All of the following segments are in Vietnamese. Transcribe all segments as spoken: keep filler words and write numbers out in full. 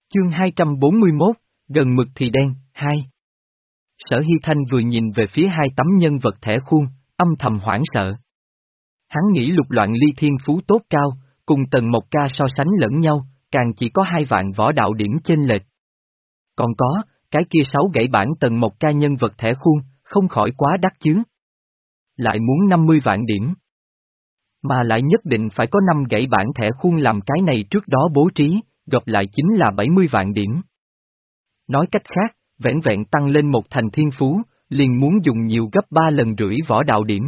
Chương hai trăm bốn mươi mốt, gần mực thì đen, hai. Sở Hy Thanh vừa nhìn về phía hai tấm nhân vật thẻ khuôn, âm thầm hoảng sợ. Hắn nghĩ Lục Loạn Ly thiên phú tốt cao, cùng Tần Mộc Ca so sánh lẫn nhau, càng chỉ có hai vạn võ đạo điểm chênh lệch. Còn có, cái kia sáu gãy bản Tần Mộc Ca nhân vật thẻ khuôn, không khỏi quá đắt chứ. Lại muốn năm mươi vạn điểm. Mà lại nhất định phải có năm gãy bản thẻ khuôn làm cái này trước đó bố trí, gộp lại chính là bảy mươi vạn điểm. Nói cách khác, vẻn vẹn tăng lên một thành thiên phú, liền muốn dùng nhiều gấp ba lần rưỡi võ đạo điểm.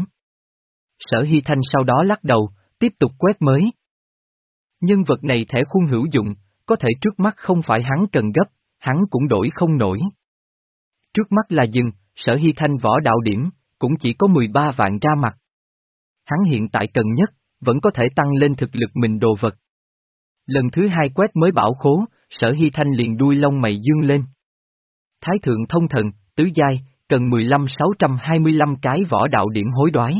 Sở Hy Thanh sau đó lắc đầu, tiếp tục quét mới. Nhân vật này thẻ khuôn hữu dụng, có thể trước mắt không phải hắn cần gấp, hắn cũng đổi không nổi. Trước mắt là dừng, Sở Hy Thanh võ đạo điểm, cũng chỉ có mười ba vạn ra mặt. Hắn hiện tại cần nhất, vẫn có thể tăng lên thực lực mình đồ vật. Lần thứ hai quét mới bảo khố, Sở Hy Thanh liền đuôi lông mày dương lên. Thái thượng thông thần, tứ giai, cần mười lăm sáu trăm hai mươi lăm cái võ đạo điểm hối đoái.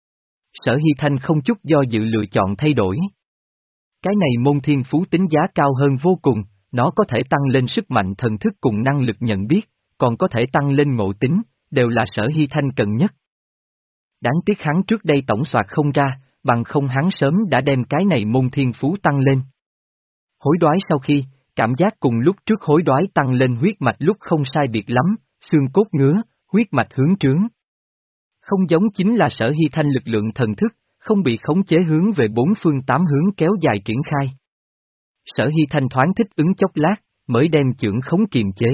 Sở Hy Thanh không chút do dự lựa chọn thay đổi. Cái này môn thiên phú tính giá cao hơn vô cùng, nó có thể tăng lên sức mạnh thần thức cùng năng lực nhận biết, còn có thể tăng lên ngộ tính, đều là Sở Hy Thanh cần nhất. Đáng tiếc hắn trước đây tổng soạt không ra, bằng không hắn sớm đã đem cái này môn thiên phú tăng lên. Hối đoái sau khi, cảm giác cùng lúc trước hối đoái tăng lên huyết mạch lúc không sai biệt lắm, xương cốt ngứa, huyết mạch hướng trướng. Không giống chính là Sở Hy Thanh lực lượng thần thức, không bị khống chế hướng về bốn phương tám hướng kéo dài triển khai. Sở Hy Thanh thoáng thích ứng chốc lát, mới đem chưởng khống kiềm chế.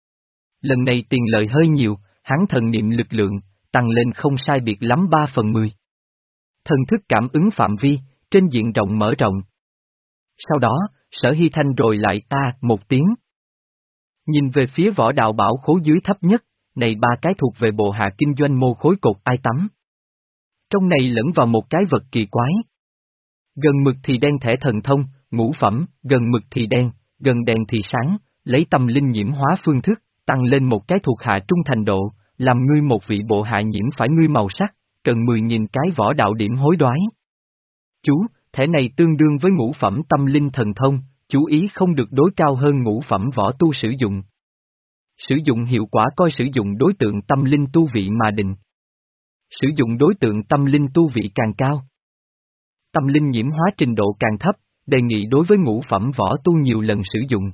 Lần này tiền lời hơi nhiều, hắn thần niệm lực lượng, tăng lên không sai biệt lắm ba phần mười. Thần thức cảm ứng phạm vi, trên diện rộng mở rộng. Sau đó, Sở Hy Thanh rồi lại ta một tiếng. Nhìn về phía võ đạo bảo khố dưới thấp nhất, này ba cái thuộc về bộ hạ kinh doanh mô khối cột ai tắm. Trong này lẫn vào một cái vật kỳ quái. Gần mực thì đen thẻ thần thông, ngũ phẩm, gần mực thì đen, gần đèn thì sáng, lấy tâm linh nhiễm hóa phương thức, tăng lên một cái thuộc hạ trung thành độ, làm ngươi một vị bộ hạ nhiễm phải ngươi màu sắc, cần mười nghìn cái võ đạo điểm hối đoái. Chú, thẻ này tương đương với ngũ phẩm tâm linh thần thông, chú ý không được đối cao hơn ngũ phẩm võ tu sử dụng. Sử dụng hiệu quả coi sử dụng đối tượng tâm linh tu vị mà định. Sử dụng đối tượng tâm linh tu vị càng cao, tâm linh nhiễm hóa trình độ càng thấp, đề nghị đối với ngũ phẩm võ tu nhiều lần sử dụng.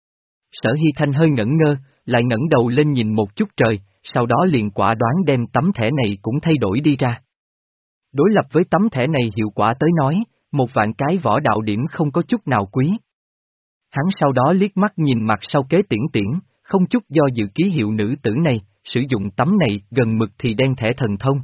Sở Hy Thanh hơi ngẩn ngơ, lại ngẩng đầu lên nhìn một chút trời, sau đó liền quả đoán đem tấm thẻ này cũng thay đổi đi ra. Đối lập với tấm thẻ này hiệu quả tới nói, một vạn cái võ đạo điểm không có chút nào quý. Hắn sau đó liếc mắt nhìn mặt sau kế tiễn tiễn, không chút do dự ký hiệu nữ tử này, sử dụng tấm này gần mực thì đen thẻ thần thông.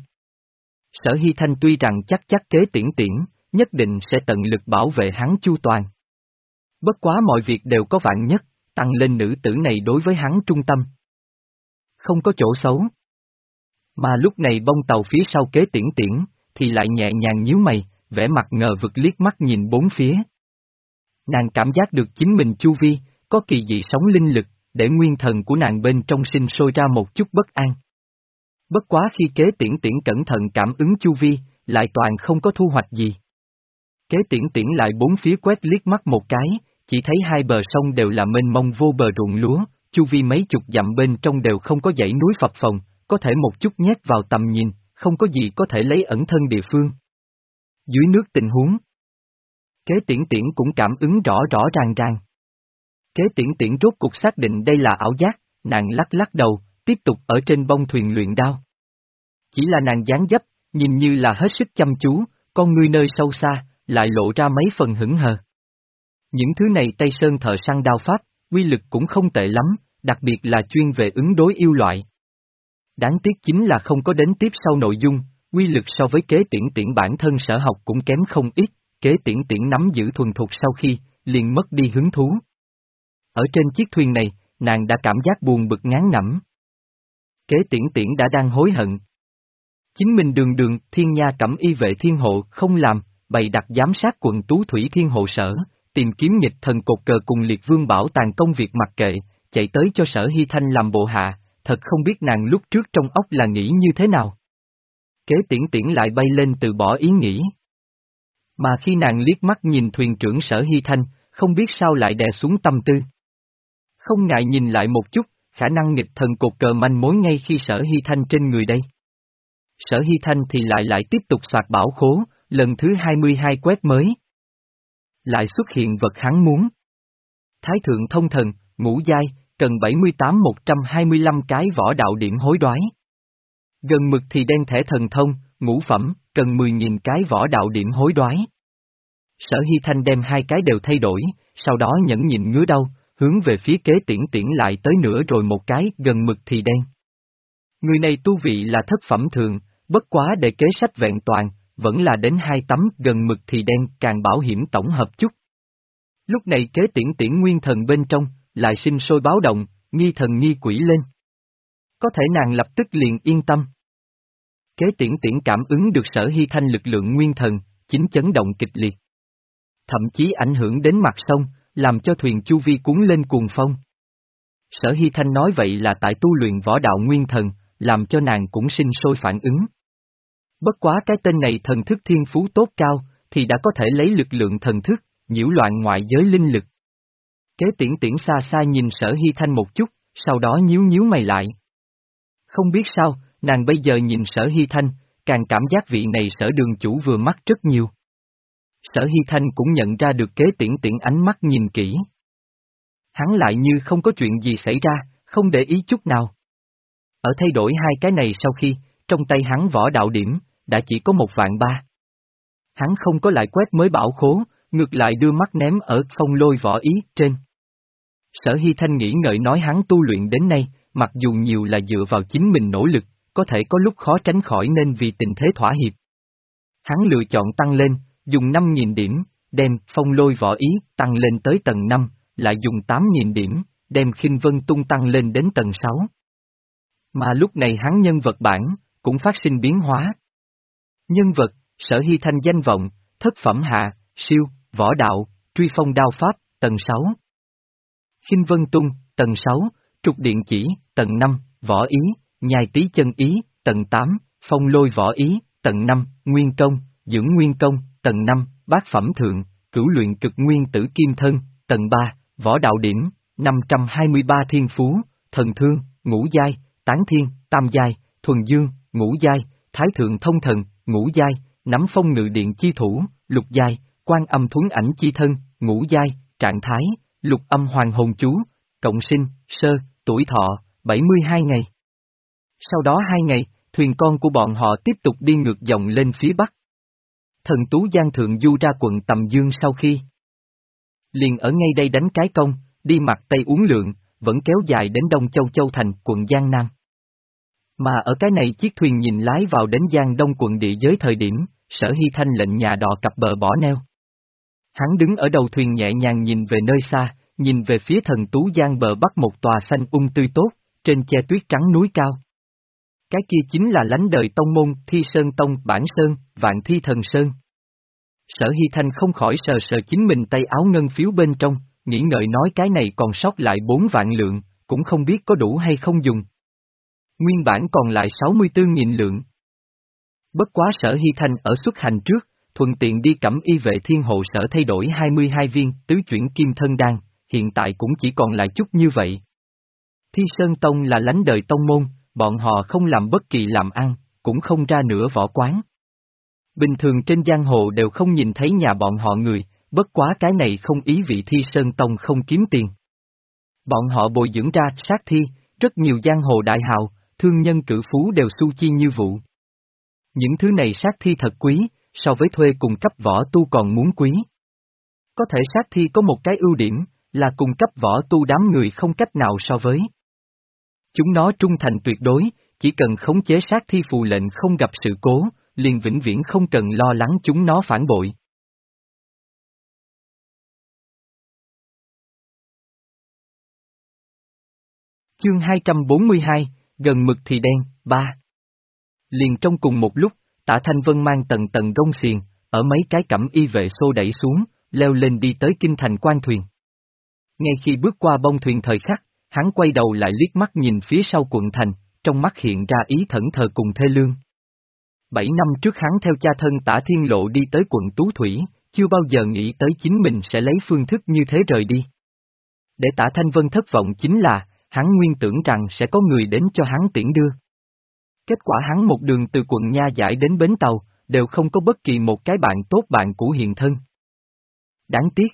Sở Hy Thanh tuy rằng chắc chắc kế tiễn tiễn, nhất định sẽ tận lực bảo vệ hắn chu toàn. Bất quá mọi việc đều có vạn nhất, tăng lên nữ tử này đối với hắn trung tâm. Không có chỗ xấu. Mà lúc này bông tàu phía sau kế tiễn tiễn, thì lại nhẹ nhàng nhíu mày, vẻ mặt ngờ vực liếc mắt nhìn bốn phía. Nàng cảm giác được chính mình chu vi, có kỳ dị sóng linh lực, để nguyên thần của nàng bên trong sinh sôi ra một chút bất an. Bất quá khi kế tiễn tiễn cẩn thận cảm ứng chu vi, lại toàn không có thu hoạch gì. Kế tiễn tiễn lại bốn phía quét liếc mắt một cái, chỉ thấy hai bờ sông đều là mênh mông vô bờ ruộng lúa, chu vi mấy chục dặm bên trong đều không có dãy núi phập phồng, có thể một chút nhét vào tầm nhìn, không có gì có thể lấy ẩn thân địa phương. Dưới nước tình huống, kế tiễn tiễn cũng cảm ứng rõ rõ ràng ràng. Kế tiễn tiễn rốt cuộc xác định đây là ảo giác, nàng lắc lắc đầu, tiếp tục ở trên bông thuyền luyện đao. Chỉ là nàng dáng dấp, nhìn như là hết sức chăm chú, con ngươi nơi sâu xa, lại lộ ra mấy phần hững hờ. Những thứ này Tây Sơn thợ săn đao pháp, uy lực cũng không tệ lắm, đặc biệt là chuyên về ứng đối yêu loại. Đáng tiếc chính là không có đến tiếp sau nội dung, uy lực so với kế tiễn tiễn bản thân sở học cũng kém không ít, kế tiễn tiễn nắm giữ thuần thục sau khi, liền mất đi hứng thú. Ở trên chiếc thuyền này, nàng đã cảm giác buồn bực ngán ngẩm. Kế tiễn tiễn đã đang hối hận. Chính mình đường đường, thiên nha cẩm y vệ thiên hộ không làm, bày đặt giám sát quận Tú Thủy Thiên Hộ Sở, tìm kiếm nghịch thần cột cờ cùng liệt vương bảo tàng công việc mặc kệ, chạy tới cho Sở Hy Thanh làm bộ hạ, thật không biết nàng lúc trước trong óc là nghĩ như thế nào. Kế tiễn tiễn lại bay lên từ bỏ ý nghĩ. Mà khi nàng liếc mắt nhìn thuyền trưởng Sở Hy Thanh, không biết sao lại đè xuống tâm tư. Không ngại nhìn lại một chút, khả năng nghịch thần cột cờ manh mối ngay khi Sở Hy Thanh trên người đây. Sở Hy Thanh thì lại lại tiếp tục soạt bảo khố, lần thứ hai mươi hai quét mới. Lại xuất hiện vật hắn muốn. Thái thượng thông thần, ngũ giai, cần bảy mươi tám một trăm hai mươi lăm cái võ đạo điểm hối đoái. Gần mực thì đen thẻ thần thông, ngũ phẩm, cần mười nghìn cái võ đạo điểm hối đoái. Sở Hy Thanh đem hai cái đều thay đổi, sau đó nhẫn nhịn ngứa đau, hướng về phía kế tiễn tiễn lại tới nữa rồi một cái gần mực thì đen. Người này tu vị là thất phẩm thường, bất quá để kế sách vẹn toàn, vẫn là đến hai tấm gần mực thì đen càng bảo hiểm tổng hợp chút. Lúc này kế tiễn tiễn nguyên thần bên trong, lại sinh sôi báo động, nghi thần nghi quỷ lên. Có thể nàng lập tức liền yên tâm. Kế tiễn tiễn cảm ứng được Sở Hy Thanh lực lượng nguyên thần, chính chấn động kịch liệt. Thậm chí ảnh hưởng đến mặt sông, làm cho thuyền chu vi cuốn lên cuồng phong. Sở Hy Thanh nói vậy là tại tu luyện võ đạo nguyên thần, làm cho nàng cũng sinh sôi phản ứng. Bất quá cái tên này thần thức thiên phú tốt cao, thì đã có thể lấy lực lượng thần thức, nhiễu loạn ngoại giới linh lực. Kế tiễn tiễn xa xa nhìn Sở Hy Thanh một chút, sau đó nhíu nhíu mày lại. Không biết sao, nàng bây giờ nhìn Sở Hy Thanh, càng cảm giác vị này Sở đường chủ vừa mắt rất nhiều. Sở Hy Thanh cũng nhận ra được kế tiễn tiễn ánh mắt nhìn kỹ. Hắn lại như không có chuyện gì xảy ra, không để ý chút nào. Ở thay đổi hai cái này sau khi, trong tay hắn võ đạo điểm, đã chỉ có một vạn ba. Hắn không có lại quét mới bảo khố, ngược lại đưa mắt ném ở phong lôi võ ý trên. Sở Hy Thanh nghĩ ngợi nói hắn tu luyện đến nay, mặc dù nhiều là dựa vào chính mình nỗ lực, có thể có lúc khó tránh khỏi nên vì tình thế thỏa hiệp. Hắn lựa chọn tăng lên, dùng năm nghìn điểm, đem phong lôi võ ý tăng lên tới tầng năm, lại dùng tám nghìn điểm, đem khinh vân tung tăng lên đến tầng sáu. Mà lúc này hắn nhân vật bản, cũng phát sinh biến hóa. Nhân vật, Sở Hy Thanh danh vọng, thất phẩm hạ, siêu, võ đạo, truy phong đao pháp, tầng sáu. Khinh vân tung, tầng sáu, trục điện chỉ, tầng năm, võ ý, nhai tí chân ý, tầng tám, phong lôi võ ý, tầng năm, nguyên công, dưỡng nguyên công, tầng năm, bát phẩm thượng, cửu luyện cực nguyên tử kim thân, tầng ba, võ đạo điểm, năm trăm hai mươi ba thiên phú, thần thương, ngũ giai, tán thiên, tam giai, thuần dương, ngũ giai, thái thượng thông thần, ngũ giai, nắm phong ngự điện chi thủ, lục giai, quan âm thuấn ảnh chi thân, ngũ giai, trạng thái, lục âm hoàng hồn chú, cộng sinh, sơ, tuổi thọ, bảy mươi hai ngày. Sau đó hai ngày, thuyền con của bọn họ tiếp tục đi ngược dòng lên phía bắc. Thần Tú Giang Thượng du ra quận Tầm Dương sau khi liền ở ngay đây đánh cái công, đi mặt Tây uốn lượn, vẫn kéo dài đến Đông Châu Châu Thành, quận Giang Nam. Mà ở cái này chiếc thuyền nhìn lái vào đến Giang Đông quận địa giới thời điểm, Sở Hy Thanh lệnh nhà đò cặp bờ bỏ neo. Hắn đứng ở đầu thuyền nhẹ nhàng nhìn về nơi xa, nhìn về phía Thần Tú Giang bờ bắc một tòa xanh ung tươi tốt, trên che tuyết trắng núi cao. Cái kia chính là lánh đời tông môn Thi Sơn Tông Bản Sơn, Vạn Thi Thần Sơn. Sở Hy Thanh không khỏi sờ sờ chính mình tay áo ngân phiếu bên trong, nghĩ ngợi nói cái này còn sót lại bốn vạn lượng, cũng không biết có đủ hay không dùng. Nguyên bản còn lại sáu mươi tư nghìn lượng. Bất quá Sở Hy Thanh ở xuất hành trước, thuận tiện đi Cẩm Y Vệ Thiên Hộ Sở thay đổi hai mươi hai viên tứ chuyển kim thân đan, hiện tại cũng chỉ còn lại chút như vậy. Thi Sơn Tông là lánh đời tông môn, bọn họ không làm bất kỳ làm ăn, cũng không ra nửa võ quán. Bình thường trên giang hồ đều không nhìn thấy nhà bọn họ người, bất quá cái này không ý vị Thi Sơn Tông không kiếm tiền. Bọn họ bồi dưỡng ra sát thi, rất nhiều giang hồ đại hào, thương nhân cử phú đều su chi như vụ. Những thứ này sát thi thật quý, so với thuê cùng cấp võ tu còn muốn quý. Có thể sát thi có một cái ưu điểm, là cùng cấp võ tu đám người không cách nào so với. Chúng nó trung thành tuyệt đối, chỉ cần khống chế sát thi phù lệnh không gặp sự cố, liền vĩnh viễn không cần lo lắng chúng nó phản bội. Chương hai trăm bốn mươi hai, gần mực thì đen, ba. Liền trong cùng một lúc, Tạ Thanh Vân mang tầng tầng gông xiềng, ở mấy cái Cẩm Y Vệ xô đẩy xuống, leo lên đi tới kinh thành quan thuyền. Ngay khi bước qua bông thuyền thời khắc, hắn quay đầu lại liếc mắt nhìn phía sau quận thành, trong mắt hiện ra ý thẫn thờ cùng thê lương. Bảy năm trước hắn theo cha thân Tả Thiên Lộ đi tới quận Tú Thủy, chưa bao giờ nghĩ tới chính mình sẽ lấy phương thức như thế rời đi. Để Tạ Thanh Vân thất vọng chính là, hắn nguyên tưởng rằng sẽ có người đến cho hắn tiễn đưa. Kết quả hắn một đường từ quận Nha Giải đến bến tàu, đều không có bất kỳ một cái bạn tốt bạn cũ hiện thân. Đáng tiếc.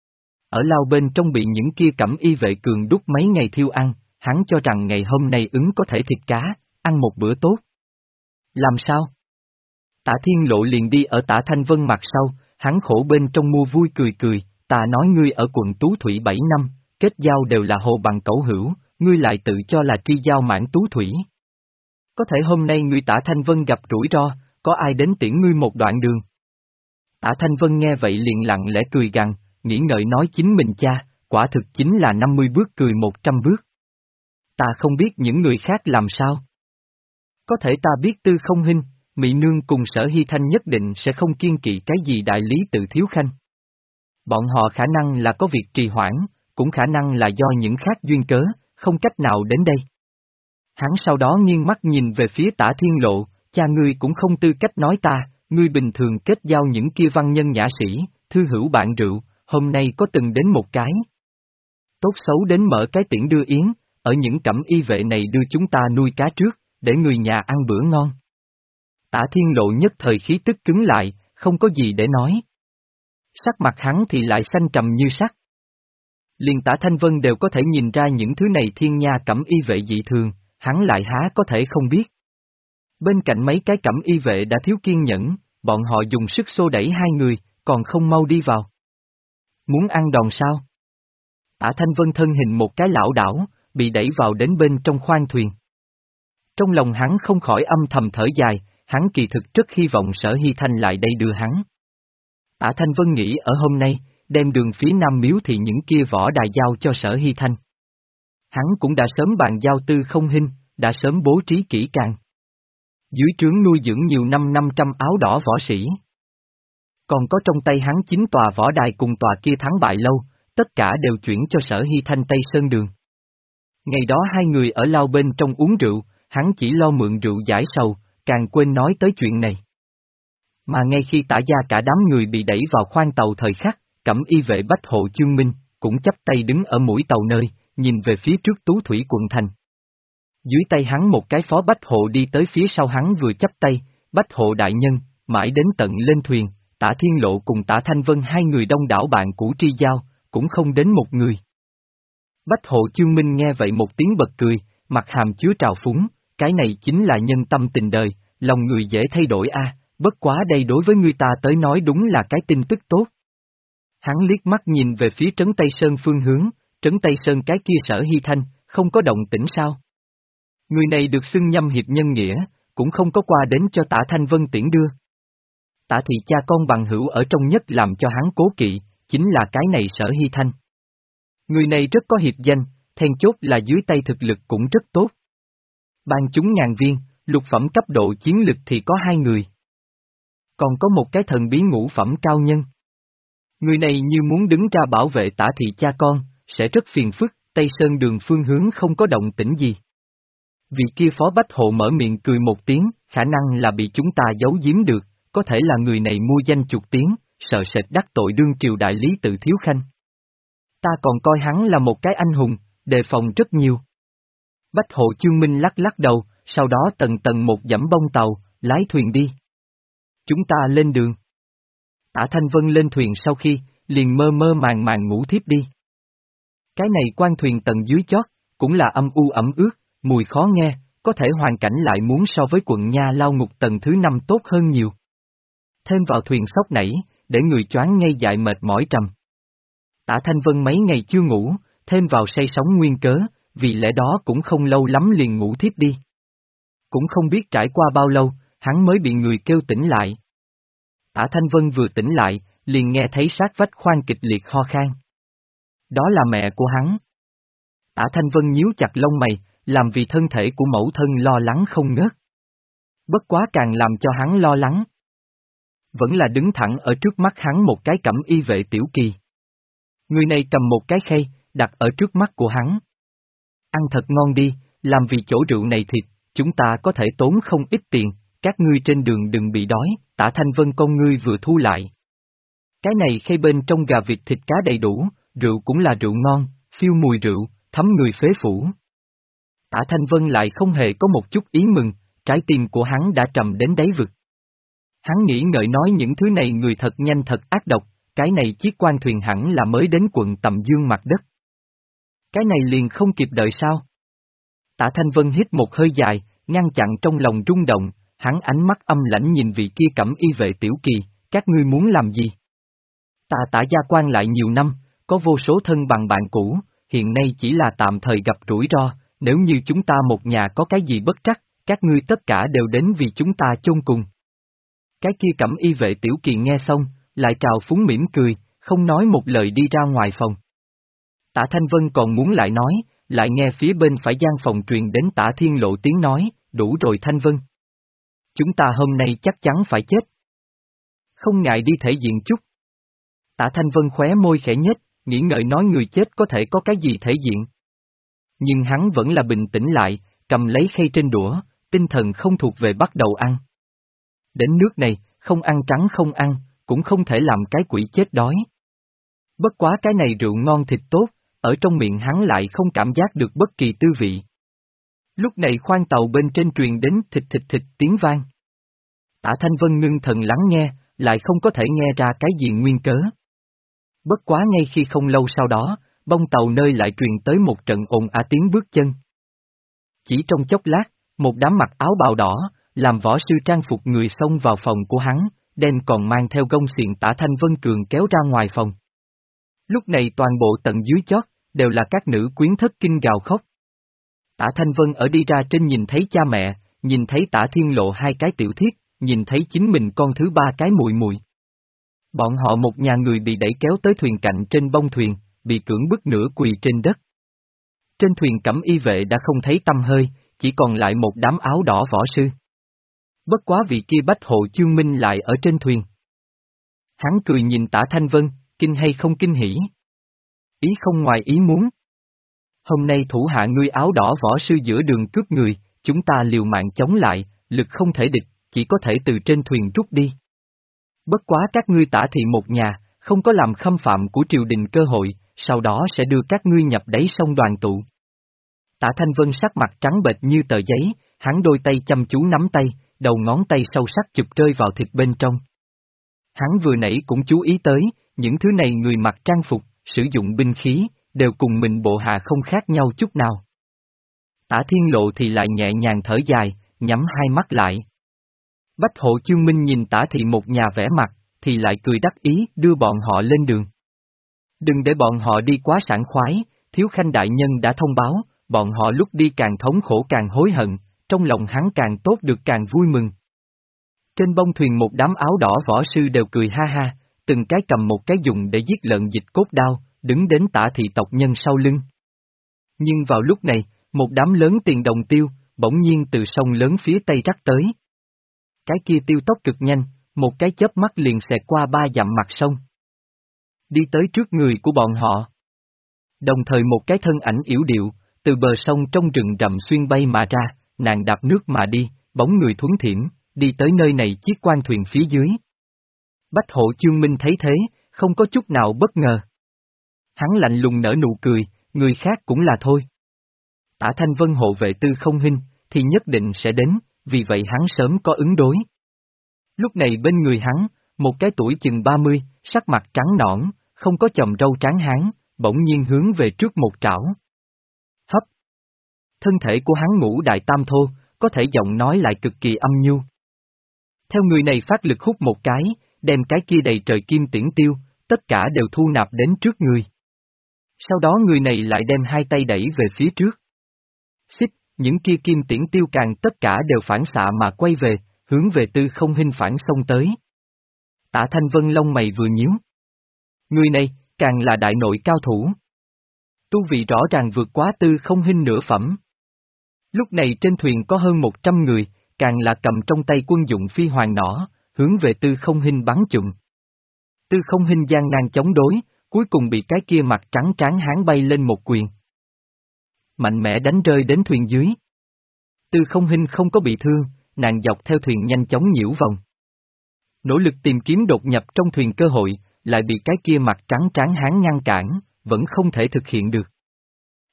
Ở lao bên trong bị những kia cẩm y vệ cường đúc mấy ngày thiêu ăn, hắn cho rằng ngày hôm nay ứng có thể thịt cá, ăn một bữa tốt. Làm sao? Tạ Thiên Lộ liền đi ở Tạ Thanh Vân mặt sau, hắn khổ bên trong mua vui cười cười, ta nói ngươi ở quận Tú Thủy bảy năm, kết giao đều là hồ bằng cẩu hữu, ngươi lại tự cho là tri giao mãn Tú Thủy. Có thể hôm nay ngươi Tạ Thanh Vân gặp rủi ro, có ai đến tiễn ngươi một đoạn đường? Tạ Thanh Vân nghe vậy liền lặng lẽ cười gằn, nghĩ ngợi nói chính mình cha, quả thực chính là năm mươi bước cười một trăm bước. Ta không biết những người khác làm sao. Có thể ta biết Tư Không Hinh, Mị Nương cùng Sở Hy Thanh nhất định sẽ không kiên kỵ cái gì đại lý tự thiếu khanh. Bọn họ khả năng là có việc trì hoãn, cũng khả năng là do những khác duyên cớ, không cách nào đến đây. Hắn sau đó nghiêng mắt nhìn về phía Tạ Thiên Lộ, cha ngươi cũng không tư cách nói ta, ngươi bình thường kết giao những kia văn nhân nhã sĩ, thư hữu bạn rượu, hôm nay có từng đến một cái. Tốt xấu đến mở cái tiễn đưa yến, ở những cẩm y vệ này đưa chúng ta nuôi cá trước, để người nhà ăn bữa ngon. Tạ Thiên Lộ nhất thời khí tức cứng lại, không có gì để nói. Sắc mặt hắn thì lại xanh trầm như sắt. Liền Tạ Thanh Vân đều có thể nhìn ra những thứ này thiên nha cẩm y vệ dị thường, hắn lại há có thể không biết. Bên cạnh mấy cái cẩm y vệ đã thiếu kiên nhẫn, bọn họ dùng sức xô đẩy hai người, còn không mau đi vào. Muốn ăn đòn sao? Tạ Thanh Vân thân hình một cái lảo đảo, bị đẩy vào đến bên trong khoang thuyền. Trong lòng hắn không khỏi âm thầm thở dài, hắn kỳ thực rất hy vọng Sở Hy Thanh lại đây đưa hắn. Tạ Thanh Vân nghĩ ở hôm nay, đem đường phía Nam Miếu thì những kia võ đài giao cho Sở Hy Thanh. Hắn cũng đã sớm bàn giao Tư Không Hinh, đã sớm bố trí kỹ càng. Dưới trướng nuôi dưỡng nhiều năm năm trăm áo đỏ võ sĩ. Còn có trong tay hắn chín tòa võ đài cùng tòa kia thắng bại lâu, tất cả đều chuyển cho Sở Hy Thanh Tây Sơn Đường. Ngày đó hai người ở lao bên trong uống rượu, hắn chỉ lo mượn rượu giải sầu, càng quên nói tới chuyện này. Mà ngay khi Tả gia cả đám người bị đẩy vào khoang tàu thời khắc, cẩm y vệ Bách Hộ Chương Minh, cũng chắp tay đứng ở mũi tàu nơi, nhìn về phía trước Tú Thủy quận thành. Dưới tay hắn một cái phó Bách Hộ đi tới phía sau hắn vừa chắp tay, Bách Hộ đại nhân, mãi đến tận lên thuyền, Tạ Thiên Lộ cùng Tạ Thanh Vân hai người đông đảo bạn cũ tri giao, cũng không đến một người. Bách Hộ Chương Minh nghe vậy một tiếng bật cười, mặt hàm chứa trào phúng, cái này chính là nhân tâm tình đời, lòng người dễ thay đổi a. Bất quá đây đối với người ta tới nói đúng là cái tin tức tốt. Hắn liếc mắt nhìn về phía Trấn Tây Sơn phương hướng, Trấn Tây Sơn cái kia Sở Hy Thanh, không có động tĩnh sao? Người này được xưng nhâm hiệp nhân nghĩa, cũng không có qua đến cho Tạ Thanh Vân tiễn đưa. Tạ thị cha con bằng hữu ở trong nhất làm cho hắn cố kỵ, chính là cái này Sở Hy Thanh. Người này rất có hiệp danh, then chốt là dưới tay thực lực cũng rất tốt. Ban chúng ngàn viên, lục phẩm cấp độ chiến lực thì có hai người. Còn có một cái thần bí ngũ phẩm cao nhân. Người này như muốn đứng ra bảo vệ Tả thị cha con, sẽ rất phiền phức, Tây Sơn Đường phương hướng không có động tĩnh gì. Vị kia phó Bách Hộ mở miệng cười một tiếng, khả năng là bị chúng ta giấu giếm được, có thể là người này mua danh chuột tiếng, sợ sệt đắc tội đương triều đại lý tự thiếu khanh. Ta còn coi hắn là một cái anh hùng, đề phòng rất nhiều. Bách Hộ Chương Minh lắc lắc đầu, sau đó tầng tầng một dẫm bông tàu, lái thuyền đi. Chúng ta lên đường. Tạ Thanh Vân lên thuyền sau khi, liền mơ mơ màng màng ngủ thiếp đi. Cái này quan thuyền tầng dưới chót, cũng là âm u ẩm ướt, mùi khó nghe, có thể hoàn cảnh lại muốn so với quận Nha lao ngục tầng thứ năm tốt hơn nhiều. Thêm vào thuyền sóc nảy, để người choáng ngây dại mệt mỏi trầm. Tạ Thanh Vân mấy ngày chưa ngủ, thêm vào say sóng nguyên cớ, vì lẽ đó cũng không lâu lắm liền ngủ thiếp đi. Cũng không biết trải qua bao lâu, hắn mới bị người kêu tỉnh lại. Tạ Thanh Vân vừa tỉnh lại, liền nghe thấy sát vách khoan kịch liệt ho khan. Đó là mẹ của hắn. Tạ Thanh Vân nhíu chặt lông mày, làm vì thân thể của mẫu thân lo lắng không ngớt. Bất quá càng làm cho hắn lo lắng. Vẫn là đứng thẳng ở trước mắt hắn một cái cẩm y vệ tiểu kỳ. Người này cầm một cái khay, đặt ở trước mắt của hắn. Ăn thật ngon đi, làm vì chỗ rượu này thịt, chúng ta có thể tốn không ít tiền, các ngươi trên đường đừng bị đói, Tạ Thanh Vân con ngươi vừa thu lại. Cái này khay bên trong gà vịt thịt cá đầy đủ, rượu cũng là rượu ngon, phiêu mùi rượu, thấm người phế phủ. Tả Thanh Vân lại không hề có một chút ý mừng, trái tim của hắn đã trầm đến đáy vực. Hắn nghĩ ngợi nói những thứ này người thật nhanh thật ác độc, cái này chiếc quan thuyền hẳn là mới đến quận Tầm Dương mặt đất. Cái này liền không kịp đợi sao? Tả Thanh Vân hít một hơi dài, ngăn chặn trong lòng rung động, hắn ánh mắt âm lãnh nhìn vị kia cẩm y vệ Tiểu Kỳ, các ngươi muốn làm gì? Ta Tả gia quan lại nhiều năm, có vô số thân bằng bạn cũ, hiện nay chỉ là tạm thời gặp rủi ro, nếu như chúng ta một nhà có cái gì bất trắc, các ngươi tất cả đều đến vì chúng ta chôn cùng. Cái kia cẩm y vệ Tiểu Kỳ nghe xong, lại trào phúng mỉm cười, không nói một lời đi ra ngoài phòng. Tả Thanh Vân còn muốn lại nói, lại nghe phía bên phải gian phòng truyền đến Tả Thiên Lộ tiếng nói, đủ rồi Thanh Vân. Chúng ta hôm nay chắc chắn phải chết. Không ngại đi thể diện chút. Tả Thanh Vân khóe môi khẽ nhếch, nghĩ ngợi nói người chết có thể có cái gì thể diện. Nhưng hắn vẫn là bình tĩnh lại, cầm lấy khay trên đũa, tinh thần không thuộc về bắt đầu ăn. Đến nước này, không ăn trắng không ăn, cũng không thể làm cái quỷ chết đói. Bất quá cái này rượu ngon thịt tốt, ở trong miệng hắn lại không cảm giác được bất kỳ tư vị. Lúc này khoang tàu bên trên truyền đến thịt thịt thịt tiếng vang. Tả Thanh Vân ngưng thần lắng nghe, lại không có thể nghe ra cái gì nguyên cớ. Bất quá ngay khi không lâu sau đó, bông tàu nơi lại truyền tới một trận ồn ào tiếng bước chân. Chỉ trong chốc lát, một đám mặc áo bào đỏ, làm võ sư trang phục người xông vào phòng của hắn, đem còn mang theo gông xiềng Tả Thanh Vân Cường kéo ra ngoài phòng. Lúc này toàn bộ tận dưới chót, đều là các nữ quyến thất kinh gào khóc. Tả Thanh Vân ở đi ra trên nhìn thấy cha mẹ, nhìn thấy Tả Thiên Lộ hai cái tiểu thiết, nhìn thấy chính mình con thứ ba cái muội muội. Bọn họ một nhà người bị đẩy kéo tới thuyền cạnh trên bông thuyền, bị cưỡng bức nửa quỳ trên đất. Trên thuyền cẩm y vệ đã không thấy tăm hơi, chỉ còn lại một đám áo đỏ võ sư. Bất quá vị kia Bách Hộ Chương Minh lại ở trên thuyền. Hắn cười nhìn Tả Thanh Vân, kinh hay không kinh hỉ? Ý không ngoài ý muốn. Hôm nay thủ hạ ngươi áo đỏ võ sư giữa đường cướp người, chúng ta liều mạng chống lại, lực không thể địch, chỉ có thể từ trên thuyền rút đi. Bất quá các ngươi Tả thị một nhà, không có làm khâm phạm của triều đình cơ hội, sau đó sẽ đưa các ngươi nhập đáy sông đoàn tụ. Tả Thanh Vân sắc mặt trắng bệch như tờ giấy, hắn đôi tay chăm chú nắm tay, đầu ngón tay sâu sắc chụp rơi vào thịt bên trong. Hắn vừa nãy cũng chú ý tới, những thứ này người mặc trang phục, sử dụng binh khí, đều cùng mình bộ hạ không khác nhau chút nào. Tả Thiên Lộ thì lại nhẹ nhàng thở dài, nhắm hai mắt lại. Bách Hộ Chương Minh nhìn Tả thị một nhà vẻ mặt, thì lại cười đắc ý đưa bọn họ lên đường. Đừng để bọn họ đi quá sảng khoái, Thiếu Khanh đại nhân đã thông báo, bọn họ lúc đi càng thống khổ càng hối hận, trong lòng hắn càng tốt được càng vui mừng. Trên bông thuyền một đám áo đỏ võ sư đều cười ha ha, từng cái cầm một cái dùng để giết lợn dịch cốt đao, đứng đến Tả thị tộc nhân sau lưng. Nhưng vào lúc này, một đám lớn tiền đồng tiêu, bỗng nhiên từ sông lớn phía tây rắc tới. Cái kia tiêu tốc cực nhanh, một cái chớp mắt liền xẹt qua ba dặm mặt sông. Đi tới trước người của bọn họ. Đồng thời một cái thân ảnh yểu điệu, từ bờ sông trong rừng rậm xuyên bay mà ra, nàng đạp nước mà đi, bóng người thuấn thiểm, đi tới nơi này chiếc quan thuyền phía dưới. Bách Hộ Chương Minh thấy thế, không có chút nào bất ngờ. Hắn lạnh lùng nở nụ cười, người khác cũng là thôi. Tả Thanh Vân hộ vệ Tư Không Hinh, thì nhất định sẽ đến, vì vậy hắn sớm có ứng đối. Lúc này bên người hắn, một cái tuổi chừng ba mươi, sắc mặt trắng nõn, không có chòm râu trắng hán, bỗng nhiên hướng về trước một trảo. Hấp! Thân thể của hắn ngũ đại tam thô, có thể giọng nói lại cực kỳ âm nhu. Theo người này phát lực hút một cái, đem cái kia đầy trời kim tiễn tiêu, tất cả đều thu nạp đến trước người. Sau đó người này lại đem hai tay đẩy về phía trước. Xích, những kia kim tiễn tiêu càng tất cả đều phản xạ mà quay về, hướng về Tư Không Hinh phản xông tới. Tả Thanh Vân lông mày vừa nhíu. Người này, càng là đại nội cao thủ. Tu vị rõ ràng vượt quá Tư Không Hinh nửa phẩm. Lúc này trên thuyền có hơn một trăm người, càng là cầm trong tay quân dụng phi hoàng nỏ, hướng về Tư Không Hinh bắn trụm. Tư Không Hinh gian nan chống đối, cuối cùng bị cái kia mặt trắng tráng hán bay lên một quyền. Mạnh mẽ đánh rơi đến thuyền dưới. Tư Không Hinh không có bị thương, nàng dọc theo thuyền nhanh chóng nhiễu vòng. Nỗ lực tìm kiếm đột nhập trong thuyền cơ hội, lại bị cái kia mặt trắng tráng hán ngăn cản, vẫn không thể thực hiện được.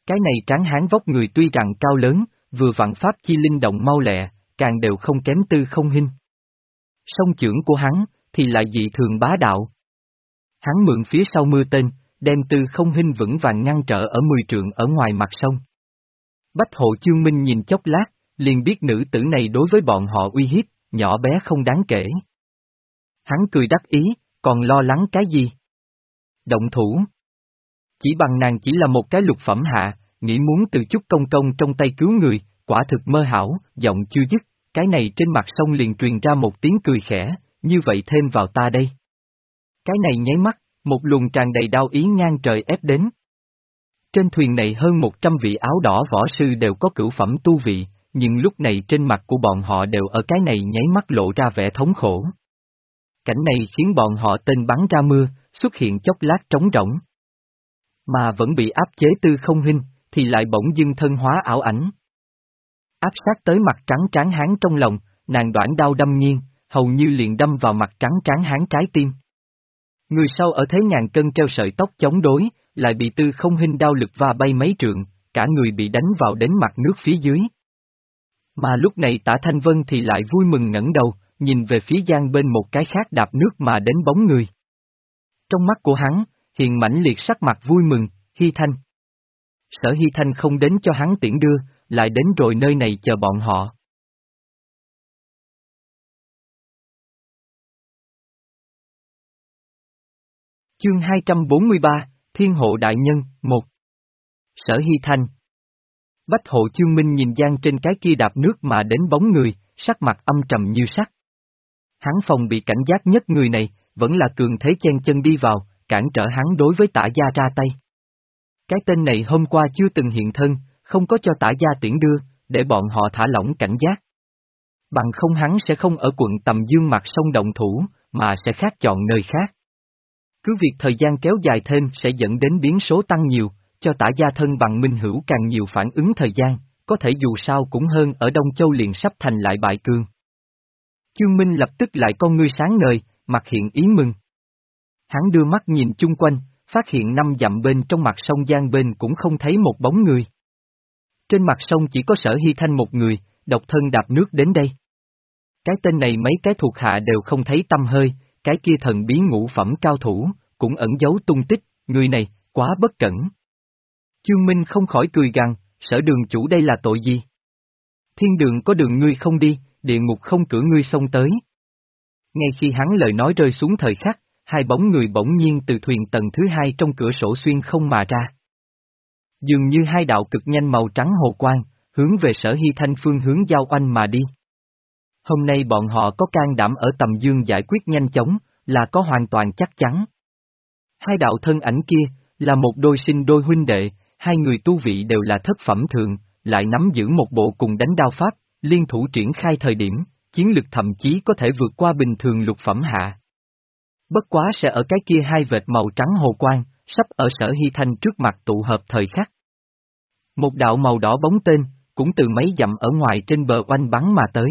Cái này tráng hán vóc người tuy rằng cao lớn, vừa vặn pháp chi linh động mau lẹ, càng đều không kém Tư Không Hinh. Song chưởng của hắn, thì lại dị thường bá đạo. Hắn mượn phía sau mưa tên, đem Tư Không Hinh vững vàng ngăn trở ở mười trượng ở ngoài mặt sông. Bách Hộ Chương Minh nhìn chốc lát, liền biết nữ tử này đối với bọn họ uy hiếp, nhỏ bé không đáng kể. Hắn cười đắc ý, còn lo lắng cái gì? Động thủ. Chỉ bằng nàng chỉ là một cái lục phẩm hạ, nghĩ muốn từ chút công công trong tay cứu người, quả thực mơ hão, giọng chưa dứt, cái này trên mặt sông liền truyền ra một tiếng cười khẽ, như vậy thêm vào ta đây. Cái này nháy mắt, một luồng tràn đầy đao ý ngang trời ép đến. Trên thuyền này hơn một trăm vị áo đỏ võ sư đều có cửu phẩm tu vị, nhưng lúc này trên mặt của bọn họ đều ở cái này nháy mắt lộ ra vẻ thống khổ. Cảnh này khiến bọn họ tên bắn ra mưa, xuất hiện chốc lát trống rỗng. Mà vẫn bị áp chế Tư Không Hinh, thì lại bỗng dưng thân hóa ảo ảnh. Áp sát tới mặt trắng tráng hán trong lòng, nàng đoạn đao đâm nghiêng, hầu như liền đâm vào mặt trắng tráng hán trái tim. Người sau ở thế ngàn cân treo sợi tóc chống đối, lại bị Tư Không Hinh đao lực va bay mấy trượng, cả người bị đánh vào đến mặt nước phía dưới. Mà lúc này Tả Thanh Vân thì lại vui mừng ngẩng đầu, nhìn về phía giang bên một cái khác đạp nước mà đến bóng người. Trong mắt của hắn, hiện mãnh liệt sắc mặt vui mừng, Hy Thanh. Sở Hy Thanh không đến cho hắn tiễn đưa, lại đến rồi nơi này chờ bọn họ. Chương hai trăm bốn mươi ba, Thiên Hộ Đại Nhân, một. Sở Hy Thanh. Bách Hộ Chương Minh nhìn giang trên cái kia đạp nước mà đến bóng người, sắc mặt âm trầm như sắt. Hắn phòng bị cảnh giác nhất người này, vẫn là cường thế chen chân đi vào, cản trở hắn đối với Tả gia ra tay. Cái tên này hôm qua chưa từng hiện thân, không có cho Tả gia tiễn đưa, để bọn họ thả lỏng cảnh giác. Bằng không hắn sẽ không ở quận Tầm Dương mặt sông động thủ, mà sẽ khác chọn nơi khác. Cứ việc thời gian kéo dài thêm sẽ dẫn đến biến số tăng nhiều, cho Tả gia thân bằng minh hữu càng nhiều phản ứng thời gian, có thể dù sao cũng hơn ở Đông Châu liền sắp thành lại bại cương. Chương Minh lập tức lại con ngươi sáng ngời, mặt hiện ý mừng. Hắn đưa mắt nhìn chung quanh, phát hiện năm dặm bên trong mặt sông giang bên cũng không thấy một bóng người. Trên mặt sông chỉ có Sở Hy Thanh một người, độc thân đạp nước đến đây. Cái tên này mấy cái thuộc hạ đều không thấy tâm hơi, cái kia thần bí ngũ phẩm cao thủ, cũng ẩn giấu tung tích, người này, quá bất cẩn. Chương Minh không khỏi cười gằn, Sở đường chủ đây là tội gì? Thiên đường có đường ngươi không đi, địa ngục không cửa ngươi xông tới. Ngay khi hắn lời nói rơi xuống thời khắc, hai bóng người bỗng nhiên từ thuyền tầng thứ hai trong cửa sổ xuyên không mà ra. Dường như hai đạo cực nhanh màu trắng hồ quang, hướng về Sở Hy Thanh phương hướng giao oanh mà đi. Hôm nay bọn họ có can đảm ở Tầm Dương giải quyết nhanh chóng, là có hoàn toàn chắc chắn. Hai đạo thân ảnh kia, là một đôi sinh đôi huynh đệ, hai người tu vị đều là thất phẩm thường, lại nắm giữ một bộ cùng đánh đao pháp, liên thủ triển khai thời điểm, chiến lực thậm chí có thể vượt qua bình thường lục phẩm hạ. Bất quá sẽ ở cái kia hai vệt màu trắng hồ quang, sắp ở Sở Hy Thanh trước mặt tụ hợp thời khắc. Một đạo màu đỏ bóng tên, cũng từ mấy dặm ở ngoài trên bờ oanh bắn mà tới.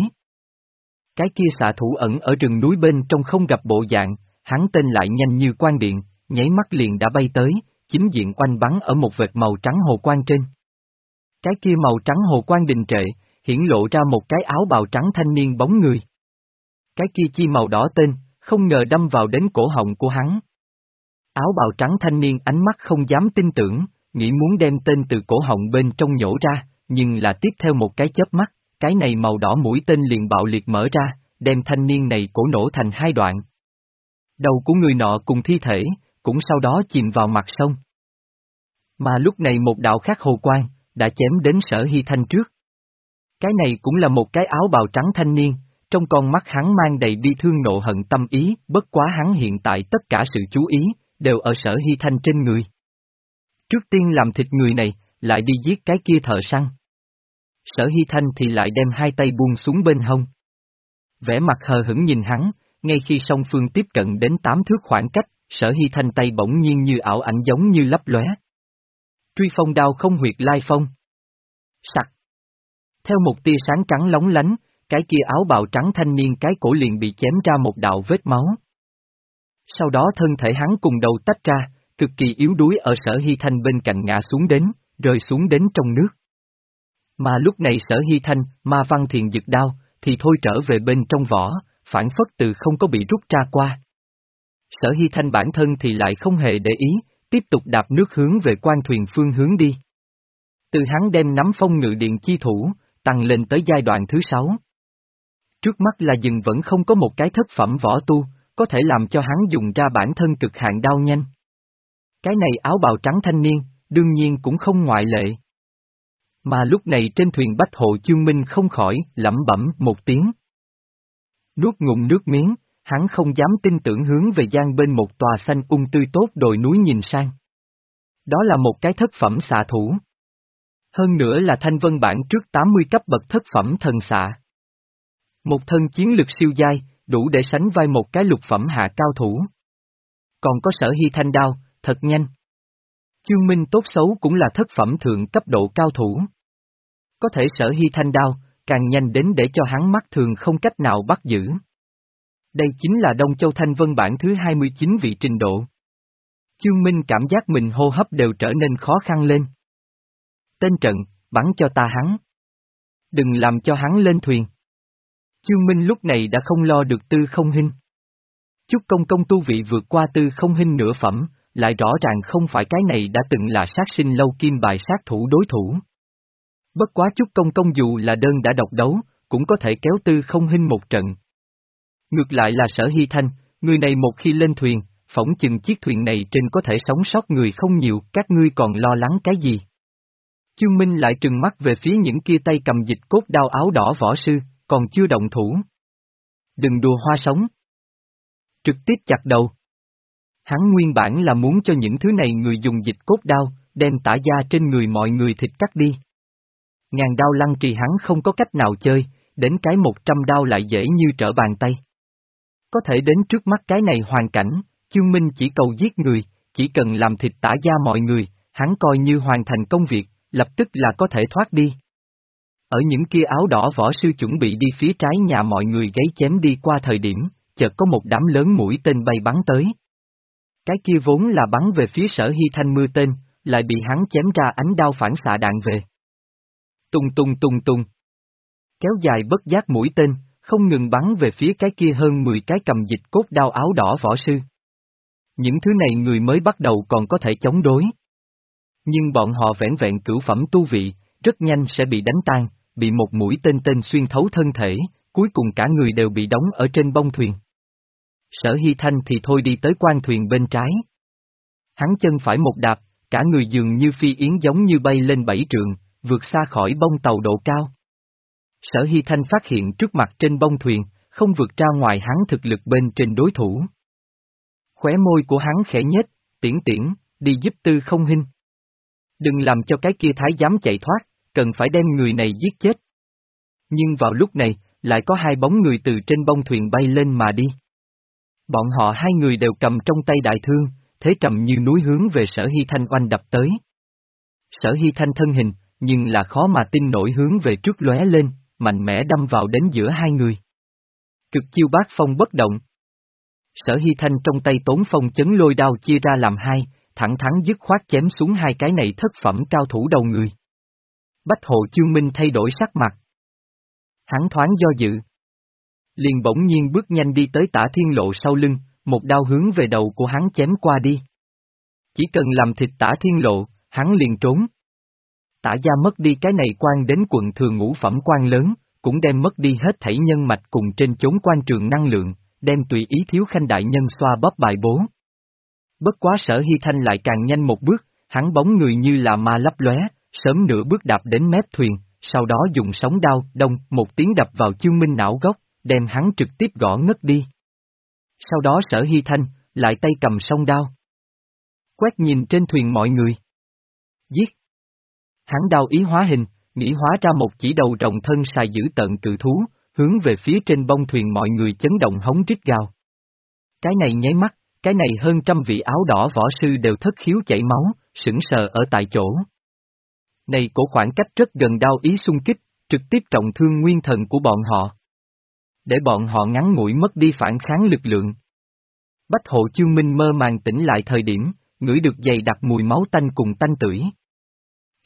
Cái kia xạ thủ ẩn ở rừng núi bên trong không gặp bộ dạng, hắn tên lại nhanh như quang điện, nháy mắt liền đã bay tới, chính diện oanh bắn ở một vệt màu trắng hồ quang trên. Cái kia màu trắng hồ quang đình trệ, hiển lộ ra một cái áo bào trắng thanh niên bóng người. Cái kia chi màu đỏ tên, không ngờ đâm vào đến cổ họng của hắn. Áo bào trắng thanh niên ánh mắt không dám tin tưởng, nghĩ muốn đem tên từ cổ họng bên trong nhổ ra, nhưng là tiếp theo một cái chớp mắt, cái này màu đỏ mũi tên liền bạo liệt mở ra, đem thanh niên này cổ nổ thành hai đoạn. Đầu của người nọ cùng thi thể, cũng sau đó chìm vào mặt sông. Mà lúc này một đạo khác hồ quang, đã chém đến Sở Hy Thanh trước. Cái này cũng là một cái áo bào trắng thanh niên, trong con mắt hắn mang đầy bi thương nộ hận tâm ý, bất quá hắn hiện tại tất cả sự chú ý, đều ở Sở Hy Thanh trên người. Trước tiên làm thịt người này, lại đi giết cái kia thợ săn. Sở Hy Thanh thì lại đem hai tay buông xuống bên hông. Vẻ mặt hờ hững nhìn hắn, ngay khi song phương tiếp cận đến tám thước khoảng cách, Sở Hy Thanh tay bỗng nhiên như ảo ảnh giống như lấp lóe. Truy phong đao không huyệt lai phong. Sặc. Theo một tia sáng trắng lóng lánh, cái kia áo bào trắng thanh niên cái cổ liền bị chém ra một đạo vết máu. Sau đó thân thể hắn cùng đầu tách ra, cực kỳ yếu đuối ở Sở Hy Thanh bên cạnh ngã xuống đến, rơi xuống đến trong nước. Mà lúc này Sở Hy Thanh, Ma Văn Thiền giật đao, thì thôi trở về bên trong vỏ, phản phất từ không có bị rút ra qua. Sở Hy Thanh bản thân thì lại không hề để ý, tiếp tục đạp nước hướng về quan thuyền phương hướng đi. Từ hắn đem nắm phong ngự điện chi thủ, tăng lên tới giai đoạn thứ sáu. Trước mắt là dừng vẫn không có một cái thất phẩm võ tu, có thể làm cho hắn dùng ra bản thân cực hạn đao nhanh. Cái này áo bào trắng thanh niên, đương nhiên cũng không ngoại lệ. Mà lúc này trên thuyền Bách Hộ Chương Minh không khỏi lẩm bẩm một tiếng. Nuốt ngụm nước miếng, hắn không dám tin tưởng hướng về gian bên một tòa xanh ung tươi tốt đồi núi nhìn sang. Đó là một cái thất phẩm xạ thủ. Hơn nữa là thanh vân bản trước tám mươi cấp bậc thất phẩm thần xạ. Một thân chiến lực siêu giai, đủ để sánh vai một cái lục phẩm hạ cao thủ. Còn có Sở Hy Thanh đao, thật nhanh. Chương Minh tốt xấu cũng là thất phẩm thượng cấp độ cao thủ. Có thể Sở Hy Thanh đao, càng nhanh đến để cho hắn mắt thường không cách nào bắt giữ. Đây chính là Đông Châu Thanh Vân bản thứ hai mươi chín vị trình độ. Chương Minh cảm giác mình hô hấp đều trở nên khó khăn lên. Tên trận, bắn cho ta hắn. Đừng làm cho hắn lên thuyền. Chương Minh lúc này đã không lo được Tư Không Hinh. Chúc công công tu vị vượt qua Tư Không Hinh nửa phẩm, lại rõ ràng không phải cái này đã từng là sát sinh lâu kim bài sát thủ đối thủ. Bất quá Chúc công công dù là đơn đã độc đấu, cũng có thể kéo Tư Không Hinh một trận. Ngược lại là Sở Hy Thanh, người này một khi lên thuyền, phỏng chừng chiếc thuyền này trên có thể sống sót người không nhiều, các ngươi còn lo lắng cái gì? Chương Minh lại trừng mắt về phía những kia tay cầm dịch cốt đao áo đỏ võ sư, còn chưa động thủ. Đừng đùa hoa sống. Trực tiếp chặt đầu. Hắn nguyên bản là muốn cho những thứ này người dùng dịch cốt đao, đem tả da trên người mọi người thịt cắt đi. Ngàn đao lăng trì hắn không có cách nào chơi, đến cái một trăm đao lại dễ như trở bàn tay. Có thể đến trước mắt cái này hoàn cảnh, Chương Minh chỉ cầu giết người, chỉ cần làm thịt tả da mọi người, hắn coi như hoàn thành công việc, lập tức là có thể thoát đi. Ở những kia áo đỏ võ sư chuẩn bị đi phía trái nhà mọi người gáy chém đi qua thời điểm, chợt có một đám lớn mũi tên bay bắn tới. Cái kia vốn là bắn về phía Sở Hy Thanh mưa tên, lại bị hắn chém ra ánh đao phản xạ đạn về. Tung tung tung tung. Kéo dài bất giác mũi tên, không ngừng bắn về phía cái kia hơn mười cái cầm dịch cốt đao áo đỏ võ sư. Những thứ này người mới bắt đầu còn có thể chống đối. Nhưng bọn họ vẻn vẹn cửu phẩm tu vị, rất nhanh sẽ bị đánh tan, bị một mũi tên tên xuyên thấu thân thể, cuối cùng cả người đều bị đóng ở trên bông thuyền. Sở Hy Thanh thì thôi đi tới quan thuyền bên trái. Hắn chân phải một đạp, cả người dường như phi yến giống như bay lên bảy trượng, vượt xa khỏi bông tàu độ cao. Sở Hy Thanh phát hiện trước mặt trên bông thuyền, không vượt ra ngoài hắn thực lực bên trên đối thủ. Khóe môi của hắn khẽ nhếch, tiễn tiễn, đi giúp Tư Không Hinh. Đừng làm cho cái kia thái giám chạy thoát, cần phải đem người này giết chết. Nhưng vào lúc này, lại có hai bóng người từ trên bông thuyền bay lên mà đi. Bọn họ hai người đều cầm trong tay đại thương, thế trầm như núi hướng về Sở Hy Thanh oanh đập tới. Sở Hy Thanh thân hình, nhưng là khó mà tin nổi hướng về trước lóe lên, mạnh mẽ đâm vào đến giữa hai người. Cực chiêu bát phong bất động. Sở Hy Thanh trong tay tốn phong chấn lôi đao chia ra làm hai, thẳng thắn dứt khoát chém xuống hai cái này thất phẩm cao thủ đầu người. Bách Hộ Chương Minh thay đổi sắc mặt. Hắn thoáng do dự. Liền bỗng nhiên bước nhanh đi tới Tả Thiên Lộ sau lưng, một đao hướng về đầu của hắn chém qua đi. Chỉ cần làm thịt Tả Thiên Lộ, hắn liền trốn. Tả gia mất đi cái này quan đến quận thường ngũ phẩm quan lớn, cũng đem mất đi hết thảy nhân mạch cùng trên chốn quan trường năng lượng, đem tùy ý Thiếu Khanh đại nhân xoa bóp bài bố. Bất quá Sở Hy Thanh lại càng nhanh một bước, hắn bóng người như là ma lấp lóe, sớm nửa bước đạp đến mép thuyền, sau đó dùng sóng đao, đông, một tiếng đập vào Chương Minh não gốc, đem hắn trực tiếp gõ ngất đi. Sau đó Sở Hy Thanh, lại tay cầm song đao. Quét nhìn trên thuyền mọi người. Giết! Hắn đao ý hóa hình, nghĩ hóa ra một chỉ đầu rồng thân xài dữ tận cự thú, hướng về phía trên bông thuyền mọi người chấn động hống rít gào. Cái này nháy mắt, cái này hơn trăm vị áo đỏ võ sư đều thất khiếu chảy máu, sững sờ ở tại chỗ. Này cổ khoảng cách rất gần đao ý xung kích, trực tiếp trọng thương nguyên thần của bọn họ. Để bọn họ ngắn ngủi mất đi phản kháng lực lượng. Bách Hộ Chương Minh mơ màng tỉnh lại thời điểm, ngửi được dày đặc mùi máu tanh cùng tanh tưởi.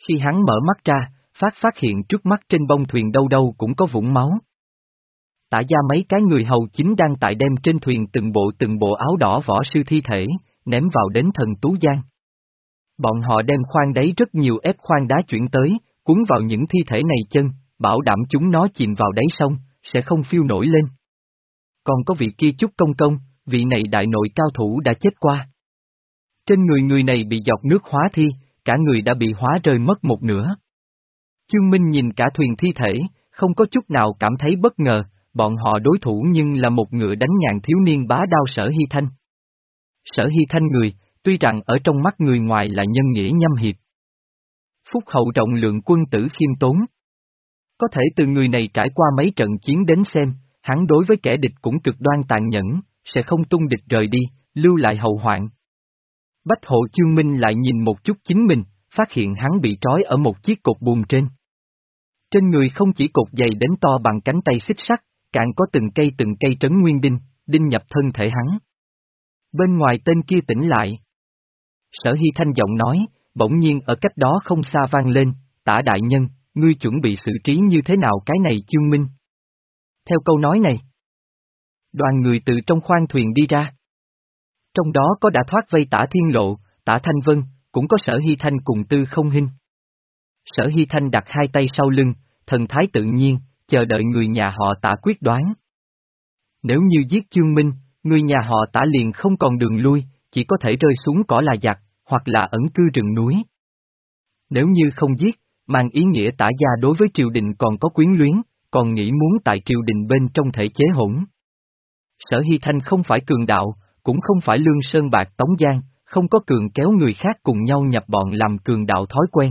Khi hắn mở mắt ra, phát phát hiện trước mắt trên bông thuyền đâu đâu cũng có vũng máu. Tả gia mấy cái người hầu chính đang tại đem trên thuyền từng bộ từng bộ áo đỏ võ sư thi thể, ném vào đến thần tú giang. Bọn họ đem khoan đáy rất nhiều ép khoan đá chuyển tới, cuốn vào những thi thể này chân, bảo đảm chúng nó chìm vào đáy sông, sẽ không phiêu nổi lên. Còn có vị kia Chúc Công Công, vị này đại nội cao thủ đã chết qua. Trên người người này bị giọt nước hóa thi, cả người đã bị hóa rơi mất một nửa. Chương Minh nhìn cả thuyền thi thể, không có chút nào cảm thấy bất ngờ, bọn họ đối thủ nhưng là một ngựa đánh ngàn thiếu niên bá đao Sở Hy Thanh. Sở Hy Thanh người, tuy rằng ở trong mắt người ngoài là nhân nghĩa nhâm hiệp. Phúc hậu rộng lượng quân tử khiêm tốn. Có thể từ người này trải qua mấy trận chiến đến xem, hắn đối với kẻ địch cũng cực đoan tàn nhẫn, sẽ không tung địch rời đi, lưu lại hậu hoạn. Bách hộ Chương Minh lại nhìn một chút chính mình, phát hiện hắn bị trói ở một chiếc cột buồm trên. Trên người không chỉ cột dày đến to bằng cánh tay xích sắt, càng có từng cây từng cây trấn nguyên đinh, đinh nhập thân thể hắn. Bên ngoài tên kia tỉnh lại. Sở Hy Thanh giọng nói, bỗng nhiên ở cách đó không xa vang lên, Tả đại nhân, ngươi chuẩn bị xử trí như thế nào cái này Chương Minh? Theo câu nói này, đoàn người từ trong khoang thuyền đi ra. Trong đó có đã thoát vây Tả Thiên Lộ, Tả Thanh Vân, cũng có Sở Hy Thanh cùng Tư Không Hinh. Sở Hy Thanh đặt hai tay sau lưng, thần thái tự nhiên, chờ đợi người nhà họ Tả quyết đoán. Nếu như giết Chương Minh, người nhà họ Tả liền không còn đường lui, chỉ có thể rơi xuống cỏ là giặc, hoặc là ẩn cư rừng núi. Nếu như không giết, mang ý nghĩa Tả gia đối với triều đình còn có quyến luyến, còn nghĩ muốn tại triều đình bên trong thể chế hỗn. Sở Hy Thanh không phải cường đạo, cũng không phải Lương Sơn Bạc Tống Giang, không có cường kéo người khác cùng nhau nhập bọn làm cường đạo thói quen.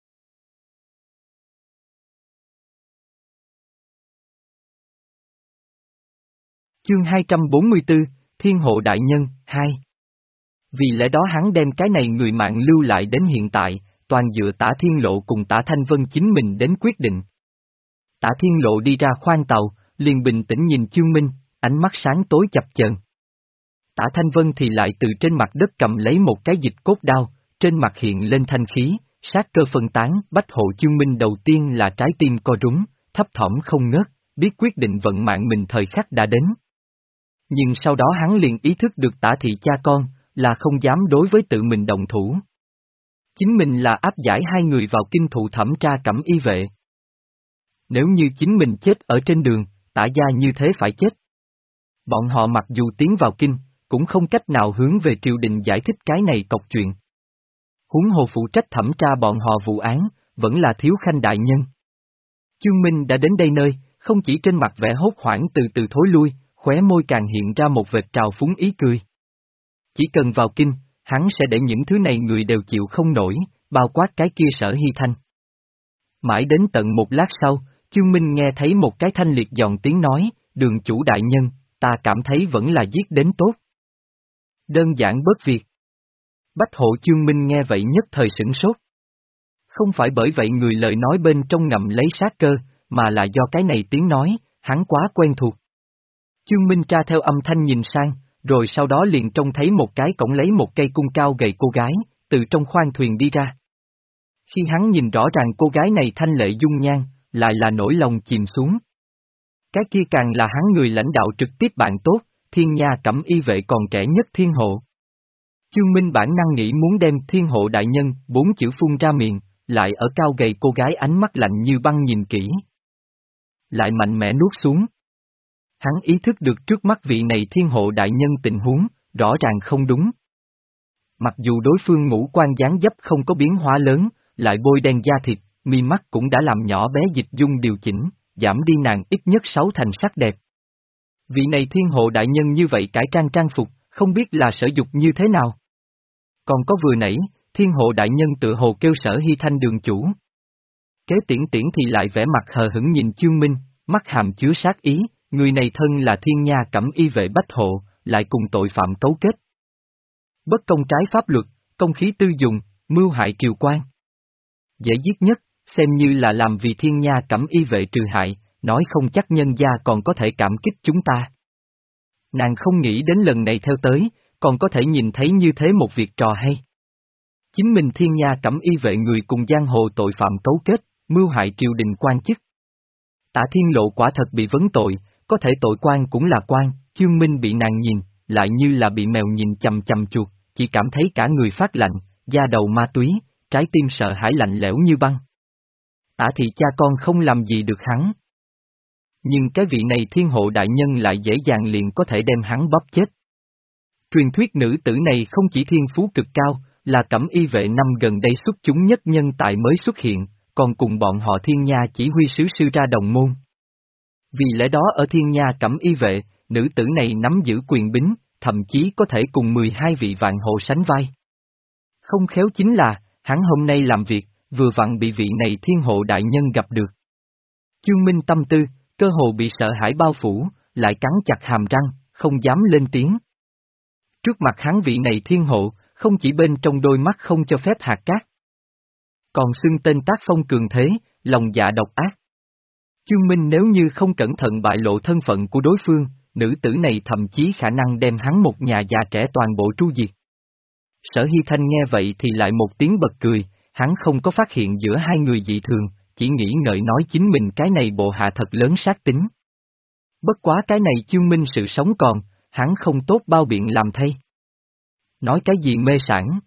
Chương hai trăm bốn mươi tư, Thiên Hộ Đại Nhân, hai. Vì lẽ đó hắn đem cái này người mạng lưu lại đến hiện tại, toàn dựa Tả Thiên Lộ cùng Tả Thanh Vân chính mình đến quyết định. Tả Thiên Lộ đi ra khoang tàu, liền bình tĩnh nhìn Chương Minh, ánh mắt sáng tối chập chờn. Tả Thanh Vân thì lại từ trên mặt đất cầm lấy một cái dịch cốt đao, trên mặt hiện lên thanh khí, sát cơ phân tán. Bách hộ Chương Minh đầu tiên là trái tim co rúm, thấp thỏm không ngớt, biết quyết định vận mạng mình thời khắc đã đến. Nhưng sau đó hắn liền ý thức được Tả thị cha con, là không dám đối với tự mình động thủ. Chính mình là áp giải hai người vào kinh thụ thẩm tra cẩm y vệ. Nếu như chính mình chết ở trên đường, Tả gia như thế phải chết. Bọn họ mặc dù tiến vào kinh, cũng không cách nào hướng về triều đình giải thích cái này cọc chuyện. Huống hồ phụ trách thẩm tra bọn họ vụ án, vẫn là Thiếu Khanh đại nhân. Chương Minh đã đến đây nơi, không chỉ trên mặt vẻ hốt hoảng từ từ thối lui, khóe môi càng hiện ra một vệt trào phúng ý cười. Chỉ cần vào kinh, hắn sẽ để những thứ này người đều chịu không nổi, bao quát cái kia Sở Hy Thanh. Mãi đến tận một lát sau, Chương Minh nghe thấy một cái thanh liệt giòn tiếng nói, Đường chủ đại nhân, ta cảm thấy vẫn là giết đến tốt. Đơn giản bớt việc. Bách hộ Chương Minh nghe vậy nhất thời sửng sốt. Không phải bởi vậy người lời nói bên trong ngầm lấy sát cơ, mà là do cái này tiếng nói, hắn quá quen thuộc. Chương Minh tra theo âm thanh nhìn sang, rồi sau đó liền trông thấy một cái cổng lấy một cây cung cao gầy cô gái, từ trong khoang thuyền đi ra. Khi hắn nhìn rõ ràng cô gái này thanh lệ dung nhan, lại là nỗi lòng chìm xuống. Cái kia càng là hắn người lãnh đạo trực tiếp bạn tốt, Thiên Nha Cẩm y vệ còn trẻ nhất thiên hộ. Chương Minh bản năng nghĩ muốn đem Thiên Hộ đại nhân bốn chữ phun ra miệng, lại ở cao gầy cô gái ánh mắt lạnh như băng nhìn kỹ. Lại mạnh mẽ nuốt xuống. Hắn ý thức được trước mắt vị này Thiên Hộ đại nhân tình huống, rõ ràng không đúng. Mặc dù đối phương ngũ quan dáng dấp không có biến hóa lớn, lại bôi đen da thịt, mi mắt cũng đã làm nhỏ bé dịch dung điều chỉnh, giảm đi nàng ít nhất sáu thành sắc đẹp. Vị này Thiên Hộ đại nhân như vậy cải trang trang phục, không biết là sở dục như thế nào. Còn có vừa nãy, Thiên Hộ đại nhân tự hồ kêu Sở Hy Thanh đường chủ. Kế tiễn tiễn thì lại vẻ mặt hờ hững nhìn Chương Minh, mắt hàm chứa sát ý, người này thân là Thiên Nha Cẩm y vệ Bách hộ, lại cùng tội phạm cấu kết. Bất công trái pháp luật, công khí tư dùng, mưu hại triều quan. Dễ giết nhất, xem như là làm vì Thiên Nha Cẩm y vệ trừ hại, nói không chắc nhân gia còn có thể cảm kích chúng ta. Nàng không nghĩ đến lần này theo tới, còn có thể nhìn thấy như thế một việc trò hay. Chính mình Thiên Nha Cẩm Y vệ người cùng giang hồ tội phạm cấu kết, mưu hại triều đình quan chức. Tả Thiên Lộ quả thật bị vấn tội, có thể tội quan cũng là quan, Chương Minh bị nàng nhìn, lại như là bị mèo nhìn chằm chằm chuột, chỉ cảm thấy cả người phát lạnh, da đầu ma túy, trái tim sợ hãi lạnh lẽo như băng. Tả thị cha con không làm gì được hắn. Nhưng cái vị này thiên hộ đại nhân lại dễ dàng liền có thể đem hắn bóp chết. Truyền thuyết nữ tử này không chỉ thiên phú cực cao, là Cẩm Y vệ năm gần đây xuất chúng nhất nhân tài mới xuất hiện, còn cùng bọn họ Thiên Nha chỉ huy sứ sư ra đồng môn. Vì lẽ đó ở Thiên Nha Cẩm Y vệ, nữ tử này nắm giữ quyền bính, thậm chí có thể cùng mười hai vị vạn hộ sánh vai. Không khéo chính là, hắn hôm nay làm việc, vừa vặn bị vị này thiên hộ đại nhân gặp được. Chương Minh tâm tư, cơ hồ bị sợ hãi bao phủ, lại cắn chặt hàm răng, không dám lên tiếng. Trước mặt hắn vị này thiên hộ, không chỉ bên trong đôi mắt không cho phép hạt cát, còn xưng tên tác phong cường thế, lòng dạ độc ác. Chương Minh nếu như không cẩn thận bại lộ thân phận của đối phương, nữ tử này thậm chí khả năng đem hắn một nhà già trẻ toàn bộ tru diệt. Sở Hy Thanh nghe vậy thì lại một tiếng bật cười, hắn không có phát hiện giữa hai người dị thường, chỉ nghĩ ngợi nói chính mình cái này bộ hạ thật lớn sát tính. Bất quá cái này Chương Minh sự sống còn, hắn không tốt bao biện làm thay. Nói cái gì mê sản?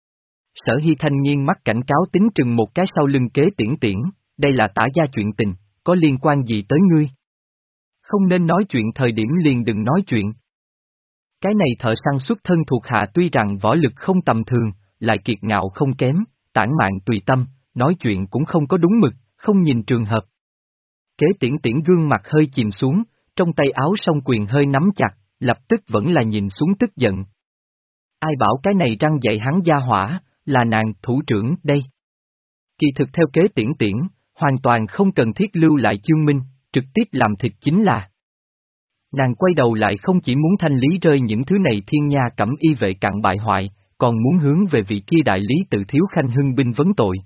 Sở Hy Thanh nhiên mắt cảnh cáo tính trừng một cái sau lưng kế tiễn tiễn, đây là tả gia chuyện tình, có liên quan gì tới ngươi? Không nên nói chuyện thời điểm liền đừng nói chuyện. Cái này thợ săn xuất thân thuộc hạ tuy rằng võ lực không tầm thường, lại kiệt ngạo không kém, tản mạn tùy tâm, nói chuyện cũng không có đúng mực, không nhìn trường hợp. Kế tiễn tiễn gương mặt hơi chìm xuống, trong tay áo song quyền hơi nắm chặt, lập tức vẫn là nhìn xuống tức giận. Ai bảo cái này răng dạy hắn gia hỏa, là nàng thủ trưởng đây. Kỳ thực theo kế tiễn tiễn, hoàn toàn không cần thiết lưu lại Chương Minh, trực tiếp làm thịt chính là. Nàng quay đầu lại không chỉ muốn thanh lý rơi những thứ này Thiên Nha Cẩm Y vệ cặn bại hoại, còn muốn hướng về vị kia đại lý tự Thiếu Khanh hưng binh vấn tội.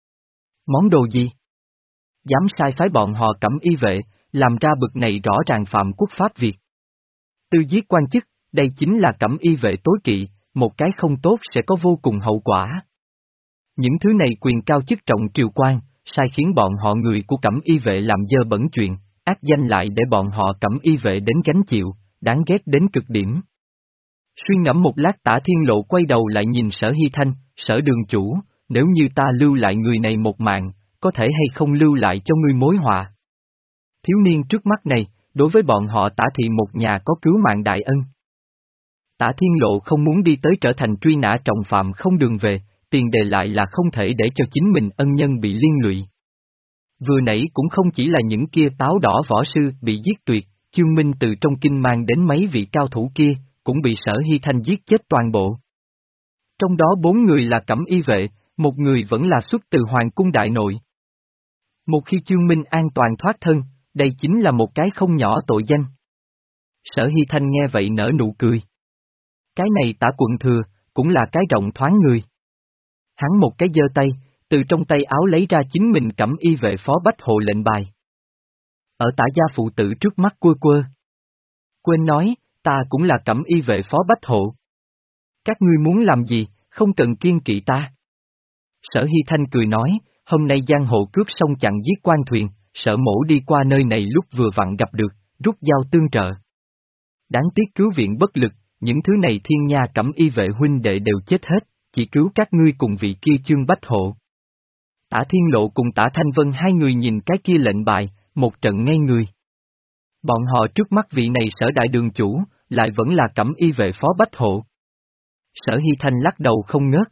Món đồ gì? Dám sai phái bọn họ Cẩm Y vệ, làm ra bực này rõ ràng phạm quốc pháp Việt. Tư giết quan chức, đây chính là Cẩm Y vệ tối kỵ, một cái không tốt sẽ có vô cùng hậu quả. Những thứ này quyền cao chức trọng triều quan, sai khiến bọn họ người của Cẩm Y vệ làm dơ bẩn chuyện, ác danh lại để bọn họ Cẩm Y vệ đến gánh chịu, đáng ghét đến cực điểm. Suy ngẫm một lát Tả Thiên Lộ quay đầu lại nhìn Sở Hy Thanh, Sở đường chủ, nếu như ta lưu lại người này một mạng, có thể hay không lưu lại cho ngươi mối họa. Thiếu niên trước mắt này, đối với bọn họ Tả thị một nhà có cứu mạng đại ân. Tả Thiên Lộ không muốn đi tới trở thành truy nã trọng phạm không đường về, tiền đề lại là không thể để cho chính mình ân nhân bị liên lụy. Vừa nãy cũng không chỉ là những kia táo đỏ võ sư bị giết tuyệt, Chương Minh từ trong kinh mang đến mấy vị cao thủ kia, cũng bị Sở Hy Thanh giết chết toàn bộ. Trong đó bốn người là Cẩm Y vệ, một người vẫn là xuất từ Hoàng cung đại nội. Một khi Chương Minh an toàn thoát thân, đây chính là một cái không nhỏ tội danh. Sở Hy Thanh nghe vậy nở nụ cười. Cái này Tả quận thừa, cũng là cái rộng thoáng người. Hắn một cái giơ tay, từ trong tay áo lấy ra chính mình Cẩm Y vệ phó bách hộ lệnh bài. Ở Tả gia phụ tử trước mắt quơ quơ. Quên nói, ta cũng là Cẩm Y vệ phó bách hộ. Các ngươi muốn làm gì, không cần kiêng kỵ ta. Sở Hy Thanh cười nói, hôm nay giang hồ cướp sông chặn giết quan thuyền, Sở mổ đi qua nơi này lúc vừa vặn gặp được, rút dao tương trợ. Đáng tiếc cứu viện bất lực, những thứ này Thiên Nha Cẩm Y vệ huynh đệ đều chết hết, chỉ cứu các ngươi cùng vị kia Chương Bách hộ. Tả Thiên Lộ cùng Tả Thanh Vân hai người nhìn cái kia lệnh bài, một trận ngây người. Bọn họ trước mắt vị này Sở đại đường chủ, lại vẫn là Cẩm Y vệ phó bách hộ. Sở Hy Thanh lắc đầu không ngớt.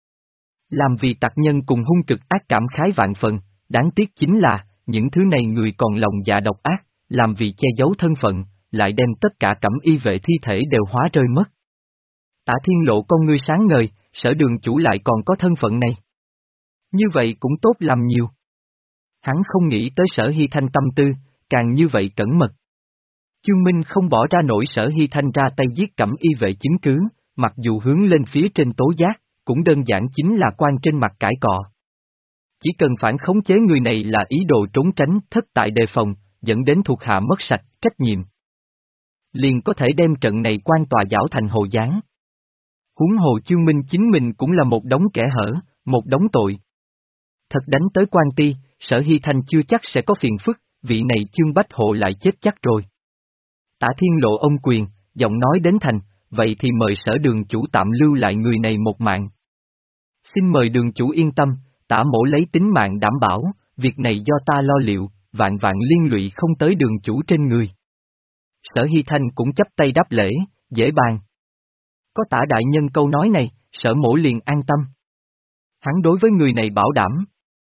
Làm vì tặc nhân cùng hung cực ác cảm khái vạn phần, đáng tiếc chính là, những thứ này người còn lòng dạ độc ác, làm vì che giấu thân phận, lại đem tất cả Cẩm Y vệ thi thể đều hóa rơi mất. Tả Thiên Lộ con ngươi sáng ngời, Sở đường chủ lại còn có thân phận này. Như vậy cũng tốt làm nhiều. Hắn không nghĩ tới Sở Hy Thanh tâm tư, càng như vậy cẩn mật. Chương Minh không bỏ ra nổi Sở Hy Thanh ra tay giết Cẩm Y vệ chứng cứ, mặc dù hướng lên phía trên tố giác, cũng đơn giản chính là quan trên mặt cãi cọ. Chỉ cần phản khống chế người này là ý đồ trốn tránh, thất tại đề phòng, dẫn đến thuộc hạ mất sạch, trách nhiệm. Liền có thể đem trận này quan tòa giảo thành hồ gián. Huống hồ Chương Minh chính mình cũng là một đống kẻ hở, một đống tội. Thật đánh tới quan ti, Sở Hy Thanh chưa chắc sẽ có phiền phức, vị này Chương Bách Hộ lại chết chắc rồi. Tả Thiên Lộ ôm quyền, giọng nói đến thành, vậy thì mời Sở đường chủ tạm lưu lại người này một mạng. Xin mời đường chủ yên tâm, Tả mỗ lấy tính mạng đảm bảo, việc này do ta lo liệu, vạn vạn liên lụy không tới đường chủ trên người. Sở Hy Thanh cũng chắp tay đáp lễ, dễ bàn. Có Tả đại nhân câu nói này, Sở mỗ liền an tâm. Hắn đối với người này bảo đảm.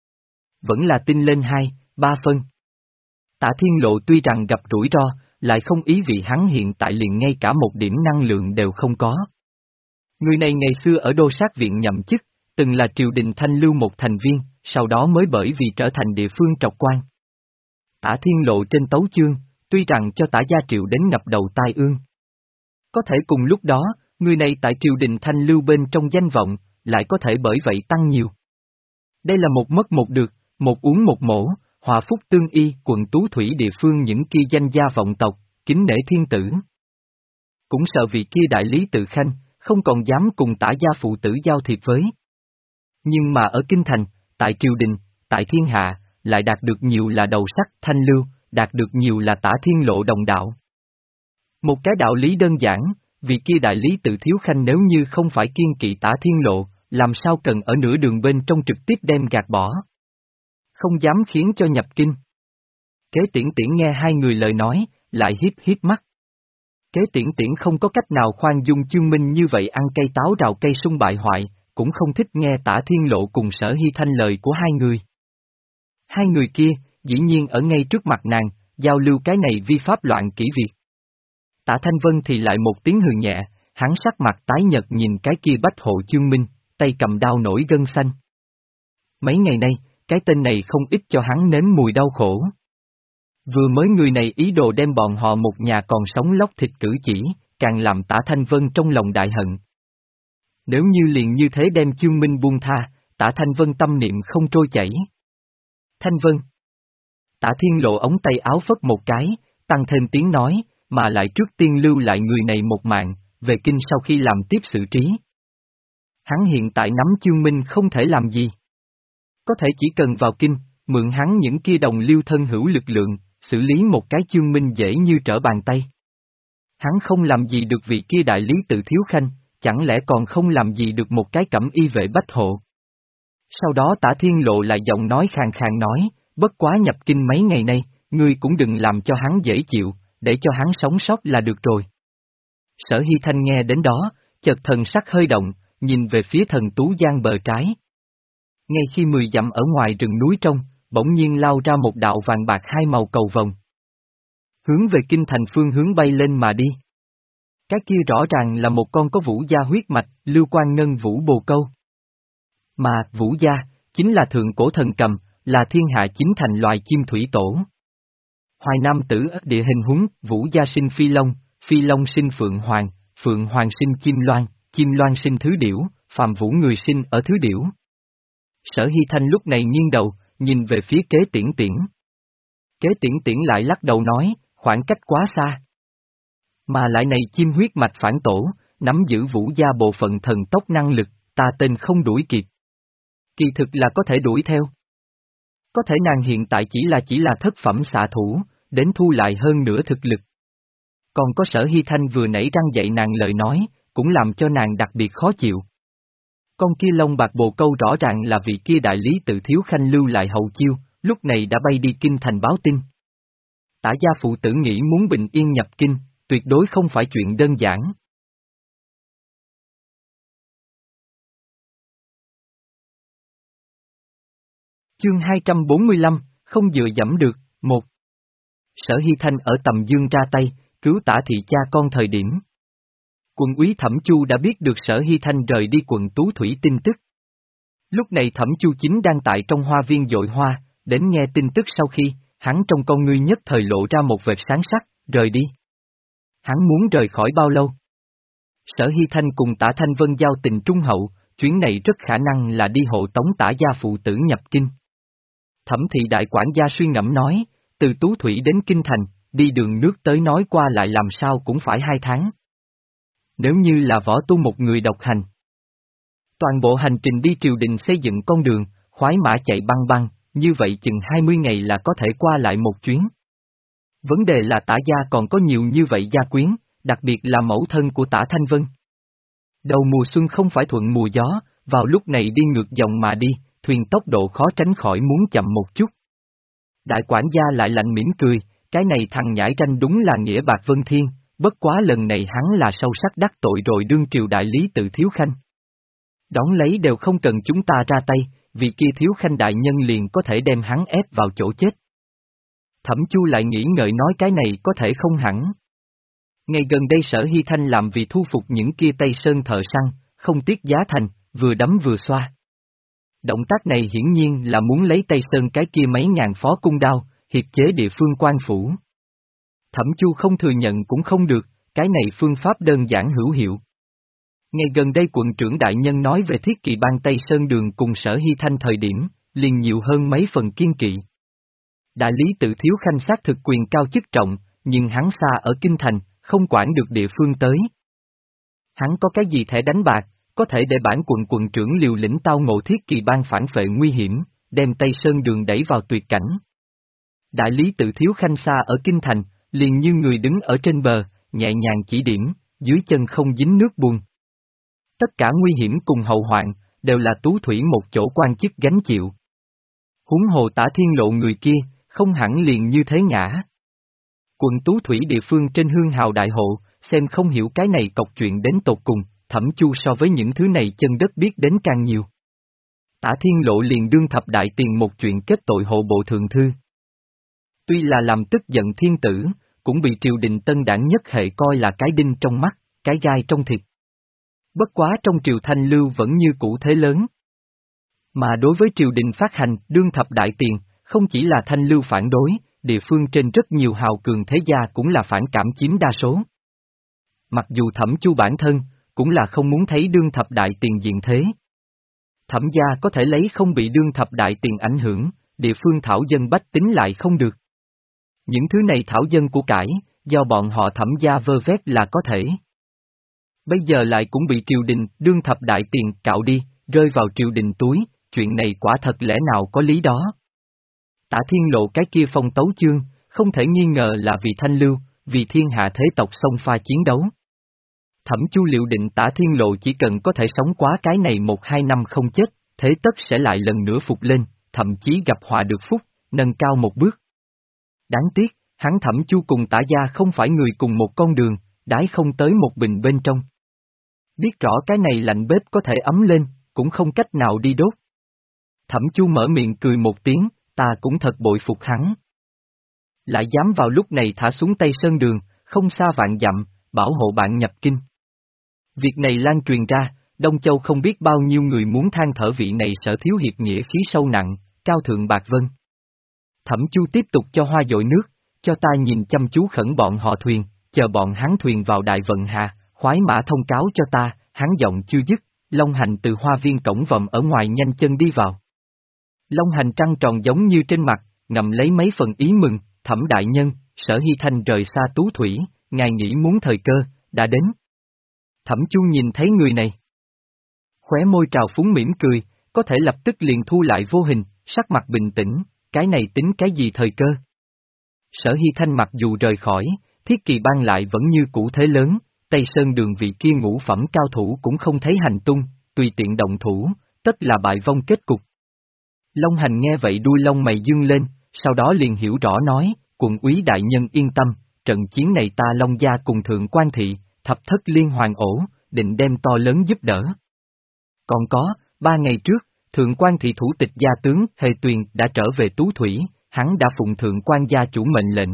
Vẫn là tin lên hai, ba phân. Tả Thiên Lộ tuy rằng gặp rủi ro, lại không ý vì hắn hiện tại liền ngay cả một điểm năng lượng đều không có. Người này ngày xưa ở đô sát viện nhậm chức, từng là triều đình thanh lưu một thành viên, sau đó mới bởi vì trở thành địa phương trọc quan. Tả Thiên Lộ trên tấu chương, tuy rằng cho Tả gia triệu đến ngập đầu tai ương. Có thể cùng lúc đó, người này tại triều đình thanh lưu bên trong danh vọng, lại có thể bởi vậy tăng nhiều. Đây là một mất một được, một uống một mổ, hòa phúc tương y quận Tú Thủy địa phương những kia danh gia vọng tộc, kính nể thiên tử. Cũng sợ vị kia đại lý tự khanh, không còn dám cùng Tả gia phụ tử giao thiệp với. Nhưng mà ở Kinh Thành, tại triều đình, tại thiên hạ, lại đạt được nhiều là đầu sắc thanh lưu, đạt được nhiều là Tả Thiên Lộ đồng đạo. Một cái đạo lý đơn giản, vì kia đại lý tự thiếu khanh nếu như không phải kiên kỵ Tả Thiên Lộ, làm sao cần ở nửa đường bên trong trực tiếp đem gạt bỏ. Không dám khiến cho nhập kinh. Kế Tiễn Tiễn nghe hai người lời nói, lại hiếp hiếp mắt. Kế Tiễn Tiễn không có cách nào khoan dung Chương Minh như vậy ăn cây táo rào cây sung bại hoại, cũng không thích nghe Tả Thiên Lộ cùng Sở Hy Thanh lời của hai người. Hai người kia, dĩ nhiên ở ngay trước mặt nàng, giao lưu cái này vi pháp loạn kỷ việc. Tả Thanh Vân thì lại một tiếng hừ nhẹ, hắn sắc mặt tái nhợt nhìn cái kia Bách Hộ Chương Minh, tay cầm đao nổi gân xanh. Mấy ngày nay, cái tên này không ít cho hắn nếm mùi đau khổ. Vừa mới người này ý đồ đem bọn họ một nhà còn sống lóc thịt cử chỉ, càng làm Tả Thanh Vân trong lòng đại hận. Nếu như liền như thế đem Chương Minh buông tha, Tả Thanh Vân tâm niệm không trôi chảy. Thanh Vân. Tả Thiên Lộ ống tay áo phất một cái, tăng thêm tiếng nói, mà lại trước tiên lưu lại người này một mạng, về kinh sau khi làm tiếp xử trí. Hắn hiện tại nắm Chương Minh không thể làm gì. Có thể chỉ cần vào kinh, mượn hắn những kia đồng liêu thân hữu lực lượng, xử lý một cái Chương Minh dễ như trở bàn tay. Hắn không làm gì được vị kia đại lý tự thiếu khanh, chẳng lẽ còn không làm gì được một cái cẩm y vệ Bách Hộ. Sau đó Tả Thiên Lộ lại giọng nói khàn khàn nói, bất quá nhập kinh mấy ngày nay, ngươi cũng đừng làm cho hắn dễ chịu, để cho hắn sống sót là được rồi. Sở Hy Thanh nghe đến đó, chợt thần sắc hơi động, nhìn về phía Thần Tú Giang bờ trái. Ngay khi mười dặm ở ngoài rừng núi trong, bỗng nhiên lao ra một đạo vàng bạc hai màu cầu vồng. Hướng về kinh thành phương hướng bay lên mà đi. Cái kia rõ ràng là một con có vũ gia huyết mạch, Lưu Quan Ngân Vũ Bồ Câu. Mà, vũ gia, chính là thượng cổ thần cầm, là thiên hạ chính thành loài chim thủy tổ. Hoài Nam tử ất địa hình huống, vũ gia sinh phi long, phi long sinh phượng hoàng, phượng hoàng sinh chim loan, chim loan sinh thứ điểu, phàm vũ người sinh ở thứ điểu. Sở Hy Thanh lúc này nghiêng đầu, nhìn về phía Kế Tiễn Tiễn. Kế Tiễn Tiễn lại lắc đầu nói, khoảng cách quá xa. Mà lại này chim huyết mạch phản tổ, nắm giữ vũ gia bộ phận thần tốc năng lực, ta tên không đuổi kịp. Kỳ thực là có thể đuổi theo. Có thể nàng hiện tại chỉ là chỉ là thất phẩm xạ thủ, đến thu lại hơn nửa thực lực. Còn có Sở Hy Thanh vừa nãy răng dạy nàng lời nói, cũng làm cho nàng đặc biệt khó chịu. Con kia lông bạc bồ câu rõ ràng là vị kia đại lý tự thiếu khanh lưu lại hậu chiêu, lúc này đã bay đi kinh thành báo tin. Tả gia phụ tử nghĩ muốn bình yên nhập kinh, tuyệt đối không phải chuyện đơn giản. Chương hai trăm bốn mươi lăm, không dựa dẫm được, một. Sở Hy Thanh ở tầm dương ra tay, cứu Tả thị cha con thời điểm. Quận úy Thẩm Chu đã biết được Sở Hy Thanh rời đi quận Tú Thủy tin tức. Lúc này Thẩm Chu chính đang tại trong hoa viên dội hoa, đến nghe tin tức sau khi, hắn trong con ngươi nhất thời lộ ra một vệt sáng sắc, rời đi. Hắn muốn rời khỏi bao lâu? Sở Hy Thanh cùng Tả Thanh Vân giao tình trung hậu, chuyến này rất khả năng là đi hộ tống Tả gia phụ tử nhập kinh. Thẩm thị đại quản gia suy ngẫm nói, từ Tú Thủy đến Kinh Thành, đi đường nước tới nói qua lại làm sao cũng phải hai tháng. Nếu như là võ tu một người độc hành, toàn bộ hành trình đi triều đình xây dựng con đường, khoái mã chạy băng băng, như vậy chừng hai mươi ngày là có thể qua lại một chuyến. Vấn đề là Tả gia còn có nhiều như vậy gia quyến, đặc biệt là mẫu thân của Tả Thanh Vân. Đầu mùa xuân không phải thuận mùa gió, vào lúc này đi ngược dòng mà đi, thuyền tốc độ khó tránh khỏi muốn chậm một chút. Đại quản gia lại lạnh mỉm cười, cái này thằng nhãi ranh đúng là nghĩa bạc vân thiên, bất quá lần này hắn là sâu sắc đắc tội rồi đương triều đại lý tự thiếu khanh. Đón lấy đều không cần chúng ta ra tay, vì kia thiếu khanh đại nhân liền có thể đem hắn ép vào chỗ chết. Thẩm Chu lại nghĩ ngợi nói cái này có thể không hẳn. Ngày gần đây Sở Hy Thanh làm vì thu phục những kia Tây Sơn thợ săn, không tiếc giá thành, vừa đấm vừa xoa. Động tác này hiển nhiên là muốn lấy Tây Sơn cái kia mấy ngàn phó cung đao, hiệp chế địa phương quan phủ. Thẩm Chu không thừa nhận cũng không được, cái này phương pháp đơn giản hữu hiệu. Ngày gần đây quận trưởng đại nhân nói về thiết kỵ bang Tây Sơn Đường cùng Sở Hy Thanh thời điểm, liền nhiều hơn mấy phần kiên kỵ. Đại lý tự thiếu khanh xác thực quyền cao chức trọng, nhưng hắn xa ở kinh thành, không quản được địa phương tới. Hắn có cái gì thẻ đánh bạc, có thể để bản quận quận trưởng liều lĩnh tao ngộ thiết kỵ bang phản phệ nguy hiểm, đem Tây Sơn Đường đẩy vào tuyệt cảnh. Đại lý tự thiếu khanh xa ở kinh thành, liền như người đứng ở trên bờ, nhẹ nhàng chỉ điểm, dưới chân không dính nước buồn. Tất cả nguy hiểm cùng hậu hoạn, đều là Tú Thủy một chỗ quan chức gánh chịu. Huống hồ Tả Thiên Lộ người kia, không hẳn liền như thế ngã. Quận Tú Thủy địa phương trên hương hào đại hộ, xem không hiểu cái này cọc chuyện đến tột cùng, Thẩm Chu so với những thứ này chân đất biết đến càng nhiều. Tả Thiên Lộ liền đương thập đại tiền một chuyện kết tội hộ bộ thượng thư. Tuy là làm tức giận thiên tử, cũng bị triều đình tân đảng nhất hệ coi là cái đinh trong mắt, cái gai trong thịt. Bất quá trong triều Thanh Lưu vẫn như cũ thế lớn. Mà đối với triều đình phát hành đương thập đại tiền, không chỉ là Thanh Lưu phản đối, địa phương trên rất nhiều hào cường thế gia cũng là phản cảm chiếm đa số. Mặc dù Thẩm Chu bản thân, cũng là không muốn thấy đương thập đại tiền diện thế. Thẩm gia có thể lấy không bị đương thập đại tiền ảnh hưởng, địa phương thảo dân bách tính lại không được. Những thứ này thảo dân của cải, do bọn họ Thẩm gia vơ vét là có thể. Bây giờ lại cũng bị triều đình đương thập đại tiền cạo đi, rơi vào triều đình túi, chuyện này quả thật lẽ nào có lý đó. Tả Thiên Lộ cái kia phong tấu chương, không thể nghi ngờ là vì Thanh Lưu, vì thiên hạ thế tộc xông pha chiến đấu. Thẩm Chu liệu định Tả Thiên Lộ chỉ cần có thể sống quá cái này một hai năm không chết, thế tất sẽ lại lần nữa phục lên, thậm chí gặp họa được phúc, nâng cao một bước. Đáng tiếc, hắn Thẩm Chu cùng Tả gia không phải người cùng một con đường, đái không tới một bình bên trong. Biết rõ cái này lạnh bếp có thể ấm lên, cũng không cách nào đi đốt. Thẩm Chu mở miệng cười một tiếng, ta cũng thật bội phục hắn. Lại dám vào lúc này thả xuống Tây Sơn Đường, không xa vạn dặm, bảo hộ bạn nhập kinh. Việc này lan truyền ra, Đông Châu không biết bao nhiêu người muốn than thở vị này Sở thiếu hiệp nghĩa khí sâu nặng, cao thượng bạc vân. Thẩm Chu tiếp tục cho hoa dội nước, cho ta nhìn chăm chú khẩn bọn họ thuyền, chờ bọn hắn thuyền vào đại vận hà, khoái mã thông cáo cho ta, hắn giọng chưa dứt, Long Hành từ hoa viên cổng vòm ở ngoài nhanh chân đi vào. Long Hành trăng tròn giống như trên mặt, ngậm lấy mấy phần ý mừng, Thẩm đại nhân, Sở Hy Thanh rời xa Tú Thủy, ngài nghĩ muốn thời cơ, đã đến. Thẩm Chu nhìn thấy người này. Khóe môi trào phúng mỉm cười, có thể lập tức liền thu lại vô hình, sắc mặt bình tĩnh, cái này tính cái gì thời cơ. Sở Hy Thanh mặc dù rời khỏi, thiết kỳ bang lại vẫn như cũ thế lớn, Tây Sơn Đường vị kia ngũ phẩm cao thủ cũng không thấy hành tung, tùy tiện động thủ, tất là bại vong kết cục. Long Hành nghe vậy đuôi lông mày dương lên, sau đó liền hiểu rõ nói, quận úy đại nhân yên tâm, trận chiến này ta Long gia cùng thượng quan thị, thập thất liên hoàn ổ, định đem to lớn giúp đỡ. Còn có, ba ngày trước, thượng quan thị thủ tịch gia tướng Hề Tuyền đã trở về Tú Thủy, hắn đã phụng thượng quan gia chủ mệnh lệnh.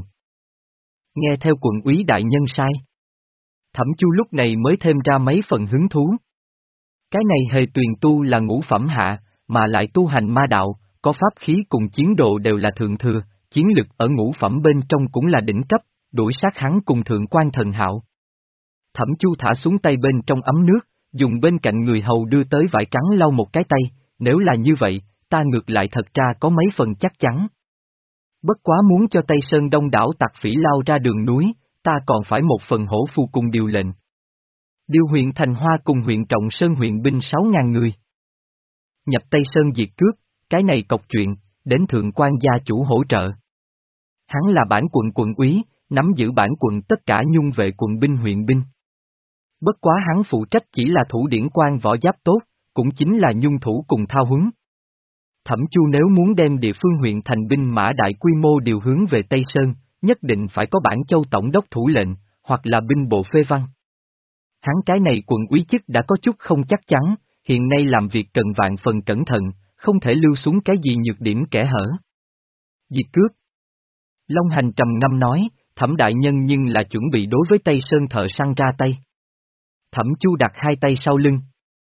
Nghe theo quận úy đại nhân sai. Thẩm Chu lúc này mới thêm ra mấy phần hứng thú. Cái này Hề Tuyền tu là ngũ phẩm hạ, mà lại tu hành ma đạo, có pháp khí cùng chiến độ đều là thượng thừa, chiến lực ở ngũ phẩm bên trong cũng là đỉnh cấp, đuổi sát hắn cùng thượng quan thần hạo. Thẩm Chu thả xuống tay bên trong ấm nước, dùng bên cạnh người hầu đưa tới vải trắng lau một cái tay, nếu là như vậy, ta ngược lại thật ra có mấy phần chắc chắn. Bất quá muốn cho Tây Sơn đông đảo tặc phỉ lao ra đường núi, ta còn phải một phần hổ phu cùng điều lệnh. Điều huyện Thành Hoa cùng huyện Trọng Sơn huyện binh sáu ngàn người. Nhập Tây Sơn diệt cướp, cái này cọc chuyện, đến thượng quan gia chủ hỗ trợ. Hắn là bản quận quận úy, nắm giữ bản quận tất cả nhung vệ quận binh huyện binh. Bất quá hắn phụ trách chỉ là thủ điển quan võ giáp tốt, cũng chính là nhung thủ cùng thao huấn. Thẩm Chu nếu muốn đem địa phương huyện thành binh mã đại quy mô điều hướng về Tây Sơn, nhất định phải có bản châu tổng đốc thủ lệnh, hoặc là binh bộ phê văn. Hắn cái này quận úy chức đã có chút không chắc chắn, hiện nay làm việc cần vạn phần cẩn thận, không thể lưu xuống cái gì nhược điểm kẽ hở. Diệt cướp. Long Hành trầm ngâm nói, Thẩm đại nhân nhưng là chuẩn bị đối với Tây Sơn thợ săn ra tay. Thẩm Chu đặt hai tay sau lưng.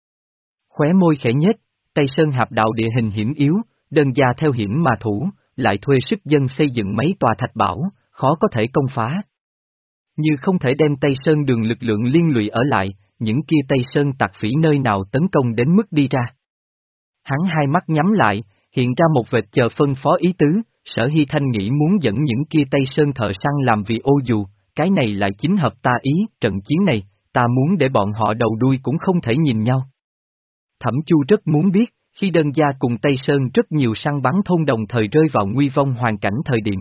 Khóe môi khẽ nhếch, Tây Sơn hạp đạo địa hình hiểm yếu, đơn gia theo hiểm mà thủ, lại thuê sức dân xây dựng mấy tòa thạch bảo, khó có thể công phá. Như không thể đem Tây Sơn đường lực lượng liên lụy ở lại, những kia Tây Sơn tặc phỉ nơi nào tấn công đến mức đi ra. Hắn hai mắt nhắm lại, hiện ra một vệt chờ phân phó ý tứ, Sở Hy Thanh nghĩ muốn dẫn những kia Tây Sơn thợ săn làm vì ô dù, cái này lại chính hợp ta ý, trận chiến này, ta muốn để bọn họ đầu đuôi cũng không thể nhìn nhau. Thẩm Chu rất muốn biết, khi đơn gia cùng Tây Sơn rất nhiều săn bắn thôn đồng thời rơi vào nguy vong hoàn cảnh thời điểm.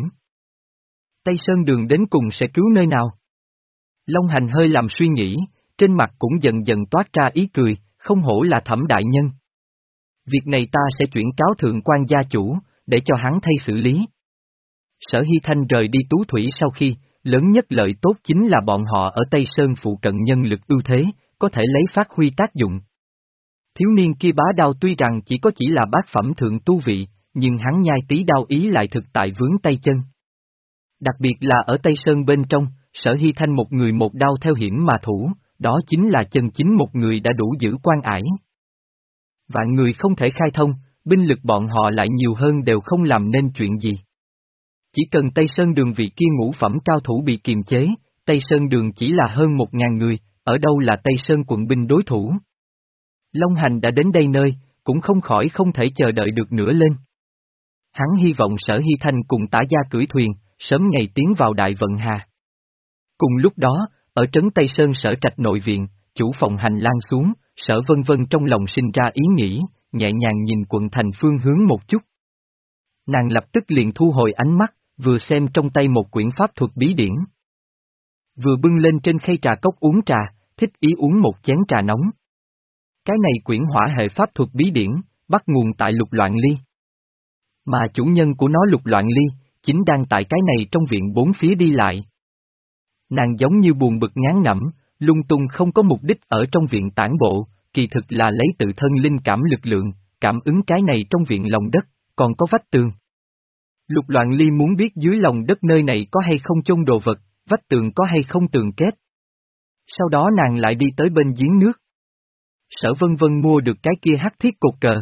Tây Sơn đường đến cùng sẽ cứu nơi nào? Long Hành hơi làm suy nghĩ, trên mặt cũng dần dần toát ra ý cười, không hổ là Thẩm đại nhân. Việc này ta sẽ chuyển cáo thượng quan gia chủ, để cho hắn thay xử lý. Sở Hy Thanh rời đi Tú Thủy sau khi, lớn nhất lợi tốt chính là bọn họ ở Tây Sơn phụ cận nhân lực ưu thế, có thể lấy phát huy tác dụng. Thiếu niên kia bá đao tuy rằng chỉ có chỉ là bát phẩm thượng tu vị, nhưng hắn nhai tí đao ý lại thực tại vướng tay chân. Đặc biệt là ở Tây Sơn bên trong, Sở Hy Thanh một người một đao theo hiểm mà thủ, đó chính là chân chính một người đã đủ giữ quan ải. Vạn người không thể khai thông, binh lực bọn họ lại nhiều hơn đều không làm nên chuyện gì. Chỉ cần Tây Sơn đường vị kia ngũ phẩm cao thủ bị kiềm chế, Tây Sơn đường chỉ là hơn một ngàn người, ở đâu là Tây Sơn quận binh đối thủ. Long Hành đã đến đây nơi, cũng không khỏi không thể chờ đợi được nữa lên. Hắn hy vọng Sở Hy Thanh cùng Tả Gia cưỡi thuyền, sớm ngày tiến vào Đại Vận Hà. Cùng lúc đó, ở trấn Tây Sơn Sở Trạch nội viện, chủ phòng hành lang xuống, Sở Vân Vân trong lòng sinh ra ý nghĩ, nhẹ nhàng nhìn quận thành phương hướng một chút. Nàng lập tức liền thu hồi ánh mắt, vừa xem trong tay một quyển pháp thuật bí điển. Vừa bưng lên trên khay trà cốc uống trà, thích ý uống một chén trà nóng. Cái này quyển hỏa hệ pháp thuật bí điển, bắt nguồn tại Lục Loạn Ly. Mà chủ nhân của nó Lục Loạn Ly, chính đang tại cái này trong viện bốn phía đi lại. Nàng giống như buồn bực ngán ngẩm, lung tung không có mục đích ở trong viện tản bộ, kỳ thực là lấy tự thân linh cảm lực lượng, cảm ứng cái này trong viện lòng đất, còn có vách tường. Lục Loạn Ly muốn biết dưới lòng đất nơi này có hay không chôn đồ vật, vách tường có hay không tường kết. Sau đó nàng lại đi tới bên giếng nước. Sở Vân Vân mua được cái kia hắc thiết cột cờ.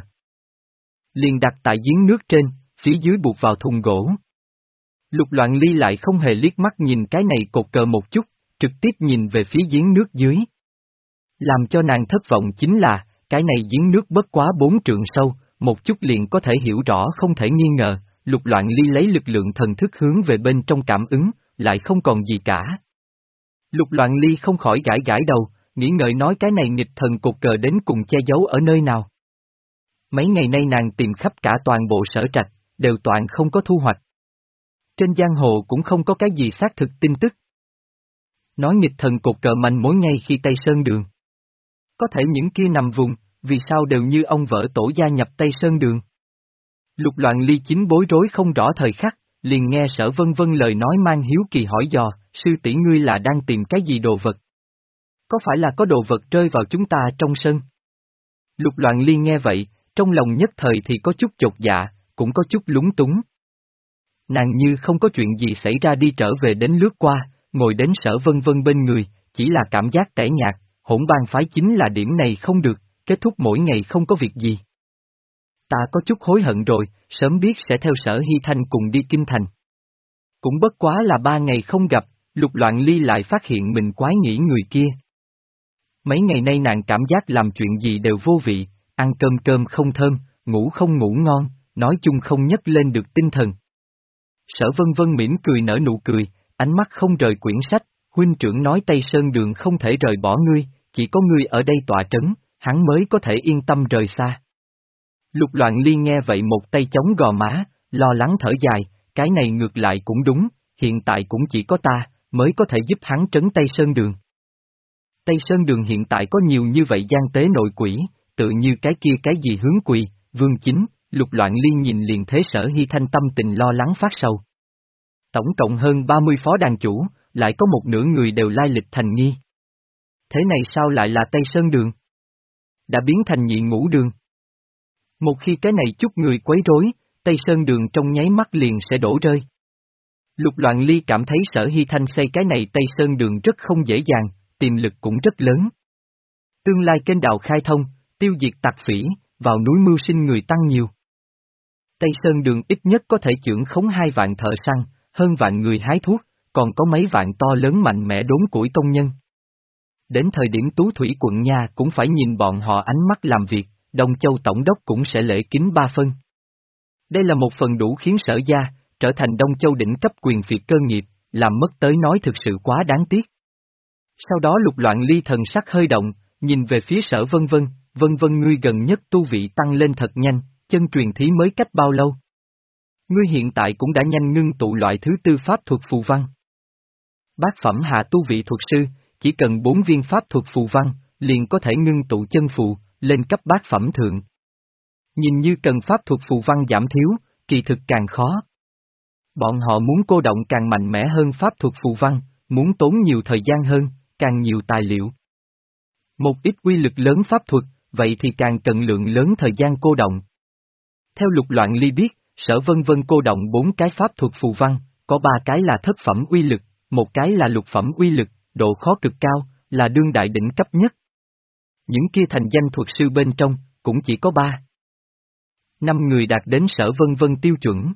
Liền đặt tại giếng nước trên, phía dưới buộc vào thùng gỗ. Lục Loạn Ly lại không hề liếc mắt nhìn cái này cột cờ một chút, trực tiếp nhìn về phía giếng nước dưới. Làm cho nàng thất vọng chính là, cái này giếng nước bất quá bốn trượng sâu, một chút liền có thể hiểu rõ không thể nghi ngờ, Lục Loạn Ly lấy lực lượng thần thức hướng về bên trong cảm ứng, lại không còn gì cả. Lục Loạn Ly không khỏi gãi gãi đầu, nghĩ ngợi nói cái này nghịch thần cột cờ đến cùng che giấu ở nơi nào. Mấy ngày nay nàng tìm khắp cả toàn bộ Sở Trạch, đều toàn không có thu hoạch. Trên giang hồ cũng không có cái gì xác thực tin tức. Nói nghịch thần cột cờ manh mối ngay khi Tây Sơn đường. Có thể những kia nằm vùng, vì sao đều như ông vợ tổ gia nhập Tây Sơn đường. Lục Loạn Ly chính bối rối không rõ thời khắc, liền nghe Sở Vân Vân lời nói mang hiếu kỳ hỏi dò, sư tỷ ngươi là đang tìm cái gì đồ vật? Có phải là có đồ vật rơi vào chúng ta trong sân? Lục Loạn Ly nghe vậy, trong lòng nhất thời thì có chút chột dạ, cũng có chút lúng túng. Nàng như không có chuyện gì xảy ra đi trở về đến lướt qua, ngồi đến Sở Vân Vân bên người, chỉ là cảm giác tẻ nhạt, hỗn bang phái chính là điểm này không được, kết thúc mỗi ngày không có việc gì. Ta có chút hối hận rồi, sớm biết sẽ theo Sở Hy Thanh cùng đi Kinh Thành. Cũng bất quá là ba ngày không gặp, Lục Loạn Ly lại phát hiện mình quái nghĩ người kia. Mấy ngày nay nàng cảm giác làm chuyện gì đều vô vị, ăn cơm cơm không thơm, ngủ không ngủ ngon, nói chung không nhấc lên được tinh thần. Sở Vân Vân mỉm cười nở nụ cười, ánh mắt không rời quyển sách, huynh trưởng nói Tây Sơn đường không thể rời bỏ ngươi, chỉ có ngươi ở đây tọa trấn, hắn mới có thể yên tâm rời xa. Lục Loạn Ly nghe vậy một tay chống gò má, lo lắng thở dài, cái này ngược lại cũng đúng, hiện tại cũng chỉ có ta, mới có thể giúp hắn trấn Tây Sơn Đường. Tây Sơn Đường hiện tại có nhiều như vậy gian tế nội quỷ, tự như cái kia cái gì hướng quỳ, Vương Chính, Lục Loạn Ly nhìn liền thế Sở Hy Thanh tâm tình lo lắng phát sầu. Tổng cộng hơn ba mươi phó đàn chủ, lại có một nửa người đều lai lịch thành nghi. Thế này sao lại là Tây Sơn Đường? Đã biến thành nhị ngũ đường. Một khi cái này chút người quấy rối, Tây Sơn Đường trong nháy mắt liền sẽ đổ rơi. Lục Loạn Ly cảm thấy Sở Hy Thanh xây cái này Tây Sơn Đường rất không dễ dàng, tiềm lực cũng rất lớn. Tương lai kênh đào khai thông, tiêu diệt tặc phỉ, vào núi mưu sinh người tăng nhiều. Tây Sơn Đường ít nhất có thể chưởng khống hai vạn thợ săn, hơn vạn người hái thuốc, còn có mấy vạn to lớn mạnh mẽ đốn củi công nhân. Đến thời điểm Tú Thủy quận nha cũng phải nhìn bọn họ ánh mắt làm việc, Đông Châu Tổng đốc cũng sẽ lễ kính ba phân. Đây là một phần đủ khiến Sở gia trở thành Đông Châu đỉnh cấp quyền phiệt cơ nghiệp, làm mất tới nói thực sự quá đáng tiếc. Sau đó Lục Loạn Ly thần sắc hơi động, nhìn về phía Sở Vân Vân, Vân Vân ngươi gần nhất tu vị tăng lên thật nhanh, chân truyền thí mới cách bao lâu? Ngươi hiện tại cũng đã nhanh ngưng tụ loại thứ tư pháp thuật phù văn. Bát phẩm hạ tu vị thuật sư, chỉ cần bốn viên pháp thuật phù văn, liền có thể ngưng tụ chân phù, lên cấp bát phẩm thượng. Nhìn như cần pháp thuật phù văn giảm thiếu, kỳ thực càng khó. Bọn họ muốn cô động càng mạnh mẽ hơn pháp thuật phù văn, muốn tốn nhiều thời gian hơn, càng nhiều tài liệu. Một ít uy lực lớn pháp thuật, vậy thì càng cần lượng lớn thời gian cô động. Theo Lục Loạn Ly biết, Sở Vân Vân cô động bốn cái pháp thuật phù văn, có ba cái là thất phẩm uy lực, một cái là lục phẩm uy lực, độ khó cực cao, là đương đại đỉnh cấp nhất. Những kia thành danh thuật sư bên trong, cũng chỉ có ba. Năm người đạt đến Sở Vân Vân tiêu chuẩn.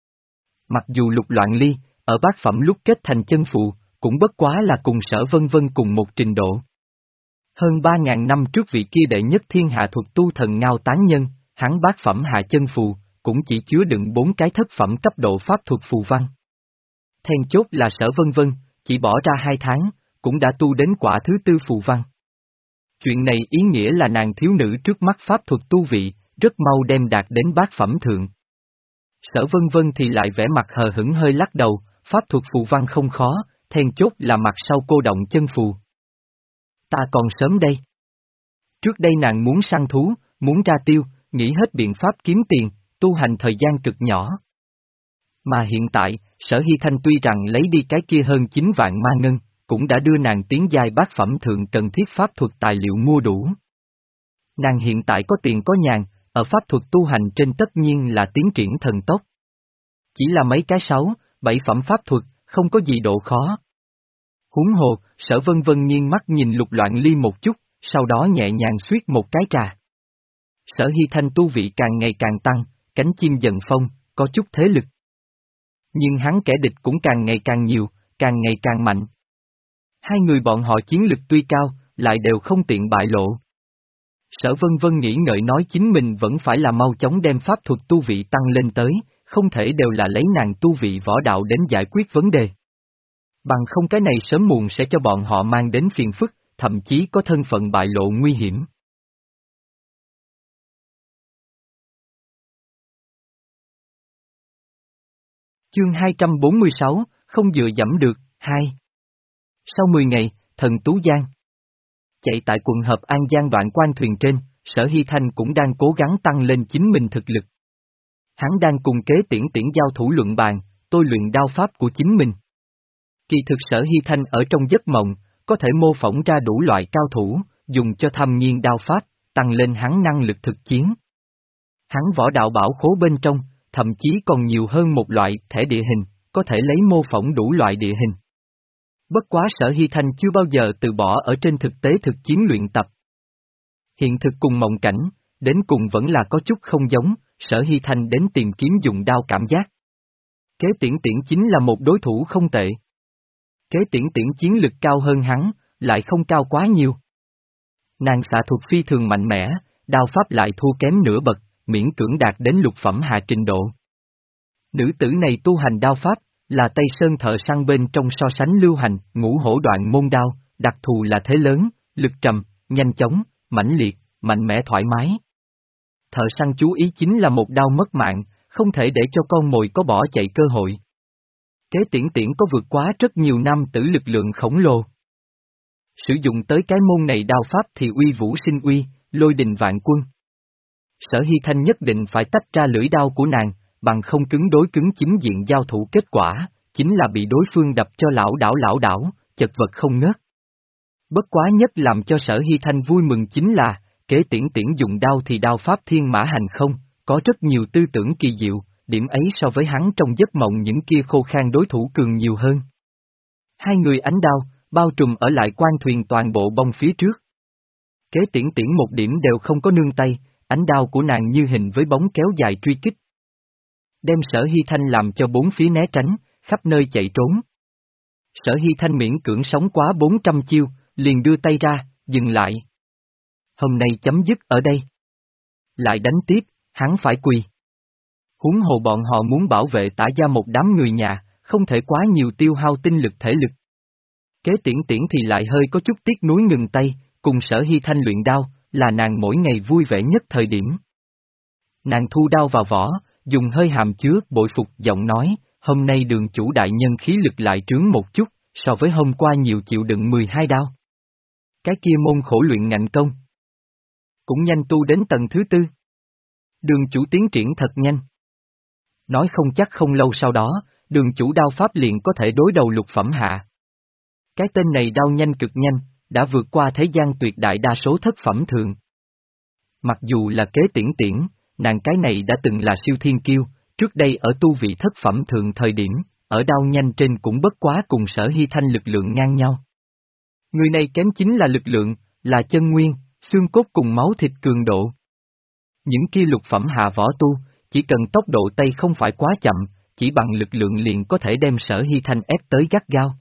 Mặc dù Lục Loạn Ly, ở bát phẩm lúc kết thành chân phù, cũng bất quá là cùng Sở Vân Vân cùng một trình độ. Hơn ba ngàn năm trước vị kia đệ nhất thiên hạ thuật tu thần Ngao Tán Nhân, hắn bát phẩm hạ chân phù, cũng chỉ chứa đựng bốn cái thất phẩm cấp độ pháp thuật phù văn. Then chốt là Sở Vân Vân, chỉ bỏ ra hai tháng, cũng đã tu đến quả thứ tư phù văn. Chuyện này ý nghĩa là nàng thiếu nữ trước mắt pháp thuật tu vị, rất mau đem đạt đến bát phẩm thượng. Sở Vân Vân thì lại vẻ mặt hờ hững hơi lắc đầu, pháp thuật phù văn không khó, then chốt là mặt sau cô động chân phù. Ta còn sớm đây. Trước đây nàng muốn săn thú, muốn ra tiêu, nghĩ hết biện pháp kiếm tiền, tu hành thời gian cực nhỏ. Mà hiện tại, Sở Hy Thanh tuy rằng lấy đi cái kia hơn chín vạn ma ngân, cũng đã đưa nàng tiến giai bát phẩm thượng cần thiết pháp thuật tài liệu mua đủ. Nàng hiện tại có tiền có nhàn, ở pháp thuật tu hành trên tất nhiên là tiến triển thần tốc. Chỉ là mấy cái sáu, bảy phẩm pháp thuật, không có gì độ khó. Huống hồ, Sở Vân Vân nghiêng mắt nhìn Lục Loạn Ly một chút, sau đó nhẹ nhàng xuyết một cái trà. Sở Hy Thanh tu vị càng ngày càng tăng, cánh chim dần phong, có chút thế lực. Nhưng hắn kẻ địch cũng càng ngày càng nhiều, càng ngày càng mạnh. Hai người bọn họ chiến lực tuy cao, lại đều không tiện bại lộ. Sở Vân Vân nghĩ ngợi nói chính mình vẫn phải là mau chóng đem pháp thuật tu vị tăng lên tới, không thể đều là lấy nàng tu vị võ đạo đến giải quyết vấn đề. Bằng không cái này sớm muộn sẽ cho bọn họ mang đến phiền phức, thậm chí có thân phận bại lộ nguy hiểm. Chương hai trăm bốn mươi sáu, không dựa dẫm được, hai. Sau mười ngày, thần Tú Giang. Chạy tại quận Hợp An Giang đoạn quan thuyền trên, Sở Hy Thanh cũng đang cố gắng tăng lên chính mình thực lực. Hắn đang cùng kế tiễn tiễn giao thủ luận bàn, tôi luyện đao pháp của chính mình. Kỳ thực Sở Hy Thanh ở trong giấc mộng, có thể mô phỏng ra đủ loại cao thủ, dùng cho thâm nhiên đao pháp, tăng lên hắn năng lực thực chiến. Hắn võ đạo bảo khố bên trong, thậm chí còn nhiều hơn một loại thẻ địa hình, có thể lấy mô phỏng đủ loại địa hình. Bất quá Sở Hy Thanh chưa bao giờ từ bỏ ở trên thực tế thực chiến luyện tập. Hiện thực cùng mộng cảnh, đến cùng vẫn là có chút không giống, Sở Hy Thanh đến tìm kiếm dùng đao cảm giác. Kế tiễn tiễn chính là một đối thủ không tệ. Kế tiễn tiễn chiến lực cao hơn hắn, lại không cao quá nhiều. Nàng xạ thuật phi thường mạnh mẽ, đao pháp lại thua kém nửa bậc, miễn cưỡng đạt đến lục phẩm hạ trình độ. Nữ tử này tu hành đao pháp, là Tây Sơn thợ săn bên trong so sánh lưu hành, ngũ hổ đoạn môn đao, đặc thù là thế lớn, lực trầm, nhanh chóng, mãnh liệt, mạnh mẽ thoải mái. Thợ săn chú ý chính là một đao mất mạng, không thể để cho con mồi có bỏ chạy cơ hội. Kế Tiễn Tiễn có vượt quá rất nhiều năm tử lực lượng khổng lồ. Sử dụng tới cái môn này đao pháp thì uy vũ sinh uy, lôi đình vạn quân. Sở Hy Thanh nhất định phải tách ra lưỡi đao của nàng, bằng không cứng đối cứng chính diện giao thủ kết quả, chính là bị đối phương đập cho lão đảo lão đảo, chật vật không ngớt. Bất quá nhất làm cho Sở Hy Thanh vui mừng chính là, Kế Tiễn Tiễn dùng đao thì đao pháp thiên mã hành không, có rất nhiều tư tưởng kỳ diệu, điểm ấy so với hắn trong giấc mộng những kia khô khan đối thủ cường nhiều hơn. Hai người ánh đao, bao trùm ở lại quan thuyền toàn bộ bông phía trước. Kế Tiễn Tiễn một điểm đều không có nương tay, ánh đao của nàng như hình với bóng kéo dài truy kích. Đem Sở Hy Thanh làm cho bốn phía né tránh, khắp nơi chạy trốn. Sở Hy Thanh miễn cưỡng sống quá bốn trăm chiêu, liền đưa tay ra, dừng lại. Hôm nay chấm dứt ở đây. Lại đánh tiếp, hắn phải quỳ. Huống hồ bọn họ muốn bảo vệ Tả gia một đám người nhà, không thể quá nhiều tiêu hao tinh lực thể lực. Kế Tiễn Tiễn thì lại hơi có chút tiếc nuối ngừng tay, cùng Sở Hy Thanh luyện đao, là nàng mỗi ngày vui vẻ nhất thời điểm. Nàng thu đao vào vỏ, dùng hơi hàm chứa bội phục giọng nói, hôm nay Đường chủ đại nhân khí lực lại trướng một chút, so với hôm qua nhiều chịu đựng mười hai đao. Cái kia môn khổ luyện ngạnh công. Cũng nhanh tu đến tầng thứ tư. Đường chủ tiến triển thật nhanh. Nói không chắc không lâu sau đó, đường chủ đao pháp liền có thể đối đầu lục phẩm hạ. Cái tên này đao nhanh cực nhanh, đã vượt qua thế gian tuyệt đại đa số thất phẩm thường. Mặc dù là Kế Tiễn Tiễn, nàng cái này đã từng là siêu thiên kiêu, trước đây ở tu vị thất phẩm thường thời điểm, ở đao nhanh trên cũng bất quá cùng Sở Hy Thanh lực lượng ngang nhau. Người này kém chính là lực lượng, là chân nguyên, xương cốt cùng máu thịt cường độ. Những kia lục phẩm hạ võ tu, chỉ cần tốc độ tay không phải quá chậm, chỉ bằng lực lượng liền có thể đem Sở Hy Thanh ép tới gắt gao.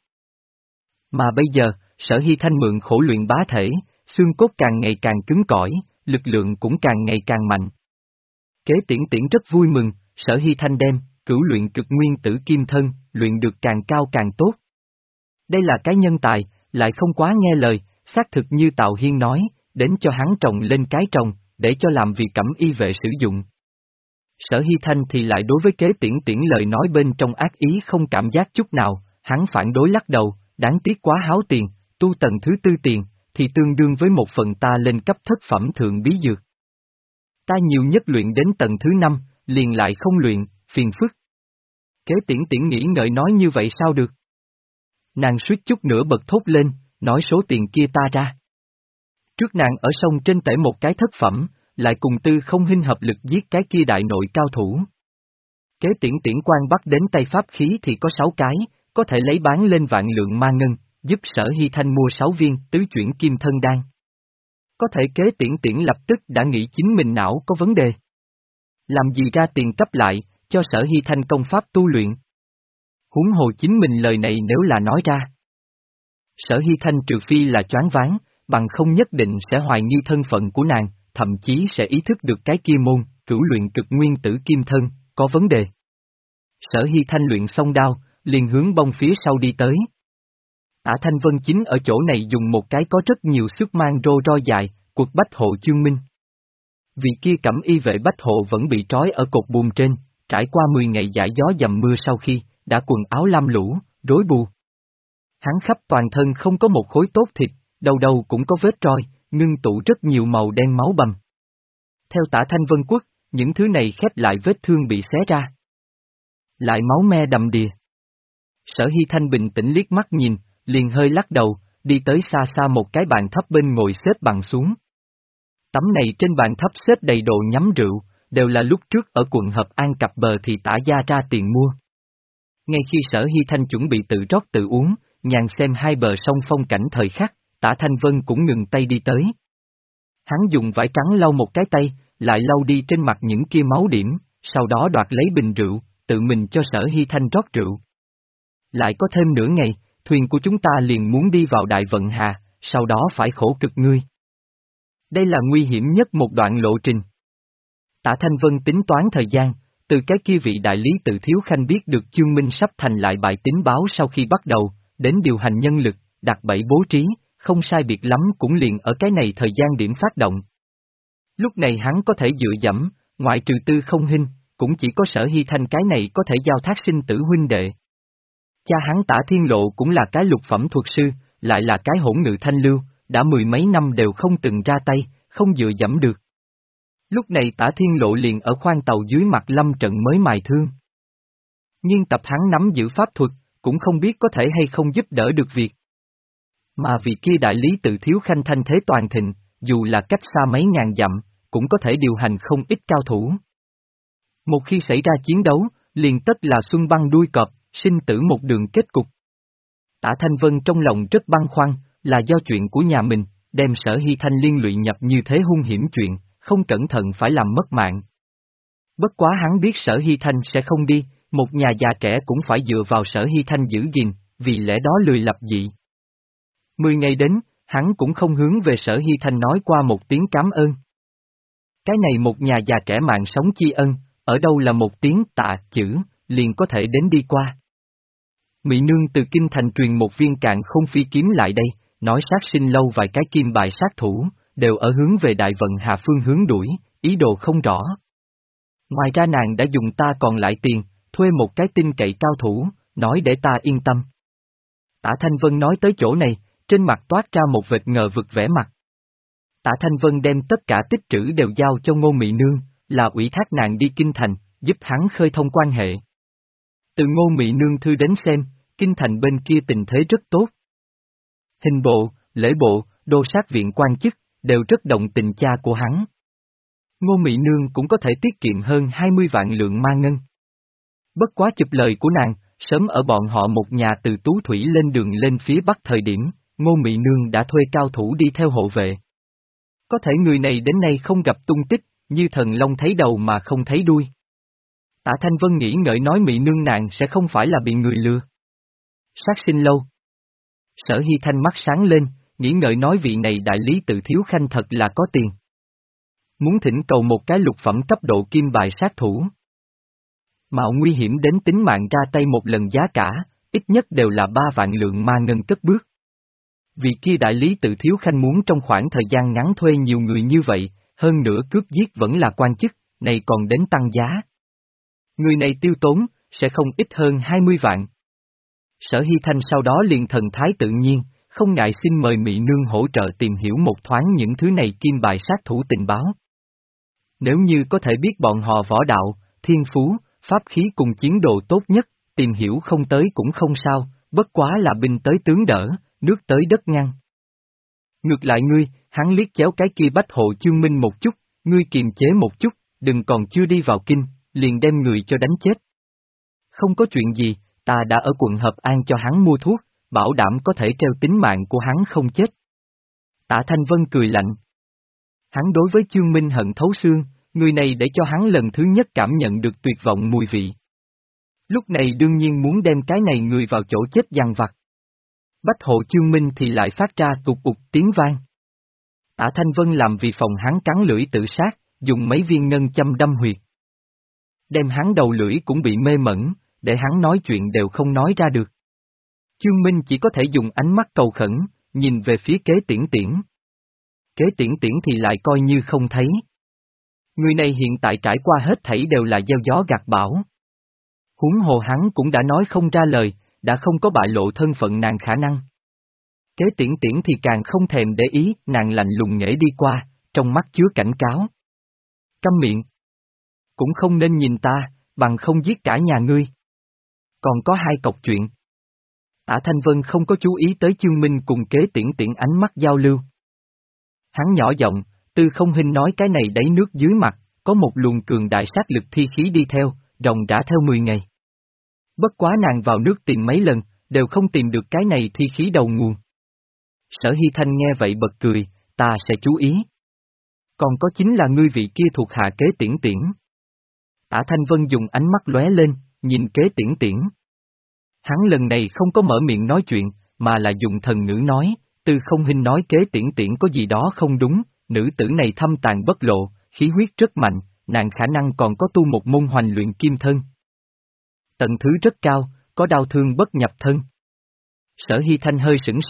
Mà bây giờ, Sở Hy Thanh mượn khổ luyện bá thể, xương cốt càng ngày càng cứng cỏi, lực lượng cũng càng ngày càng mạnh. Kế Tiễn Tiễn rất vui mừng, Sở Hy Thanh đem, cửu luyện cực nguyên tử kim thân, luyện được càng cao càng tốt. Đây là cái nhân tài, lại không quá nghe lời, xác thực như Tào Hiên nói, đến cho hắn trồng lên cái trồng, để cho làm việc cẩm y vệ sử dụng. Sở Hy Thanh thì lại đối với Kế Tiễn Tiễn lời nói bên trong ác ý không cảm giác chút nào, hắn phản đối lắc đầu, đáng tiếc quá háo tiền, tu tầng thứ tư tiền, thì tương đương với một phần ta lên cấp thất phẩm thượng bí dược. Ta nhiều nhất luyện đến tầng thứ năm, liền lại không luyện, phiền phức. Kế Tiễn Tiễn nghĩ ngợi nói như vậy sao được? Nàng suýt chút nữa bật thốt lên, nói số tiền kia ta ra. Trước nàng ở sông trên tể một cái thất phẩm, lại cùng tư không hinh hợp lực giết cái kia đại nội cao thủ. Kế Tiễn Tiễn quan bắt đến tay pháp khí thì có sáu cái, có thể lấy bán lên vạn lượng ma ngân, giúp Sở Hy Thanh mua sáu viên tứ chuyển kim thân đan. Có thể Kế Tiễn Tiễn lập tức đã nghĩ chính mình não có vấn đề. Làm gì ra tiền cấp lại, cho Sở Hy Thanh công pháp tu luyện. Huống hồ chính mình lời này nếu là nói ra. Sở Hy Thanh trừ phi là choáng váng, bằng không nhất định sẽ hoài nghi thân phận của nàng, thậm chí sẽ ý thức được cái kia môn, cửu luyện cực nguyên tử kim thân, có vấn đề. Sở Hy Thanh luyện xong đao, liền hướng bông phía sau đi tới. Ả Thanh Vân chính ở chỗ này dùng một cái có rất nhiều sức mang rô roi dài, quật bách hộ chương minh. Vì kia cẩm y vệ bách hộ vẫn bị trói ở cột buồm trên, trải qua mười ngày giải gió dầm mưa sau khi, đã quần áo lam lũ, rối bù. Hắn khắp toàn thân không có một khối tốt thịt, đầu đầu cũng có vết roi, ngưng tụ rất nhiều màu đen máu bầm. Theo Tả Thanh Vân Quốc, những thứ này khép lại vết thương bị xé ra. Lại máu me đầm đìa. Sở Hy Thanh bình tĩnh liếc mắt nhìn, liền hơi lắc đầu, đi tới xa xa một cái bàn thấp bên ngồi xếp bằng xuống. Tấm này trên bàn thấp xếp đầy đồ nhắm rượu, đều là lúc trước ở quận Hợp An cặp bờ thì Tả gia ra tiền mua. Ngay khi Sở Hy Thanh chuẩn bị tự rót tự uống, nhàn xem hai bờ sông phong cảnh thời khắc, Tả Thanh Vân cũng ngừng tay đi tới. Hắn dùng vải trắng lau một cái tay, lại lau đi trên mặt những kia máu điểm, sau đó đoạt lấy bình rượu, tự mình cho Sở Hy Thanh rót rượu. Lại có thêm nửa ngày, thuyền của chúng ta liền muốn đi vào Đại Vận Hà, sau đó phải khổ cực ngươi. Đây là nguy hiểm nhất một đoạn lộ trình. Tả Thanh Vân tính toán thời gian, từ cái kia vị đại lý tự Thiếu Khanh biết được Chương Minh sắp thành lại bài tín báo sau khi bắt đầu, đến điều hành nhân lực, đặt bẫy bố trí, không sai biệt lắm cũng liền ở cái này thời gian điểm phát động. Lúc này hắn có thể dựa dẫm, ngoại trừ Tư Không Hinh, cũng chỉ có Sở Hy Thanh cái này có thể giao thác sinh tử huynh đệ. Cha hắn Tả Thiên Lộ cũng là cái lục phẩm thuật sư, lại là cái hỗn ngự thanh lưu, đã mười mấy năm đều không từng ra tay, không dựa dẫm được. Lúc này Tả Thiên Lộ liền ở khoang tàu dưới mặt lâm trận mới mài thương. Nhưng tập hắn nắm giữ pháp thuật, cũng không biết có thể hay không giúp đỡ được việc. Mà vị kia đại lý tự Thiếu Khanh thanh thế toàn thịnh, dù là cách xa mấy ngàn dặm, cũng có thể điều hành không ít cao thủ. Một khi xảy ra chiến đấu, liền tất là xuân băng đuôi cọp, sinh tử một đường kết cục. Tả Thanh Vân trong lòng rất băn khoăn, là do chuyện của nhà mình, đem Sở Hy Thanh liên lụy nhập như thế hung hiểm chuyện, không cẩn thận phải làm mất mạng. Bất quá hắn biết Sở Hy Thanh sẽ không đi, một nhà già trẻ cũng phải dựa vào Sở Hy Thanh giữ gìn, vì lẽ đó lười lập dị. Mười ngày đến, hắn cũng không hướng về Sở Hy Thanh nói qua một tiếng cảm ơn. Cái này một nhà già trẻ mạng sống tri ân, ở đâu là một tiếng tạ chữ, liền có thể đến đi qua. Mỹ Nương từ Kinh Thành truyền một viên cạn không phi kiếm lại đây, nói sát sinh lâu vài cái kim bài sát thủ, đều ở hướng về Đại Vận Hà phương hướng đuổi, ý đồ không rõ. Ngoài ra nàng đã dùng ta còn lại tiền, thuê một cái tin cậy cao thủ, nói để ta yên tâm. Tả Thanh Vân nói tới chỗ này, trên mặt toát ra một vệt ngờ vực vẻ mặt. Tả Thanh Vân đem tất cả tích trữ đều giao cho Ngô Mỹ Nương, là ủy thác nàng đi Kinh Thành, giúp hắn khơi thông quan hệ. Từ Ngô Mỹ Nương thư đến xem, Kinh Thành bên kia tình thế rất tốt. Hình bộ, lễ bộ, đô sát viện quan chức, đều rất đồng tình cha của hắn. Ngô Mỹ Nương cũng có thể tiết kiệm hơn hai mươi vạn lượng ma ngân. Bất quá chụp lời của nàng, sớm ở bọn họ một nhà từ Tú Thủy lên đường lên phía bắc thời điểm, Ngô Mỹ Nương đã thuê cao thủ đi theo hộ vệ. Có thể người này đến nay không gặp tung tích, như thần long thấy đầu mà không thấy đuôi. Tạ Thanh Vân nghĩ ngợi nói Mỹ Nương nàng sẽ không phải là bị người lừa. Sát sinh lâu. Sở Hy Thanh mắt sáng lên, nghĩ ngợi nói vị này đại lý tự Thiếu Khanh thật là có tiền. Muốn thỉnh cầu một cái lục phẩm cấp độ kim bài sát thủ. Mạo nguy hiểm đến tính mạng ra tay một lần giá cả, ít nhất đều là ba vạn lượng ma ngân cất bước. Vị kia đại lý tự Thiếu Khanh muốn trong khoảng thời gian ngắn thuê nhiều người như vậy, hơn nữa cướp giết vẫn là quan chức, này còn đến tăng giá. Người này tiêu tốn, sẽ không ít hơn hai mươi vạn. Sở Hy Thanh sau đó liền thần thái tự nhiên, không ngại xin mời Mỹ Nương hỗ trợ tìm hiểu một thoáng những thứ này kim bài sát thủ tình báo. Nếu như có thể biết bọn họ võ đạo, thiên phú, pháp khí cùng chiến độ tốt nhất, tìm hiểu không tới cũng không sao, bất quá là binh tới tướng đỡ, nước tới đất ngăn. Ngược lại ngươi, hắn liếc chéo cái kia Bách Hộ Chương Minh một chút, ngươi kiềm chế một chút, đừng còn chưa đi vào kinh, liền đem người cho đánh chết. Không có chuyện gì, ta đã ở quận Hợp An cho hắn mua thuốc, bảo đảm có thể treo tính mạng của hắn không chết. Tạ Thanh Vân cười lạnh. Hắn đối với Chương Minh hận thấu xương, người này để cho hắn lần thứ nhất cảm nhận được tuyệt vọng mùi vị. Lúc này đương nhiên muốn đem cái này người vào chỗ chết dằn vặt. Bách Hộ Chương Minh thì lại phát ra tụt ụt tiếng vang. Tạ Thanh Vân làm vì phòng hắn cắn lưỡi tự sát, dùng mấy viên ngân châm đâm huyệt. Đem hắn đầu lưỡi cũng bị mê mẩn, để hắn nói chuyện đều không nói ra được. Chương Minh chỉ có thể dùng ánh mắt cầu khẩn, nhìn về phía Kế Tiễn Tiễn. Kế Tiễn Tiễn thì lại coi như không thấy. Người này hiện tại trải qua hết thảy đều là gieo gió gặt bão. Huống hồ hắn cũng đã nói không ra lời, đã không có bại lộ thân phận nàng khả năng. Kế Tiễn Tiễn thì càng không thèm để ý, nàng lạnh lùng nhễ đi qua, trong mắt chứa cảnh cáo. Câm miệng. Cũng không nên nhìn ta, bằng không giết cả nhà ngươi. Còn có hai cọc chuyện. Tạ Thanh Vân không có chú ý tới Chương Minh cùng Kế Tiễn Tiễn ánh mắt giao lưu. Hắn nhỏ giọng, Tư Không Hinh nói cái này đáy nước dưới mặt, có một luồng cường đại sát lực thi khí đi theo, ròng rã theo mười ngày. Bất quá nàng vào nước tìm mấy lần, đều không tìm được cái này thi khí đầu nguồn. Sở Hy Thanh nghe vậy bật cười, ta sẽ chú ý. Còn có chính là ngươi vị kia thuộc hạ Kế Tiễn Tiễn. Tạ Thanh Vân dùng ánh mắt lóe lên, nhìn Kế Tiễn Tiễn. Hắn lần này không có mở miệng nói chuyện, mà là dùng thần ngữ nói, Tư Không Hinh nói Kế Tiễn Tiễn có gì đó không đúng, nữ tử này thâm tàn bất lộ, khí huyết rất mạnh, nàng khả năng còn có tu một môn hoành luyện kim thân. Tận thứ rất cao, có đau thương bất nhập thân. Sở Hy Thanh hơi sững sờ,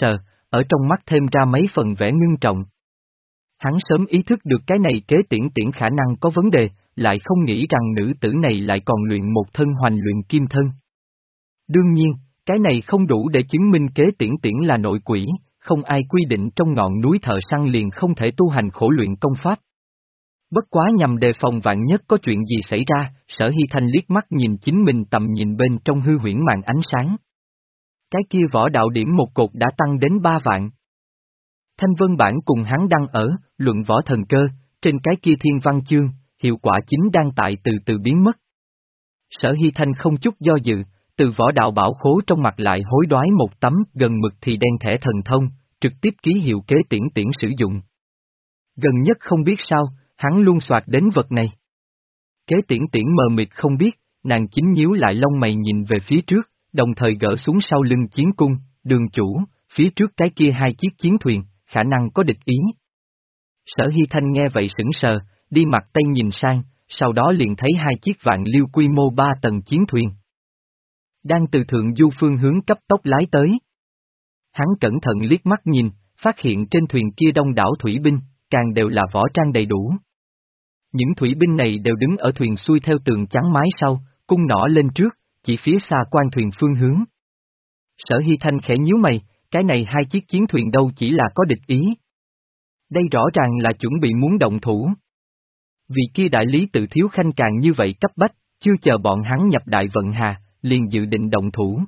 ở trong mắt thêm ra mấy phần vẻ ngưng trọng. Hắn sớm ý thức được cái này kế tiễn tiễn khả năng có vấn đề, lại không nghĩ rằng nữ tử này lại còn luyện một thân hoành luyện kim thân. Đương nhiên, cái này không đủ để chứng minh kế tiễn tiễn là nội quỷ, không ai quy định trong ngọn núi thợ săn liền không thể tu hành khổ luyện công pháp. Bất quá nhằm đề phòng vạn nhất có chuyện gì xảy ra, Sở Hy Thanh liếc mắt nhìn chính mình tầm nhìn bên trong hư huyễn màn ánh sáng. Cái kia võ đạo điểm một cột đã tăng đến ba vạn. Thanh vân bản cùng hắn đăng ở, luận võ thần cơ, trên cái kia thiên văn chương, hiệu quả chính đang tại từ từ biến mất. Sở Hy Thanh không chút do dự, từ võ đạo bảo khố trong mặt lại hối đoái một tấm gần mực thì đen thẻ thần thông, trực tiếp ký hiệu kế tiễn tiễn sử dụng. Gần nhất không biết sao, hắn luôn soạt đến vật này. Kế tiễn tiễn mờ mịt không biết, nàng chính nhíu lại lông mày nhìn về phía trước, đồng thời gỡ xuống sau lưng chiến cung, đường chủ, phía trước cái kia hai chiếc chiến thuyền, khả năng có địch ý. Sở Hy Thanh nghe vậy sững sờ, đi mặt tây nhìn sang, sau đó liền thấy hai chiếc vạn liêu quy mô ba tầng chiến thuyền. Đang từ thượng du phương hướng cấp tốc lái tới. Hắn cẩn thận liếc mắt nhìn, phát hiện trên thuyền kia đông đảo thủy binh, càng đều là võ trang đầy đủ. Những thủy binh này đều đứng ở thuyền xuôi theo tường trắng mái sau, cung nỏ lên trước, chỉ phía xa quan thuyền phương hướng. Sở Hy Thanh khẽ nhíu mày, cái này hai chiếc chiến thuyền đâu chỉ là có địch ý. Đây rõ ràng là chuẩn bị muốn động thủ. Vì kia đại lý tự thiếu khanh càng như vậy cấp bách, chưa chờ bọn hắn nhập đại vận hà, liền dự định động thủ.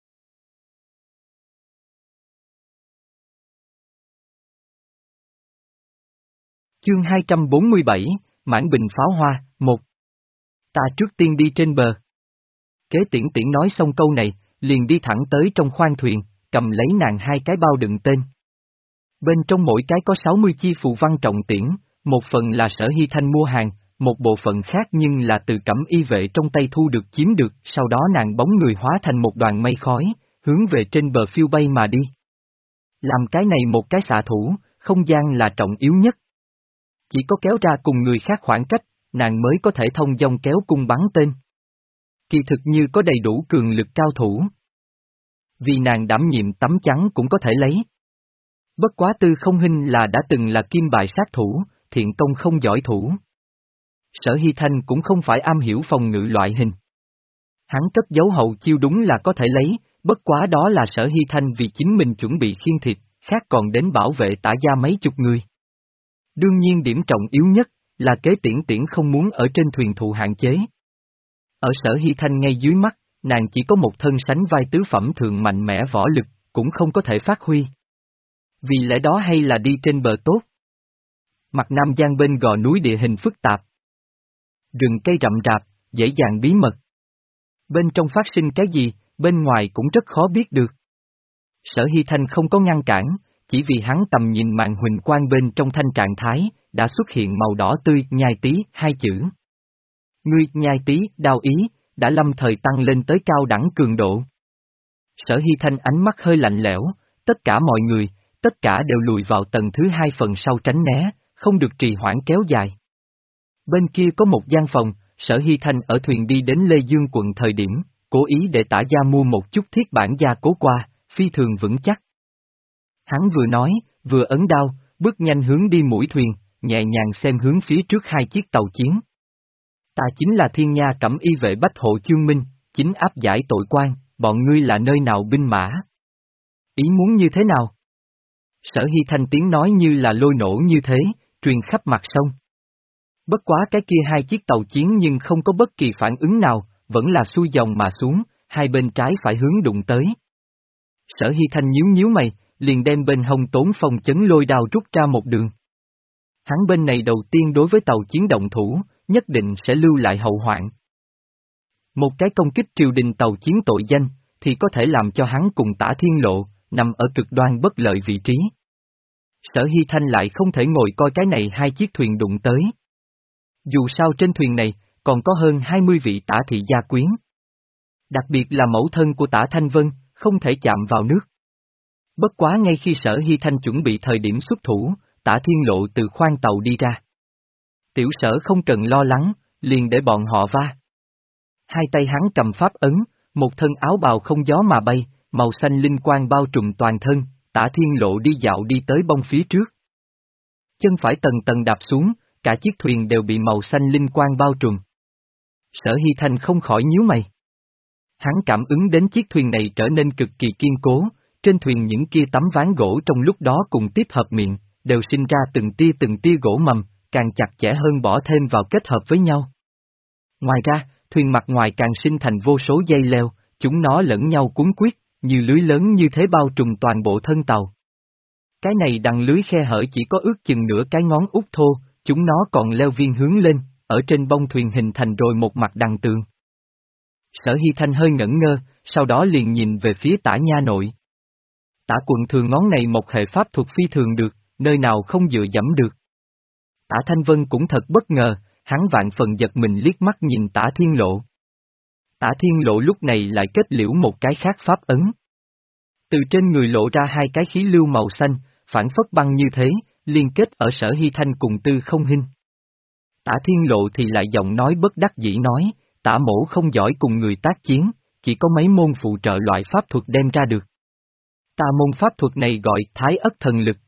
Chương hai trăm bốn mươi bảy, Mãn Bình Pháo Hoa, một. Ta trước tiên đi trên bờ. Kế tiễn tiễn nói xong câu này, liền đi thẳng tới trong khoang thuyền, cầm lấy nàng hai cái bao đựng tên. Bên trong mỗi cái có sáu mươi chi phù văn trọng tiễn, một phần là Sở Hy Thanh mua hàng, một bộ phận khác nhưng là từ Cẩm Y vệ trong tay thu được chiếm được, sau đó nàng bóng người hóa thành một đoàn mây khói, hướng về trên bờ phiêu bay mà đi. Làm cái này một cái xạ thủ, không gian là trọng yếu nhất. Chỉ có kéo ra cùng người khác khoảng cách, nàng mới có thể thông dong kéo cung bắn tên. Kỳ thực như có đầy đủ cường lực cao thủ. Vì nàng đảm nhiệm tấm chắn cũng có thể lấy. Bất quá Tư Không Hinh là đã từng là kim bài sát thủ, thiện công không giỏi thủ. Sở Hy Thanh cũng không phải am hiểu phòng ngự loại hình. Hắn cất giấu hậu chiêu đúng là có thể lấy, bất quá đó là Sở Hy Thanh vì chính mình chuẩn bị khiên thịt, khác còn đến bảo vệ Tả gia mấy chục người. Đương nhiên điểm trọng yếu nhất là kế tiễn tiễn không muốn ở trên thuyền thụ hạn chế. Ở Sở Hy Thanh ngay dưới mắt, nàng chỉ có một thân sánh vai tứ phẩm thường mạnh mẽ võ lực, cũng không có thể phát huy. Vì lẽ đó hay là đi trên bờ tốt. Mặt Nam Giang bên gò núi địa hình phức tạp. Rừng cây rậm rạp, dễ dàng bí mật. Bên trong phát sinh cái gì, bên ngoài cũng rất khó biết được. Sở Hy Thanh không có ngăn cản, chỉ vì hắn tầm nhìn màn huỳnh quang bên trong thanh trạng thái, đã xuất hiện màu đỏ tươi nhai tí hai chữ. Ngươi nhai tí, đao ý, đã lâm thời tăng lên tới cao đẳng cường độ. Sở Hy Thanh ánh mắt hơi lạnh lẽo, tất cả mọi người, tất cả đều lùi vào tầng thứ hai phần sau tránh né, không được trì hoãn kéo dài. Bên kia có một gian phòng, Sở Hy Thanh ở thuyền đi đến Lê Dương quận thời điểm, cố ý để Tả gia mua một chút thiết bản gia cố qua, phi thường vững chắc. Hắn vừa nói, vừa ấn đao, bước nhanh hướng đi mũi thuyền, nhẹ nhàng xem hướng phía trước hai chiếc tàu chiến. Ta chính là Thiên Nha Cẩm Y vệ Bách Hộ Chương Minh, chính áp giải tội quan, bọn ngươi là nơi nào binh mã? Ý muốn như thế nào? Sở Hy Thanh tiếng nói như là lôi nổ như thế, truyền khắp mặt sông. Bất quá cái kia hai chiếc tàu chiến nhưng không có bất kỳ phản ứng nào, vẫn là xuôi dòng mà xuống, hai bên trái phải hướng đụng tới. Sở Hy Thanh nhíu nhíu mày, liền đem bên hông Tốn Phong chấn lôi đao rút ra một đường. Hắn bên này đầu tiên đối với tàu chiến động thủ, nhất định sẽ lưu lại hậu hoạn. Một cái công kích triều đình tàu chiến tội danh, thì có thể làm cho hắn cùng Tả Thiên Lộ, nằm ở cực đoan bất lợi vị trí. Sở Hy Thanh lại không thể ngồi coi cái này hai chiếc thuyền đụng tới. Dù sao trên thuyền này, còn có hơn hai mươi vị Tả thị gia quyến. Đặc biệt là mẫu thân của Tả Thanh Vân, không thể chạm vào nước. Bất quá ngay khi Sở Hy Thanh chuẩn bị thời điểm xuất thủ, Tả Thiên Lộ từ khoang tàu đi ra. Tiểu Sở không cần lo lắng, liền để bọn họ va. Hai tay hắn cầm pháp ấn, một thân áo bào không gió mà bay, màu xanh linh quang bao trùm toàn thân, Tả Thiên Lộ đi dạo đi tới bông phía trước. Chân phải tầng tầng đạp xuống, cả chiếc thuyền đều bị màu xanh linh quang bao trùm. Sở Hy Thanh không khỏi nhíu mày. Hắn cảm ứng đến chiếc thuyền này trở nên cực kỳ kiên cố, trên thuyền những kia tấm ván gỗ trong lúc đó cùng tiếp hợp miệng, đều sinh ra từng tia từng tia gỗ mầm, càng chặt chẽ hơn bỏ thêm vào kết hợp với nhau. Ngoài ra, thuyền mặt ngoài càng sinh thành vô số dây leo, chúng nó lẫn nhau cuốn quýt, như lưới lớn như thế bao trùm toàn bộ thân tàu. Cái này đằng lưới khe hở chỉ có ước chừng nửa cái ngón út thô, chúng nó còn leo viên hướng lên, ở trên bông thuyền hình thành rồi một mặt đằng tường. Sở Hy Thanh hơi ngẩn ngơ, sau đó liền nhìn về phía Tả Nha Nội. Tả Quận Thường ngón này một hệ pháp thuật phi thường được, nơi nào không dựa dẫm được. Tả Thanh Vân cũng thật bất ngờ, hắn vạn phần giật mình liếc mắt nhìn Tả Thiên Lộ. Tả Thiên Lộ lúc này lại kết liễu một cái khác pháp ấn. Từ trên người lộ ra hai cái khí lưu màu xanh, phản phất băng như thế, liên kết ở Sở Hy Thanh cùng Tư Không Hinh. Tả Thiên Lộ thì lại giọng nói bất đắc dĩ nói, Tả mổ không giỏi cùng người tác chiến, chỉ có mấy môn phụ trợ loại pháp thuật đem ra được. Ta môn pháp thuật này gọi Thái Ất Thần Lực.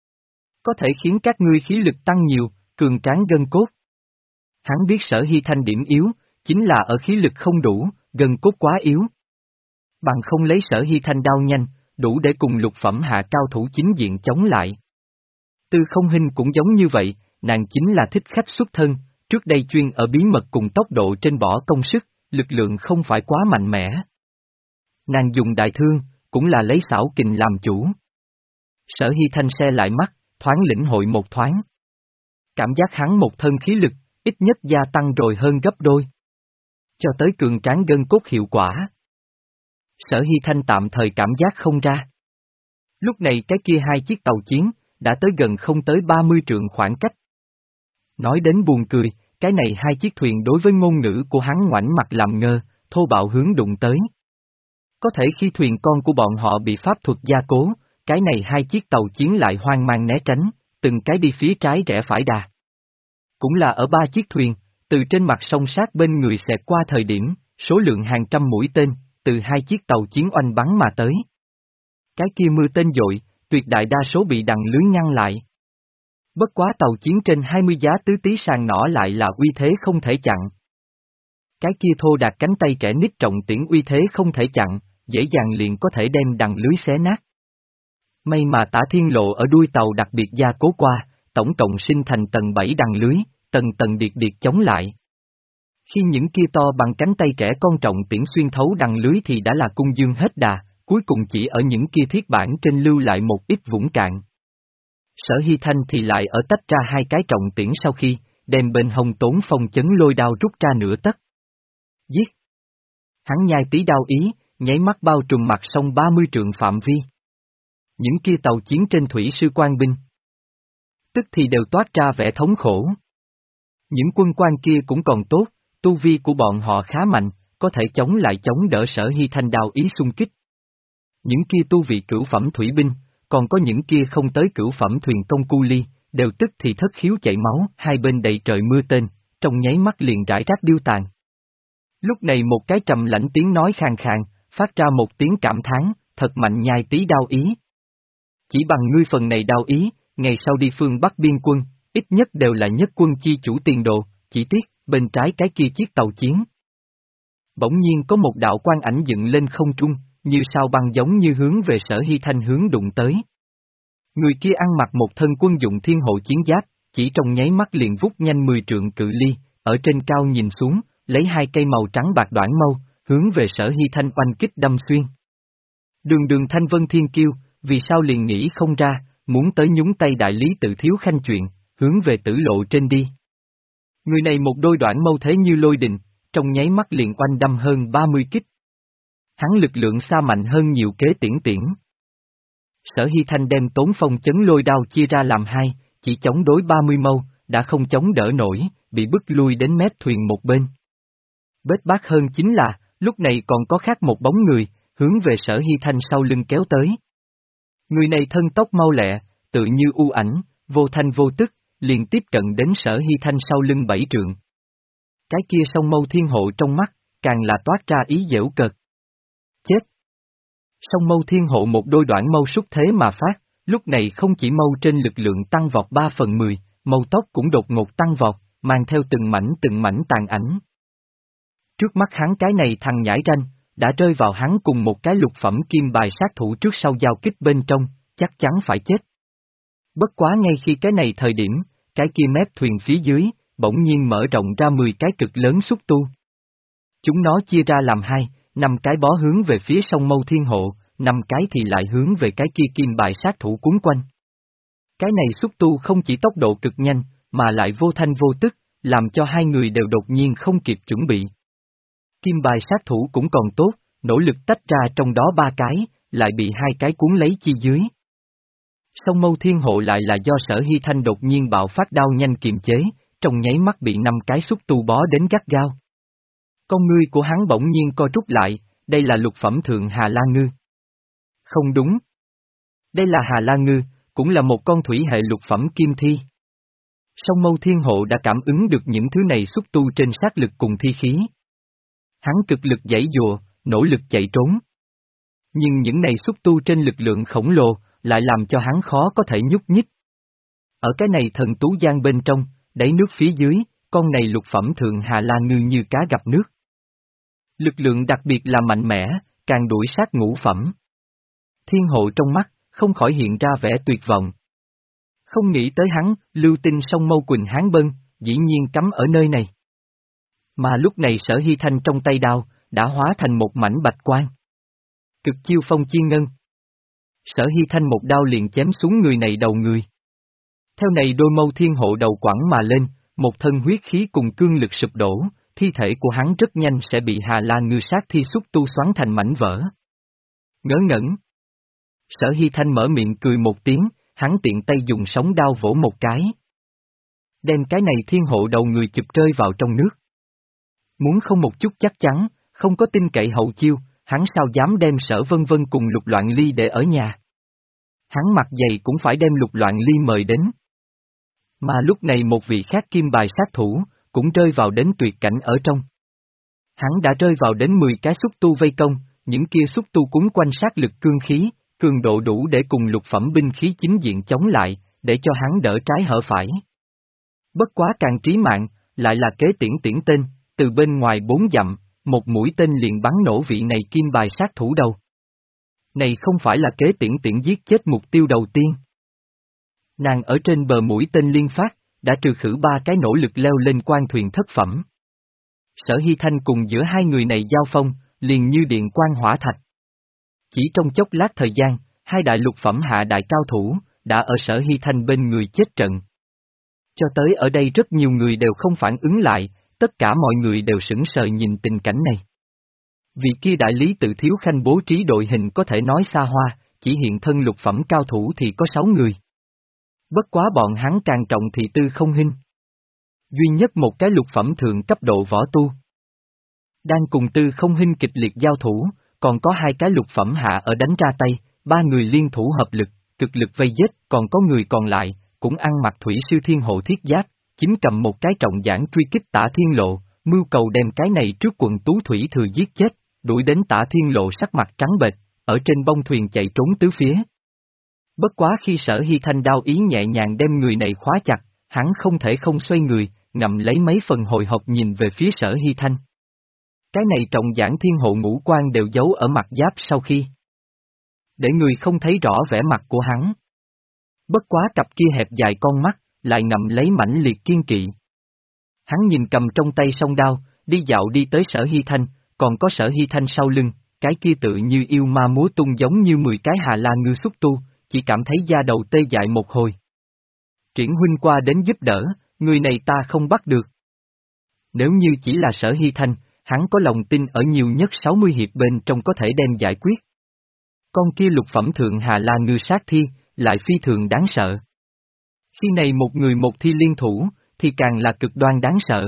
Có thể khiến các ngươi khí lực tăng nhiều, cường tráng gân cốt. Hắn biết Sở Hy Thanh điểm yếu, chính là ở khí lực không đủ, gân cốt quá yếu. Bằng không lấy Sở Hy Thanh đao nhanh, đủ để cùng lục phẩm hạ cao thủ chính diện chống lại. Tư Không Hinh cũng giống như vậy, nàng chính là thích khách xuất thân, trước đây chuyên ở bí mật cùng tốc độ trên bỏ công sức, lực lượng không phải quá mạnh mẽ. Nàng dùng đại thương, cũng là lấy xảo kình làm chủ. Sở Hy Thanh se lại mắt, thoáng lĩnh hội một thoáng. Cảm giác hắn một thân khí lực, ít nhất gia tăng rồi hơn gấp đôi. Cho tới cường tráng gân cốt hiệu quả. Sở Hy Thanh tạm thời cảm giác không ra. Lúc này cái kia hai chiếc tàu chiến, đã tới gần không tới ba mươi trượng khoảng cách. Nói đến buồn cười, cái này hai chiếc thuyền đối với ngôn ngữ của hắn ngoảnh mặt làm ngơ, thô bạo hướng đụng tới. Có thể khi thuyền con của bọn họ bị pháp thuật gia cố, cái này hai chiếc tàu chiến lại hoang mang né tránh, từng cái đi phía trái rẽ phải đà. Cũng là ở ba chiếc thuyền, từ trên mặt sông sát bên người xẹt qua thời điểm, số lượng hàng trăm mũi tên, từ hai chiếc tàu chiến oanh bắn mà tới. Cái kia mưa tên dội, tuyệt đại đa số bị đằng lưới ngăn lại. Bất quá tàu chiến trên hai mươi giá tứ tí sàn nỏ lại là uy thế không thể chặn. Cái kia thô đạt cánh tay kẻ nít trọng tiễn uy thế không thể chặn, dễ dàng liền có thể đem đằng lưới xé nát. May mà Tả Thiên Lộ ở đuôi tàu đặc biệt gia cố qua, tổng cộng sinh thành tầng bảy đằng lưới, tầng tầng điệt điệt chống lại. Khi những kia to bằng cánh tay trẻ con trọng tiễn xuyên thấu đằng lưới thì đã là cung dương hết đà, cuối cùng chỉ ở những kia thiết bản trên lưu lại một ít vũng cạn. Sở Hy Thanh thì lại ở tách ra hai cái trọng tiễn sau khi, đem bên hông Tốn Phong chấn lôi đao rút ra nửa tấc. Giết! Hắn nhai tí đao ý, nháy mắt bao trùm mặt sông ba mươi trượng phạm vi. Những kia tàu chiến trên thủy sư quan binh, tức thì đều toát ra vẻ thống khổ. Những quân quan kia cũng còn tốt, tu vi của bọn họ khá mạnh, có thể chống lại chống đỡ Sở Hy Thanh đao ý xung kích. Những kia tu vị cửu phẩm thủy binh, còn có những kia không tới cửu phẩm thuyền công cu ly, đều tức thì thất khiếu chảy máu, hai bên đầy trời mưa tên, trong nháy mắt liền rải rác điêu tàn. Lúc này một cái trầm lãnh tiếng nói khàn khàn, phát ra một tiếng cảm thán, thật mạnh nhai tí đao ý. Chỉ bằng ngươi phần này đao ý, ngày sau đi phương Bắc biên quân, ít nhất đều là nhất quân chi chủ tiền đồ, chỉ tiếc, bên trái cái kia chiếc tàu chiến. Bỗng nhiên có một đạo quang ảnh dựng lên không trung, như sao băng giống như hướng về Sở Hy Thanh hướng đụng tới. Người kia ăn mặc một thân quân dụng thiên hộ chiến giáp, chỉ trong nháy mắt liền vút nhanh mười trượng cự ly, ở trên cao nhìn xuống, lấy hai cây màu trắng bạc đoản mâu, hướng về Sở Hy Thanh oanh kích đâm xuyên. Đường đường Thanh Vân Thiên Kiêu, vì sao liền nghĩ không ra, muốn tới nhúng tay đại lý tự thiếu khanh chuyện, hướng về tử lộ trên đi. Người này một đôi đoản mâu thế như lôi đình, trong nháy mắt liền oanh đâm hơn ba mươi kích. Hắn lực lượng xa mạnh hơn nhiều kế tiễn tiễn. Sở Hy Thanh đem Tốn Phong chấn lôi đao chia ra làm hai, chỉ chống đối ba mươi mâu, đã không chống đỡ nổi, bị bức lui đến mép thuyền một bên. Bết bát hơn chính là, lúc này còn có khác một bóng người, hướng về Sở Hy Thanh sau lưng kéo tới. Người này thân tốc mau lẹ, tự như u ảnh, vô thanh vô tức, liền tiếp cận đến Sở Hy Thanh sau lưng bảy trượng. Cái kia song mâu thiên hộ trong mắt, càng là toát ra ý giễu cợt. Chết! Song mâu thiên hộ một đôi đoạn mâu xuất thế mà phát, lúc này không chỉ mâu trên lực lượng tăng vọt ba phần mười, mâu tóc cũng đột ngột tăng vọt, mang theo từng mảnh từng mảnh tàn ảnh. Trước mắt hắn cái này thằng nhãi ranh, đã rơi vào hắn cùng một cái lục phẩm kim bài sát thủ trước sau giao kích bên trong, chắc chắn phải chết. Bất quá ngay khi cái này thời điểm, cái kia mép thuyền phía dưới, bỗng nhiên mở rộng ra mười cái cực lớn xúc tu. Chúng nó chia ra làm hai, năm cái bó hướng về phía sông Mâu Thiên Hộ, năm cái thì lại hướng về cái kia kim bài sát thủ cuốn quanh. Cái này xúc tu không chỉ tốc độ cực nhanh, mà lại vô thanh vô tức, làm cho hai người đều đột nhiên không kịp chuẩn bị. Kim bài sát thủ cũng còn tốt, nỗ lực tách ra trong đó ba cái, lại bị hai cái cuốn lấy chi dưới. Song Mâu Thiên Hộ lại là do Sở Hy Thanh đột nhiên bạo phát đao nhanh kiềm chế, trong nháy mắt bị năm cái xúc tu bó đến gắt gao. Con ngươi của hắn bỗng nhiên co rút lại, đây là lục phẩm thượng Hà La Ngư. Không đúng. Đây là Hà La Ngư, cũng là một con thủy hệ lục phẩm kim thi. Song Mâu Thiên Hộ đã cảm ứng được những thứ này xúc tu trên sát lực cùng thi khí. Hắn cực lực giãy giụa, nỗ lực chạy trốn. Nhưng những này xúc tu trên lực lượng khổng lồ, lại làm cho hắn khó có thể nhúc nhích. Ở cái này thần tú giang bên trong, đáy nước phía dưới, con này lục phẩm thượng Hà La Ngư như cá gặp nước. Lực lượng đặc biệt là mạnh mẽ, càng đuổi sát ngũ phẩm. Thiên Hộ trong mắt, không khỏi hiện ra vẻ tuyệt vọng. Không nghĩ tới hắn, lưu tinh sông Mâu Quỳnh Hán Bân, dĩ nhiên cắm ở nơi này. Mà lúc này Sở Hy Thanh trong tay đao, đã hóa thành một mảnh bạch quang. Cực chiêu phong chiên ngân. Sở Hy Thanh một đao liền chém xuống người này đầu người. Theo này đôi mâu thiên hộ đầu quẳng mà lên, một thân huyết khí cùng cương lực sụp đổ, thi thể của hắn rất nhanh sẽ bị Hà La Ngư sát thi xúc tu xoắn thành mảnh vỡ. Ngớ ngẩn. Sở Hy Thanh mở miệng cười một tiếng, hắn tiện tay dùng sóng đao vỗ một cái. Đem cái này thiên hộ đầu người chụp rơi vào trong nước. Muốn không một chút chắc chắn, không có tin cậy hậu chiêu, hắn sao dám đem Sở Vân Vân cùng Lục Loạn Ly để ở nhà. Hắn mặt dày cũng phải đem Lục Loạn Ly mời đến. Mà lúc này một vị khác kim bài sát thủ, cũng rơi vào đến tuyệt cảnh ở trong. Hắn đã rơi vào đến mười cái xúc tu vây công, những kia xúc tu cuốn quanh sát lực cương khí, cường độ đủ để cùng lục phẩm binh khí chính diện chống lại, để cho hắn đỡ trái hở phải. Bất quá càng trí mạng, lại là kế tiễn tiễn tên, từ bên ngoài bốn dặm, một mũi tên liền bắn nổ vị này kim bài sát thủ đầu. Này không phải là kế tiễn tiễn giết chết mục tiêu đầu tiên. Nàng ở trên bờ mũi tên liên phát, đã trừ khử ba cái nỗ lực leo lên quan thuyền thất phẩm. Sở Hy Thanh cùng giữa hai người này giao phong, liền như điện quang hỏa thạch. Chỉ trong chốc lát thời gian, hai đại lục phẩm hạ đại cao thủ, đã ở Sở Hy Thanh bên người chết trận. Cho tới ở đây rất nhiều người đều không phản ứng lại, tất cả mọi người đều sững sờ nhìn tình cảnh này. Vì kia đại lý tự thiếu khanh bố trí đội hình có thể nói xa hoa, chỉ hiện thân lục phẩm cao thủ thì có sáu người. Bất quá bọn hắn càng trọng thì tư không hinh. Duy nhất một cái lục phẩm thượng cấp độ võ tu. Đang cùng tư không hinh kịch liệt giao thủ, còn có hai cái lục phẩm hạ ở đánh ra tay, ba người liên thủ hợp lực, cực lực vây giết, còn có người còn lại, cũng ăn mặc thủy sư thiên hộ thiết giáp, chính cầm một cái trọng giảng truy kích Tả Thiên Lộ, mưu cầu đem cái này trước quần tú thủy thừa giết chết, đuổi đến Tả Thiên Lộ sắc mặt trắng bệch, ở trên bông thuyền chạy trốn tứ phía. Bất quá khi Sở Hy Thanh đao ý nhẹ nhàng đem người này khóa chặt, hắn không thể không xoay người, ngậm lấy mấy phần hồi hộp nhìn về phía Sở Hy Thanh. Cái này trọng giảng thiên hộ ngũ quan đều giấu ở mặt giáp sau khi. Để người không thấy rõ vẻ mặt của hắn. Bất quá cặp kia hẹp dài con mắt, lại ngậm lấy mãnh liệt kiên kỵ. Hắn nhìn cầm trong tay song đao, đi dạo đi tới Sở Hy Thanh, còn có Sở Hy Thanh sau lưng, cái kia tự như yêu ma múa tung giống như mười cái Hà La Ngư xúc tu, chỉ cảm thấy da đầu tê dại một hồi. Triển huynh qua đến giúp đỡ, người này ta không bắt được. Nếu như chỉ là Sở Hy Thanh, hắn có lòng tin ở nhiều nhất sáu mươi hiệp bên trong có thể đem giải quyết. Con kia lục phẩm thượng Hà La Ngư sát thi, lại phi thường đáng sợ. Khi này một người một thi liên thủ, thì càng là cực đoan đáng sợ.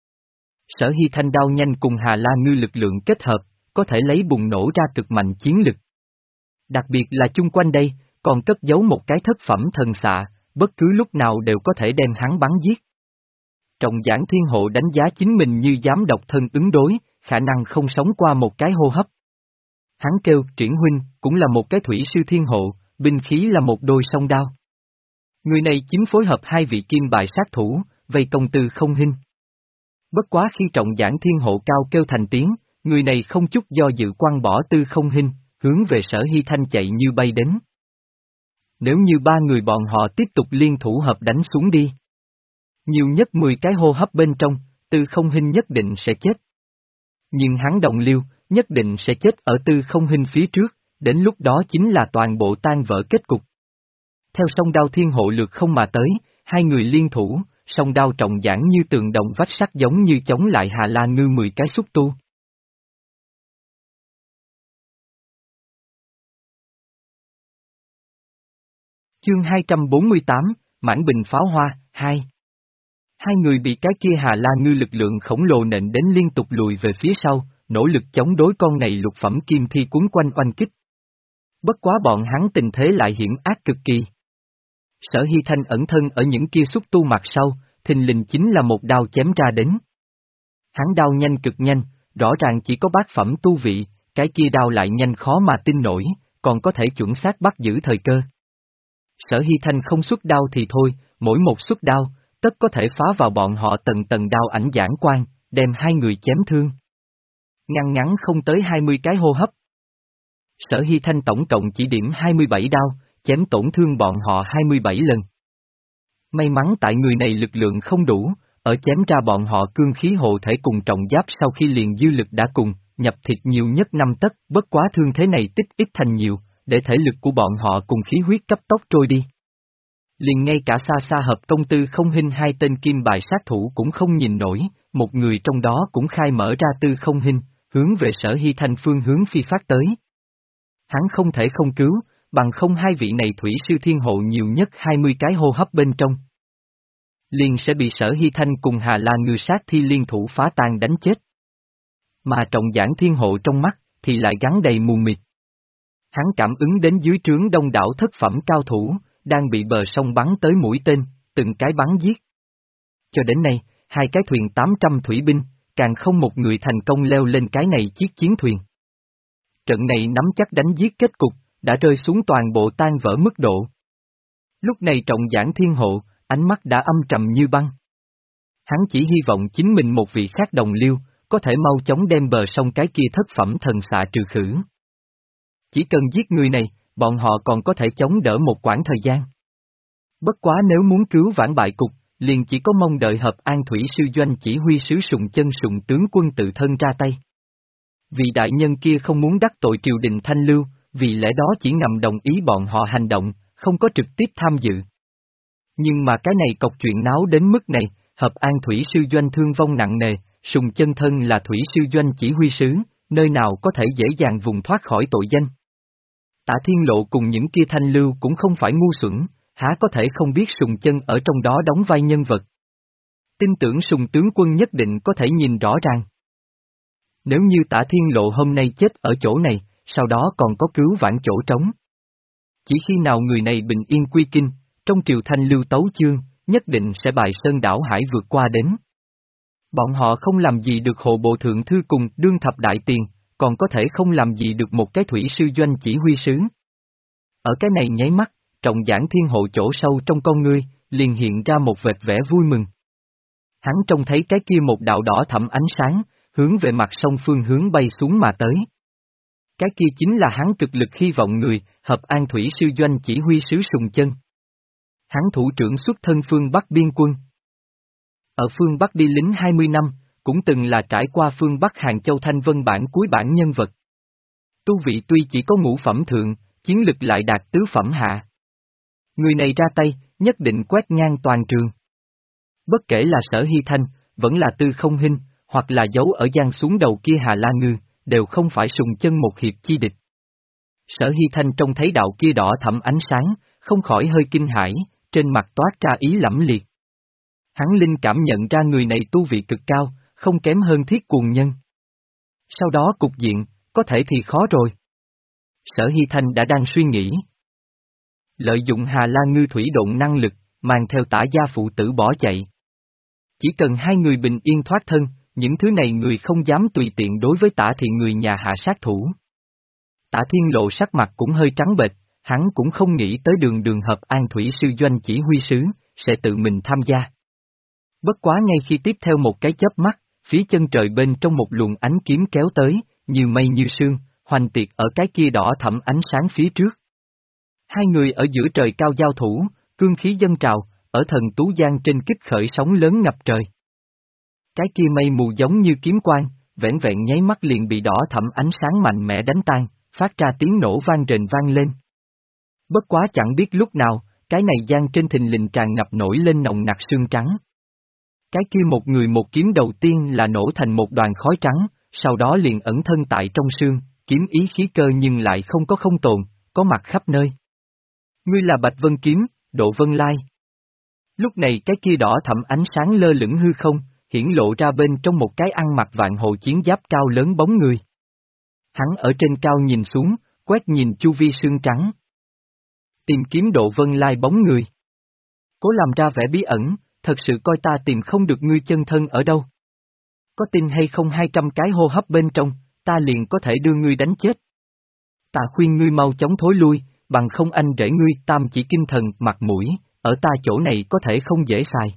Sở Hy Thanh đao nhanh cùng Hà La Ngư lực lượng kết hợp, có thể lấy bùng nổ ra cực mạnh chiến lực. Đặc biệt là chung quanh đây, còn cất giấu một cái thất phẩm thần xạ, bất cứ lúc nào đều có thể đem hắn bắn giết. Trọng giảng thiên hộ đánh giá chính mình như dám độc thân ứng đối, khả năng không sống qua một cái hô hấp. Hắn kêu Triển huynh, cũng là một cái thủy sư thiên hộ, binh khí là một đôi song đao. Người này chính phối hợp hai vị kim bài sát thủ, vây công Tư Không Hinh. Bất quá khi trọng giảng thiên hộ cao kêu thành tiếng, người này không chút do dự quăng bỏ Tư Không Hinh, hướng về Sở Hy Thanh chạy như bay đến. Nếu như ba người bọn họ tiếp tục liên thủ hợp đánh xuống đi, nhiều nhất mười cái hô hấp bên trong, Tư Không Hinh nhất định sẽ chết. Nhưng hắn đồng liêu, nhất định sẽ chết ở Tư Không Hinh phía trước, đến lúc đó chính là toàn bộ tan vỡ kết cục. Theo song đao thiên hộ lược không mà tới, hai người liên thủ, song đao trọng giảng như tường đồng vách sắt giống như chống lại Hà La Ngư mười cái xúc tu. Chương hai trăm bốn mươi tám, Mãn Bình Pháo Hoa, hai. Hai người bị cái kia Hà La Ngư lực lượng khổng lồ nện đến liên tục lùi về phía sau, nỗ lực chống đối con này lục phẩm kim thi cuốn quanh oanh kích. Bất quá bọn hắn tình thế lại hiểm ác cực kỳ. Sở Hy Thanh ẩn thân ở những kia xúc tu mặt sau, thình lình chính là một đao chém ra đến. Hắn đao nhanh cực nhanh, rõ ràng chỉ có bát phẩm tu vị, cái kia đao lại nhanh khó mà tin nổi, còn có thể chuẩn xác bắt giữ thời cơ. Sở Hy Thanh không xuất đao thì thôi, mỗi một xuất đao, tất có thể phá vào bọn họ tầng tầng đao ảnh giảng quang, đem hai người chém thương. Ngăn ngắn không tới hai mươi cái hô hấp. Sở Hy Thanh tổng cộng chỉ điểm hai mươi bảy đao, chém tổn thương bọn họ hai mươi bảy lần. May mắn tại người này lực lượng không đủ, ở chém ra bọn họ cương khí hộ thể cùng trọng giáp sau khi liền dư lực đã cùng, nhập thịt nhiều nhất năm tấc, bất quá thương thế này tích ít thành nhiều, để thể lực của bọn họ cùng khí huyết cấp tốc trôi đi. Liền ngay cả xa xa hợp công Tư Không Hinh hai tên kim bài sát thủ cũng không nhìn nổi, một người trong đó cũng khai mở ra Tư Không Hinh, hướng về Sở Hy Thanh phương hướng phi phát tới. Hắn không thể không cứu, bằng không hai vị này thủy sư thiên hộ nhiều nhất hai mươi cái hô hấp bên trong. Liền sẽ bị Sở Hy Thanh cùng Hà La Ngư sát thi liên thủ phá tan đánh chết. Mà trọng giảng thiên hộ trong mắt, thì lại gắn đầy mù mịt. Hắn cảm ứng đến dưới trướng đông đảo thất phẩm cao thủ, đang bị bờ sông bắn tới mũi tên, từng cái bắn giết. Cho đến nay, hai cái thuyền tám trăm thủy binh, càng không một người thành công leo lên cái này chiếc chiến thuyền. Trận này nắm chắc đánh giết kết cục, đã rơi xuống toàn bộ tan vỡ mức độ. Lúc này trọng giảng thiên hộ, ánh mắt đã âm trầm như băng. Hắn chỉ hy vọng chính mình một vị khác đồng liêu, có thể mau chóng đem bờ sông cái kia thất phẩm thần xạ trừ khử. Chỉ cần giết người này, bọn họ còn có thể chống đỡ một quãng thời gian. Bất quá nếu muốn cứu vãn bại cục, liền chỉ có mong đợi Hợp An Thủy sư doanh chỉ huy sứ Sùng Chân Sùng tướng quân tự thân ra tay. Vì đại nhân kia không muốn đắc tội triều đình Thanh Lưu, vì lẽ đó chỉ ngầm đồng ý bọn họ hành động, không có trực tiếp tham dự. Nhưng mà cái này cọc chuyện náo đến mức này, Hợp An Thủy sư doanh thương vong nặng nề, Sùng Chân thân là Thủy sư doanh chỉ huy sứ, nơi nào có thể dễ dàng vùng thoát khỏi tội danh. Tạ Thiên Lộ cùng những kia Thanh Lưu cũng không phải ngu xuẩn, há có thể không biết Sùng Chân ở trong đó đóng vai nhân vật. Tin tưởng Sùng tướng quân nhất định có thể nhìn rõ ràng. Nếu như Tạ Thiên Lộ hôm nay chết ở chỗ này, sau đó còn có cứu vãn chỗ trống. Chỉ khi nào người này bình yên quy kinh, trong triều Thanh Lưu tấu chương, nhất định sẽ bài sơn đảo hải vượt qua đến. Bọn họ không làm gì được hộ bộ thượng thư cùng đương thập đại tiền, còn có thể không làm gì được một cái thủy sư doanh chỉ huy sứ. Ở cái này nháy mắt, trọng giảng thiên hộ chỗ sâu trong con ngươi, liền hiện ra một vệt vẻ vui mừng. Hắn trông thấy cái kia một đạo đỏ thẫm ánh sáng, hướng về mặt sông phương hướng bay xuống mà tới. Cái kia chính là hắn cực lực hy vọng người, Hợp An Thủy sư doanh chỉ huy sứ Sùng Chân. Hắn thủ trưởng xuất thân phương Bắc biên quân. Ở phương Bắc đi lính hai mươi năm, cũng từng là trải qua phương Bắc Hàng Châu Thanh Vân bản cuối bản nhân vật. Tu vị tuy chỉ có ngũ phẩm thượng, chiến lực lại đạt tứ phẩm hạ. Người này ra tay, nhất định quét ngang toàn trường. Bất kể là Sở Hy Thanh, vẫn là Tư Không Hinh, hoặc là giấu ở giang xuống đầu kia Hà La Ngư, đều không phải Sùng Chân một hiệp chi địch. Sở Hy Thanh trông thấy đạo kia đỏ thẫm ánh sáng, không khỏi hơi kinh hãi, trên mặt toát ra ý lẫm liệt. Hắn linh cảm nhận ra người này tu vị cực cao, không kém hơn Thiết Cuồng Nhân. Sau đó cục diện, có thể thì khó rồi. Sở Hy Thanh đã đang suy nghĩ. Lợi dụng Hà La Ngư thủy độn năng lực, mang theo Tả gia phụ tử bỏ chạy. Chỉ cần hai người bình yên thoát thân, những thứ này người không dám tùy tiện đối với Tả thì người nhà hạ sát thủ. Tả Thiên Lộ sắc mặt cũng hơi trắng bệch, hắn cũng không nghĩ tới đường đường hợp an thủy sư doanh chỉ huy sứ, sẽ tự mình tham gia. Bất quá ngay khi tiếp theo một cái chớp mắt, phía chân trời bên trong một luồng ánh kiếm kéo tới, như mây như sương, hoành tiệt ở cái kia đỏ thẫm ánh sáng phía trước. Hai người ở giữa trời cao giao thủ, cương khí dâng trào, ở thần tú giang trên kích khởi sóng lớn ngập trời. Cái kia mây mù giống như kiếm quang, vẻn vẹn nháy mắt liền bị đỏ thẫm ánh sáng mạnh mẽ đánh tan, phát ra tiếng nổ vang rền vang lên. Bất quá chẳng biết lúc nào, cái này giang trên thình lình tràn ngập nổi lên nồng nặc sương trắng. Cái kia một người một kiếm đầu tiên là nổ thành một đoàn khói trắng, sau đó liền ẩn thân tại trong sương, kiếm ý khí cơ nhưng lại không có không tồn, có mặt khắp nơi. Ngươi là Bạch Vân Kiếm, Độ Vân Lai. Lúc này cái kia đỏ thẫm ánh sáng lơ lửng hư không, hiển lộ ra bên trong một cái ăn mặc vạn hộ chiến giáp cao lớn bóng người. Hắn ở trên cao nhìn xuống, quét nhìn chu vi sương trắng. Tìm kiếm Độ Vân Lai bóng người. Cố làm ra vẻ bí ẩn, thật sự coi ta tìm không được ngươi chân thân ở đâu. Có tin hay không hai trăm cái hô hấp bên trong, ta liền có thể đưa ngươi đánh chết. Ta khuyên ngươi mau chóng thối lui, bằng không anh rể ngươi tam chỉ kinh thần mặt mũi, ở ta chỗ này có thể không dễ xài.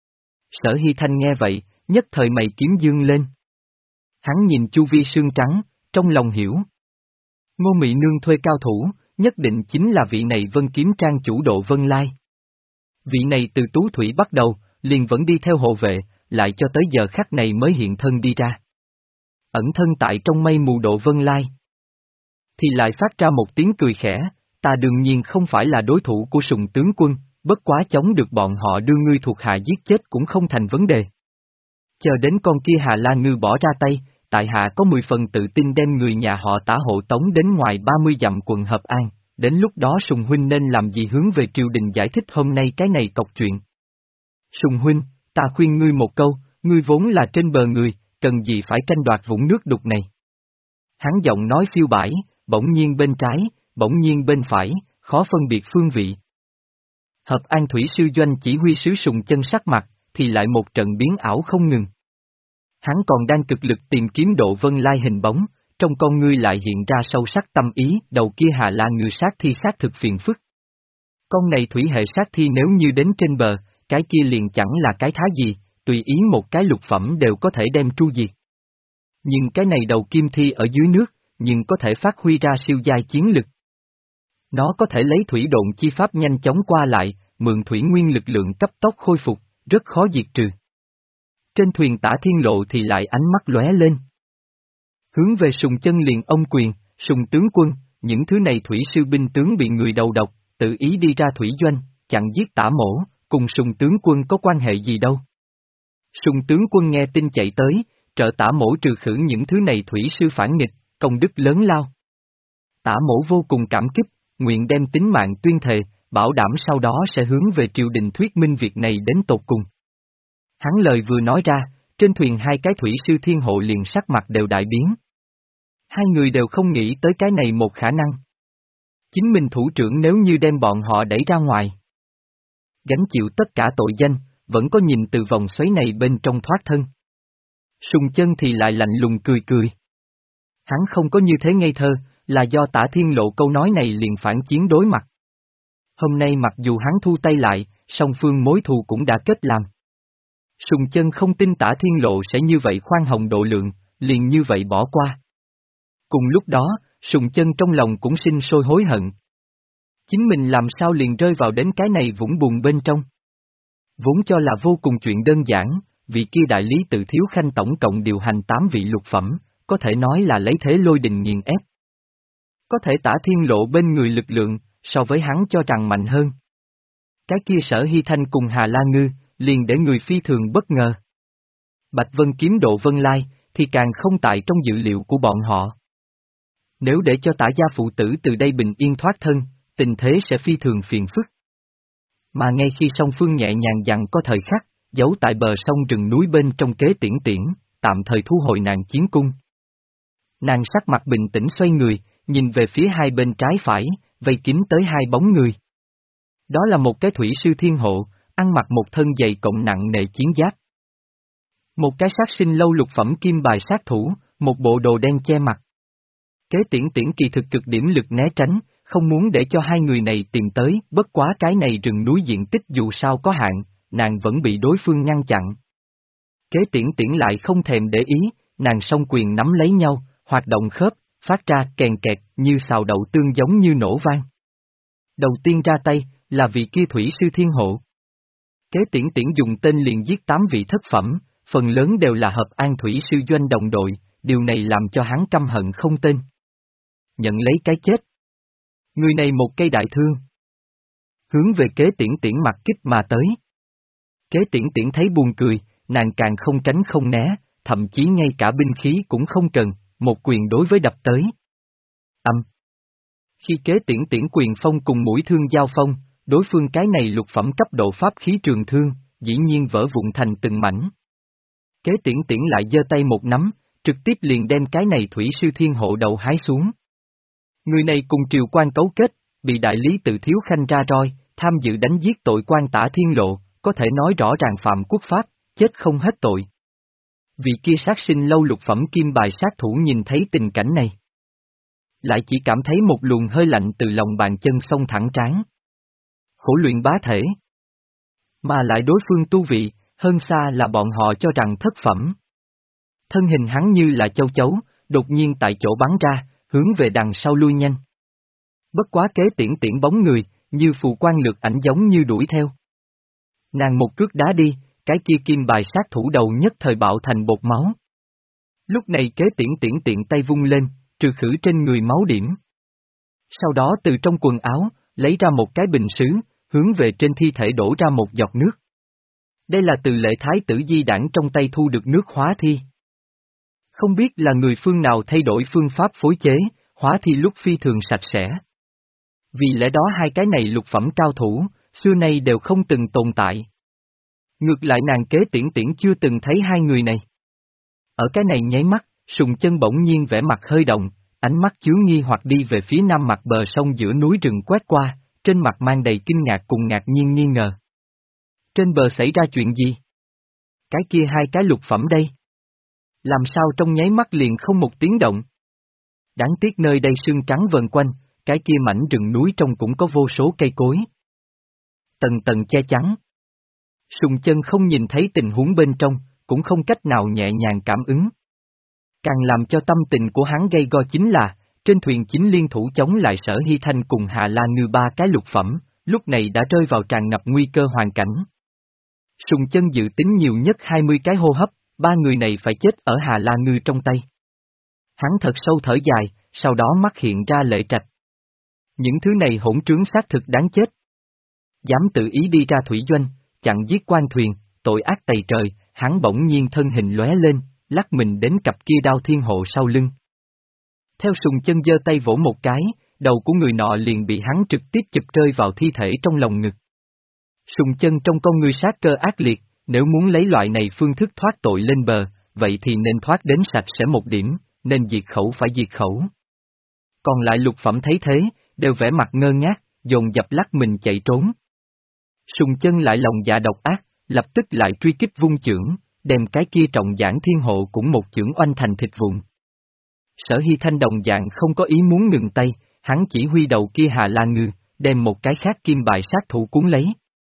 Sở Hy Thanh nghe vậy, nhất thời mày kiếm dương lên. Hắn nhìn chu vi sương trắng, trong lòng hiểu. Ngô Mị Nương thuê cao thủ, nhất định chính là vị này Vân Kiếm Trang chủ Độ Vân Lai. Vị này từ Tú Thủy bắt đầu, liền vẫn đi theo hộ vệ, lại cho tới giờ khắc này mới hiện thân đi ra. Ẩn thân tại trong mây mù Độ Vân Lai. Thì lại phát ra một tiếng cười khẽ, ta đương nhiên không phải là đối thủ của Sùng tướng quân, bất quá chống được bọn họ đưa ngươi thuộc hạ giết chết cũng không thành vấn đề. Chờ đến con kia Hà La Ngư bỏ ra tay, tại hạ có mười phần tự tin đem người nhà họ Tả hộ tống đến ngoài ba mươi dặm quận Hợp An, đến lúc đó Sùng huynh nên làm gì hướng về triều đình giải thích hôm nay cái này cọc chuyện. Sùng huynh, ta khuyên ngươi một câu, ngươi vốn là trên bờ người, cần gì phải tranh đoạt vũng nước đục này. Hắn giọng nói phiêu bãi, bỗng nhiên bên trái, bỗng nhiên bên phải, khó phân biệt phương vị. Hợp An thủy sư doanh chỉ huy sứ Sùng Chân sắc mặt, thì lại một trận biến ảo không ngừng. Hắn còn đang cực lực tìm kiếm Độ Vân Lai hình bóng, trong con ngươi lại hiện ra sâu sắc tâm ý, đầu kia Hà La Ngư sát thi xác thực phiền phức. Con này thủy hệ sát thi nếu như đến trên bờ, cái kia liền chẳng là cái thá gì, tùy ý một cái lục phẩm đều có thể đem tru diệt. Nhưng cái này đầu kim thi ở dưới nước, nhưng có thể phát huy ra siêu giai chiến lực. Nó có thể lấy thủy độn chi pháp nhanh chóng qua lại, mượn thủy nguyên lực lượng cấp tốc khôi phục, rất khó diệt trừ. Trên thuyền Tả Thiên Lộ thì lại ánh mắt lóe lên. Hướng về Sùng Chân liền ông quyền, Sùng tướng quân, những thứ này thủy sư binh tướng bị người đầu độc, tự ý đi ra thủy doanh, chặn giết Tả mổ, cùng Sùng tướng quân có quan hệ gì đâu. Sùng tướng quân nghe tin chạy tới, trợ Tả mổ trừ khử những thứ này thủy sư phản nghịch, công đức lớn lao. Tả mổ vô cùng cảm kích, nguyện đem tính mạng tuyên thề, bảo đảm sau đó sẽ hướng về triều đình thuyết minh việc này đến tột cùng. Hắn lời vừa nói ra, trên thuyền hai cái thủy sư thiên hộ liền sắc mặt đều đại biến. Hai người đều không nghĩ tới cái này một khả năng. Chính mình thủ trưởng nếu như đem bọn họ đẩy ra ngoài, gánh chịu tất cả tội danh, vẫn có nhìn từ vòng xoáy này bên trong thoát thân. Sùng Chân thì lại lạnh lùng cười cười. Hắn không có như thế ngây thơ, là do Tả Thiên Lộ câu nói này liền phản chiến đối mặt. Hôm nay mặc dù hắn thu tay lại, song phương mối thù cũng đã kết làm. Sùng Chân không tin Tả Thiên Lộ sẽ như vậy khoan hồng độ lượng, liền như vậy bỏ qua. Cùng lúc đó, Sùng Chân trong lòng cũng sinh sôi hối hận. Chính mình làm sao liền rơi vào đến cái này vũng bùn bên trong. Vốn cho là vô cùng chuyện đơn giản, vị kia đại lý Tự Thiếu Khanh tổng cộng điều hành tám vị lục phẩm, có thể nói là lấy thế lôi đình nghiền ép. Có thể Tả Thiên Lộ bên người lực lượng, so với hắn cho rằng mạnh hơn. Cái kia Sở Hy Thanh cùng Hà La Ngư, liền để người phi thường bất ngờ. Bạch Vân Kiếm Độ Vân Lai, thì càng không tại trong dự liệu của bọn họ. Nếu để cho Tả gia phụ tử từ đây bình yên thoát thân, tình thế sẽ phi thường phiền phức. Mà ngay khi song phương nhẹ nhàng dặn có thời khắc, giấu tại bờ sông rừng núi bên trong kế tiễn tiễn, tạm thời thu hồi nàng chiến cung. Nàng sắc mặt bình tĩnh xoay người, nhìn về phía hai bên trái phải, vây kín tới hai bóng người. Đó là một cái thủy sư thiên hộ, ăn mặc một thân dày cộng nặng nề chiến giáp. Một cái sát sinh lâu lục phẩm kim bài sát thủ, một bộ đồ đen che mặt. Kế Tiễn Tiễn kỳ thực cực điểm lực né tránh, không muốn để cho hai người này tìm tới, bất quá cái này rừng núi diện tích dù sao có hạn, nàng vẫn bị đối phương ngăn chặn. Kế Tiễn Tiễn lại không thèm để ý, nàng song quyền nắm lấy nhau, hoạt động khớp, phát ra kèn kẹt như xào đậu tương giống như nổ vang. Đầu tiên ra tay, là vị kia thủy sư thiên hộ. Kế Tiễn Tiễn dùng tên liền giết tám vị thất phẩm, phần lớn đều là hợp an thủy sư doanh đồng đội, điều này làm cho hắn căm hận không tên. Nhận lấy cái chết. Người này một cây đại thương. Hướng về Kế Tiễn Tiễn mặt kích mà tới. Kế Tiễn Tiễn thấy buồn cười, nàng càng không tránh không né, thậm chí ngay cả binh khí cũng không cần, một quyền đối với đập tới. Âm. Khi Kế Tiễn Tiễn quyền phong cùng mũi thương giao phong, đối phương cái này lục phẩm cấp độ pháp khí trường thương, dĩ nhiên vỡ vụn thành từng mảnh. Kế Tiễn Tiễn lại giơ tay một nắm, trực tiếp liền đem cái này thủy sư thiên hộ đầu hái xuống. Người này cùng triều quan cấu kết, bị đại lý tự thiếu khanh ra roi, tham dự đánh giết tội quan Tả Thiên Lộ, có thể nói rõ ràng phạm quốc pháp, chết không hết tội. Vị kia sát sinh lâu lục phẩm kim bài sát thủ nhìn thấy tình cảnh này, lại chỉ cảm thấy một luồng hơi lạnh từ lòng bàn chân xông thẳng trán. Khổ luyện bá thể. Mà lại đối phương tu vị, hơn xa là bọn họ cho rằng thất phẩm. Thân hình hắn như là châu chấu, đột nhiên tại chỗ bắn ra, hướng về đằng sau lui nhanh. Bất quá Kế Tiễn Tiễn bóng người, như phù quan lược ảnh giống như đuổi theo. Nàng một cước đá đi, cái kia kim bài sát thủ đầu nhất thời bạo thành bột máu. Lúc này Kế Tiễn Tiễn tiện tay vung lên, trừ khử trên người máu điểm. Sau đó từ trong quần áo, lấy ra một cái bình sứ, hướng về trên thi thể đổ ra một giọt nước. Đây là từ lệ thái tử Di Đảng trong tay thu được nước hóa thi. Không biết là người phương nào thay đổi phương pháp phối chế, hóa thi lúc phi thường sạch sẽ. Vì lẽ đó hai cái này lục phẩm cao thủ, xưa nay đều không từng tồn tại. Ngược lại nàng Kế Tiễn Tiễn chưa từng thấy hai người này. Ở cái này nháy mắt, Sùng Chân bỗng nhiên vẻ mặt hơi động, ánh mắt chứa nghi hoặc đi về phía nam mặt bờ sông giữa núi rừng quét qua, trên mặt mang đầy kinh ngạc cùng ngạc nhiên nghi ngờ. Trên bờ xảy ra chuyện gì? Cái kia hai cái lục phẩm đây? Làm sao trong nháy mắt liền không một tiếng động? Đáng tiếc nơi đây sương trắng vần quanh, cái kia mảnh rừng núi trong cũng có vô số cây cối. Tầng tầng che chắn. Sùng Chân không nhìn thấy tình huống bên trong, cũng không cách nào nhẹ nhàng cảm ứng. Càng làm cho tâm tình của hắn gây go chính là, trên thuyền chính liên thủ chống lại Sở Hy Thanh cùng Hạ La Ngư ba cái lục phẩm, lúc này đã rơi vào tràn ngập nguy cơ hoàn cảnh. Sùng Chân dự tính nhiều nhất hai mươi cái hô hấp, ba người này phải chết ở Hà La Ngư trong tay. Hắn thật sâu thở dài, sau đó mắt hiện ra lệ trạch. Những thứ này hỗn trướng xác thực đáng chết. Dám tự ý đi ra thủy doanh, chặn giết quan thuyền, tội ác tày trời, hắn bỗng nhiên thân hình lóe lên, lắc mình đến cặp kia đao thiên hộ sau lưng. Theo Sùng Chân giơ tay vỗ một cái, đầu của người nọ liền bị hắn trực tiếp chụp rơi vào thi thể trong lòng ngực. Sùng Chân trong con ngươi sát cơ ác liệt, nếu muốn lấy loại này phương thức thoát tội lên bờ, vậy thì nên thoát đến sạch sẽ một điểm, nên diệt khẩu phải diệt khẩu. Còn lại lục phẩm thấy thế, đều vẻ mặt ngơ ngác, dồn dập lắc mình chạy trốn. Sùng Chân lại lòng dạ độc ác, lập tức lại truy kích vung chưởng, đem cái kia trọng giảng thiên hộ cũng một chưởng oanh thành thịt vụn. Sở Hy Thanh đồng dạng không có ý muốn ngừng tay, hắn chỉ huy đầu kia Hà La Ngư, đem một cái khác kim bài sát thủ cuốn lấy.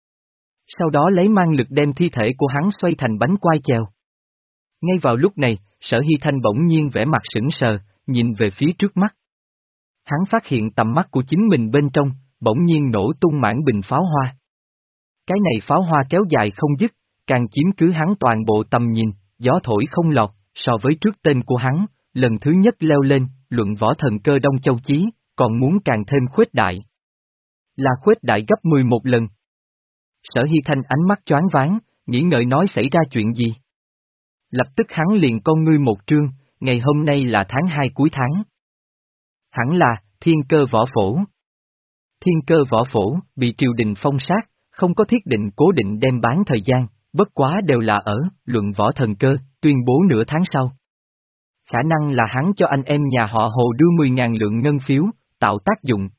Sau đó lấy mang lực đem thi thể của hắn xoay thành bánh quai chèo. Ngay vào lúc này, Sở Hy Thanh bỗng nhiên vẻ mặt sững sờ, nhìn về phía trước mắt. Hắn phát hiện tầm mắt của chính mình bên trong, bỗng nhiên nổ tung mảng bình pháo hoa. Cái này pháo hoa kéo dài không dứt, càng chiếm cứ hắn toàn bộ tầm nhìn, gió thổi không lọt, so với trước tên của hắn, lần thứ nhất leo lên, luận võ thần cơ Đông Châu Chí, còn muốn càng thêm khuếch đại. Là khuếch đại gấp mười một lần. Sở Hy Thanh ánh mắt choáng váng, nghĩ ngợi nói xảy ra chuyện gì. Lập tức hắn liền con ngươi một trương, ngày hôm nay là tháng hai cuối tháng. Hẳn là, thiên cơ võ phổ. Thiên cơ võ phổ, bị triều đình phong sát, không có thiết định cố định đem bán thời gian, bất quá đều là ở, luận võ thần cơ, tuyên bố nửa tháng sau. Khả năng là hắn cho anh em nhà họ Hồ đưa mười ngàn lượng ngân phiếu, tạo tác dụng.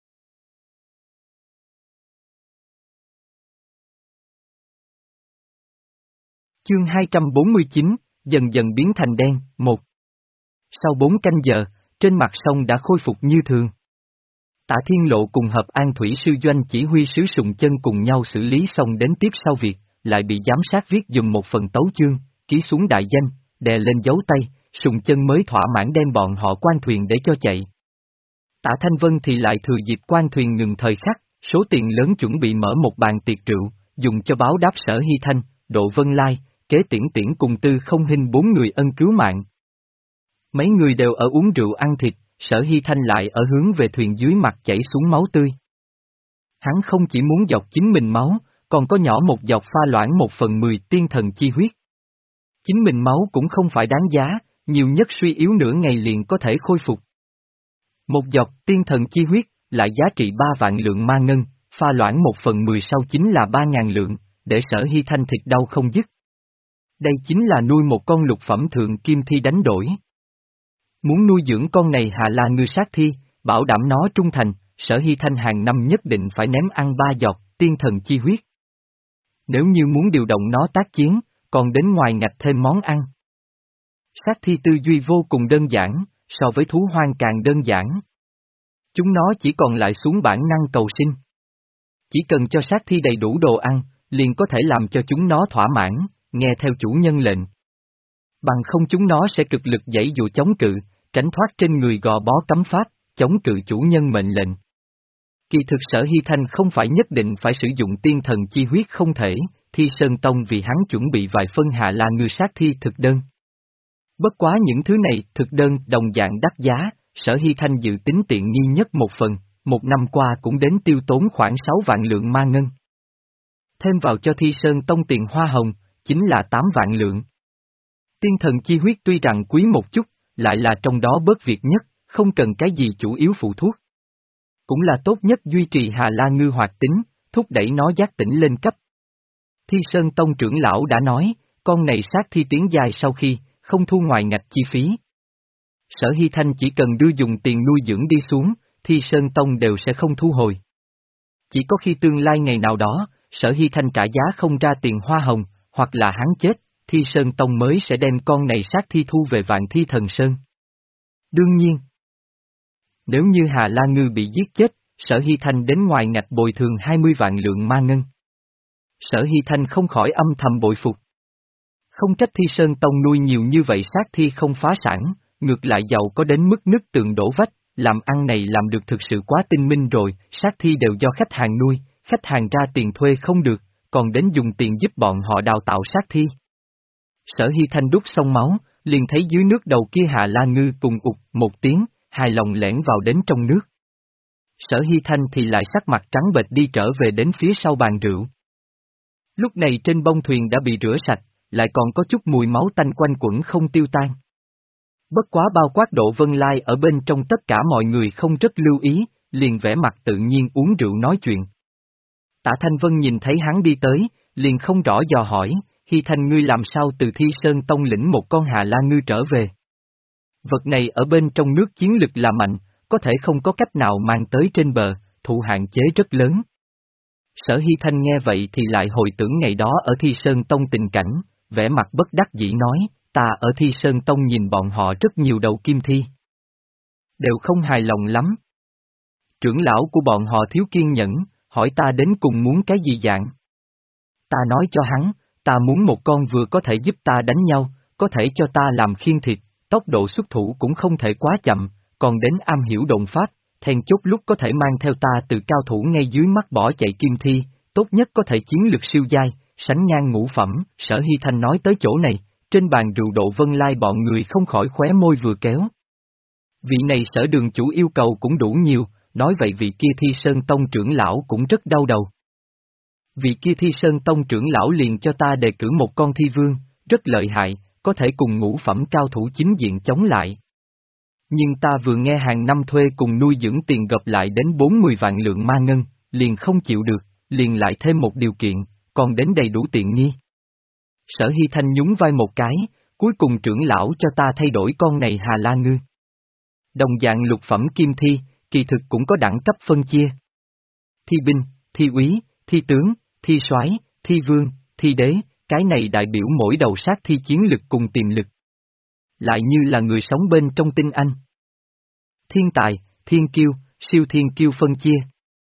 Chương hai trăm bốn mươi chín, dần dần biến thành đen, một. Sau bốn canh giờ, trên mặt sông đã khôi phục như thường. Tạ Thiên Lộ cùng Hợp An Thủy Sư Doanh chỉ huy sứ Sùng Chân cùng nhau xử lý xong đến tiếp sau việc, lại bị giám sát viết dùm một phần tấu chương, ký xuống đại danh, đè lên dấu tay, Sùng Chân mới thỏa mãn đem bọn họ quan thuyền để cho chạy. Tạ Thanh Vân thì lại thừa dịp quan thuyền ngừng thời khắc, số tiền lớn chuẩn bị mở một bàn tiệc rượu, dùng cho báo đáp Sở Hy Thanh, Độ Vân Lai, Kế Tiễn Tiễn cùng Tư Không Hinh bốn người ân cứu mạng. Mấy người đều ở uống rượu ăn thịt, Sở Hy Thanh lại ở hướng về thuyền dưới mặt chảy xuống máu tươi. Hắn không chỉ muốn dọc chính mình máu, còn có nhỏ một dọc pha loãng một phần mười tiên thần chi huyết. Chính mình máu cũng không phải đáng giá, nhiều nhất suy yếu nửa ngày liền có thể khôi phục. Một dọc tiên thần chi huyết, lại giá trị ba vạn lượng ma ngân, pha loãng một phần mười sau chính là ba ngàn lượng, để Sở Hy Thanh thịt đau không dứt. Đây chính là nuôi một con lục phẩm thượng kim thi đánh đổi. Muốn nuôi dưỡng con này Hà La Ngư sát thi, bảo đảm nó trung thành, Sở Hy Thanh hàng năm nhất định phải ném ăn ba giọt tiên thần chi huyết. Nếu như muốn điều động nó tác chiến, còn đến ngoài ngạch thêm món ăn. Sát thi tư duy vô cùng đơn giản, so với thú hoang càng đơn giản. Chúng nó chỉ còn lại xuống bản năng cầu sinh. Chỉ cần cho sát thi đầy đủ đồ ăn, liền có thể làm cho chúng nó thỏa mãn, nghe theo chủ nhân lệnh. Bằng không chúng nó sẽ cực lực giãy dụa chống cự, tránh thoát trên người gò bó cấm pháp, chống cự chủ nhân mệnh lệnh. Kỳ thực Sở Hy Thanh không phải nhất định phải sử dụng tiên thần chi huyết không thể, Thi Sơn Tông vì hắn chuẩn bị vài phân Hà La Ngư sát thi thực đơn. Bất quá những thứ này thực đơn đồng dạng đắt giá, Sở Hy Thanh dự tính tiện nghi nhất một phần, một năm qua cũng đến tiêu tốn khoảng sáu vạn lượng ma ngân. Thêm vào cho Thi Sơn Tông tiền hoa hồng, chính là tám vạn lượng. Tiên thần chi huyết tuy rằng quý một chút, lại là trong đó bớt việc nhất, không cần cái gì chủ yếu phụ thuốc. Cũng là tốt nhất duy trì Hà La Ngư hoạt tính, thúc đẩy nó giác tỉnh lên cấp. Thi Sơn Tông trưởng lão đã nói, con này sát thi tiến dài sau khi, không thu ngoài ngạch chi phí. Sở Hy Thanh chỉ cần đưa dùng tiền nuôi dưỡng đi xuống, Thi Sơn Tông đều sẽ không thu hồi. Chỉ có khi tương lai ngày nào đó, Sở Hy Thanh trả giá không ra tiền hoa hồng, hoặc là hắn chết, Thi Sơn Tông mới sẽ đem con này sát thi thu về Vạn Thi Thần Sơn. Đương nhiên, nếu như Hà La Ngư bị giết chết, Sở Hy Thanh đến ngoài ngạch bồi thường hai mươi vạn lượng ma ngân. Sở Hy Thanh không khỏi âm thầm bội phục. Không trách Thi Sơn Tông nuôi nhiều như vậy sát thi không phá sản, ngược lại giàu có đến mức nứt tường đổ vách, làm ăn này làm được thực sự quá tinh minh rồi, sát thi đều do khách hàng nuôi, khách hàng ra tiền thuê không được, còn đến dùng tiền giúp bọn họ đào tạo sát thi. Sở Hy Thanh đút xong máu, liền thấy dưới nước đầu kia Hà La Ngư cùng ụt một tiếng, hài lòng lẻn vào đến trong nước. Sở Hy Thanh thì lại sắc mặt trắng bệch đi trở về đến phía sau bàn rượu. Lúc này trên bông thuyền đã bị rửa sạch, lại còn có chút mùi máu tanh quanh quẩn không tiêu tan. Bất quá bao quát Độ Vân Lai ở bên trong tất cả mọi người không rất lưu ý, liền vẻ mặt tự nhiên uống rượu nói chuyện. Tạ Thanh Vân nhìn thấy hắn đi tới, liền không rõ dò hỏi, Hy Thanh ngươi làm sao từ Thi Sơn Tông lĩnh một con Hà La Ngư trở về. Vật này ở bên trong nước chiến lực là mạnh, có thể không có cách nào mang tới trên bờ, thụ hạn chế rất lớn. Sở Hy Thanh nghe vậy thì lại hồi tưởng ngày đó ở Thi Sơn Tông tình cảnh, vẻ mặt bất đắc dĩ nói, ta ở Thi Sơn Tông nhìn bọn họ rất nhiều đầu kim thi. Đều không hài lòng lắm. Trưởng lão của bọn họ thiếu kiên nhẫn, hỏi ta đến cùng muốn cái gì dạng. Ta nói cho hắn, ta muốn một con vừa có thể giúp ta đánh nhau, có thể cho ta làm khiên thịt, tốc độ xuất thủ cũng không thể quá chậm, còn đến am hiểu độn pháp, then chốt lúc có thể mang theo ta từ cao thủ ngay dưới mắt bỏ chạy kim thi, tốt nhất có thể chiến lực siêu giai, sánh ngang ngũ phẩm. Sở Hy Thanh nói tới chỗ này, trên bàn rượu Độ Vân Lai bọn người không khỏi khóe môi vừa kéo. Vị này Sở đường chủ yêu cầu cũng đủ nhiều, nói vậy vị kia Thi Sơn Tông trưởng lão cũng rất đau đầu. Vị kia Thi Sơn Tông trưởng lão liền cho ta đề cử một con thi vương, rất lợi hại, có thể cùng ngũ phẩm cao thủ chính diện chống lại. Nhưng ta vừa nghe hàng năm thuê cùng nuôi dưỡng tiền gộp lại đến bốn mươi vạn lượng ma ngân, liền không chịu được, liền lại thêm một điều kiện, còn đến đầy đủ tiện nghi. Sở Hy Thanh nhún vai một cái, cuối cùng trưởng lão cho ta thay đổi con này Hà La Ngư. Đồng dạng lục phẩm kim thi, kỳ thực cũng có đẳng cấp phân chia. Thi binh, thi úy, thi tướng, thi soái, thi vương, thi đế, cái này đại biểu mỗi đầu sát thi chiến lực cùng tiềm lực. Lại như là người sống bên trong tinh anh. Thiên tài, thiên kiêu, siêu thiên kiêu phân chia.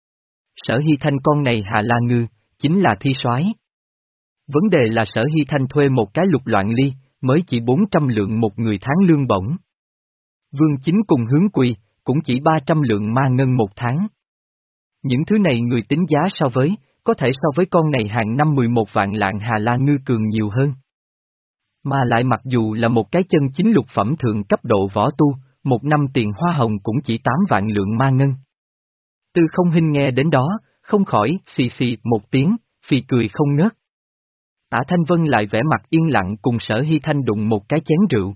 Sở Hy Thanh con này Hà La Ngư, chính là thi soái. Vấn đề là Sở Hy Thanh thuê một cái lục loạn ly, mới chỉ bốn trăm lượng một người tháng lương bổng. Vương Chính cùng Hướng Quỳ, cũng chỉ ba trăm lượng ma ngân một tháng. Những thứ này người tính giá so với, có thể so với con này hàng năm mười một vạn lạng Hà La Ngư cường nhiều hơn. Mà lại mặc dù là một cái chân chính lục phẩm thượng cấp độ võ tu, một năm tiền hoa hồng cũng chỉ tám vạn lượng ma ngân. Tư Không Hinh nghe đến đó, không khỏi xì xì một tiếng, phì cười không ngớt. Tả Thanh Vân lại vẻ mặt yên lặng cùng Sở Hy Thanh đụng một cái chén rượu.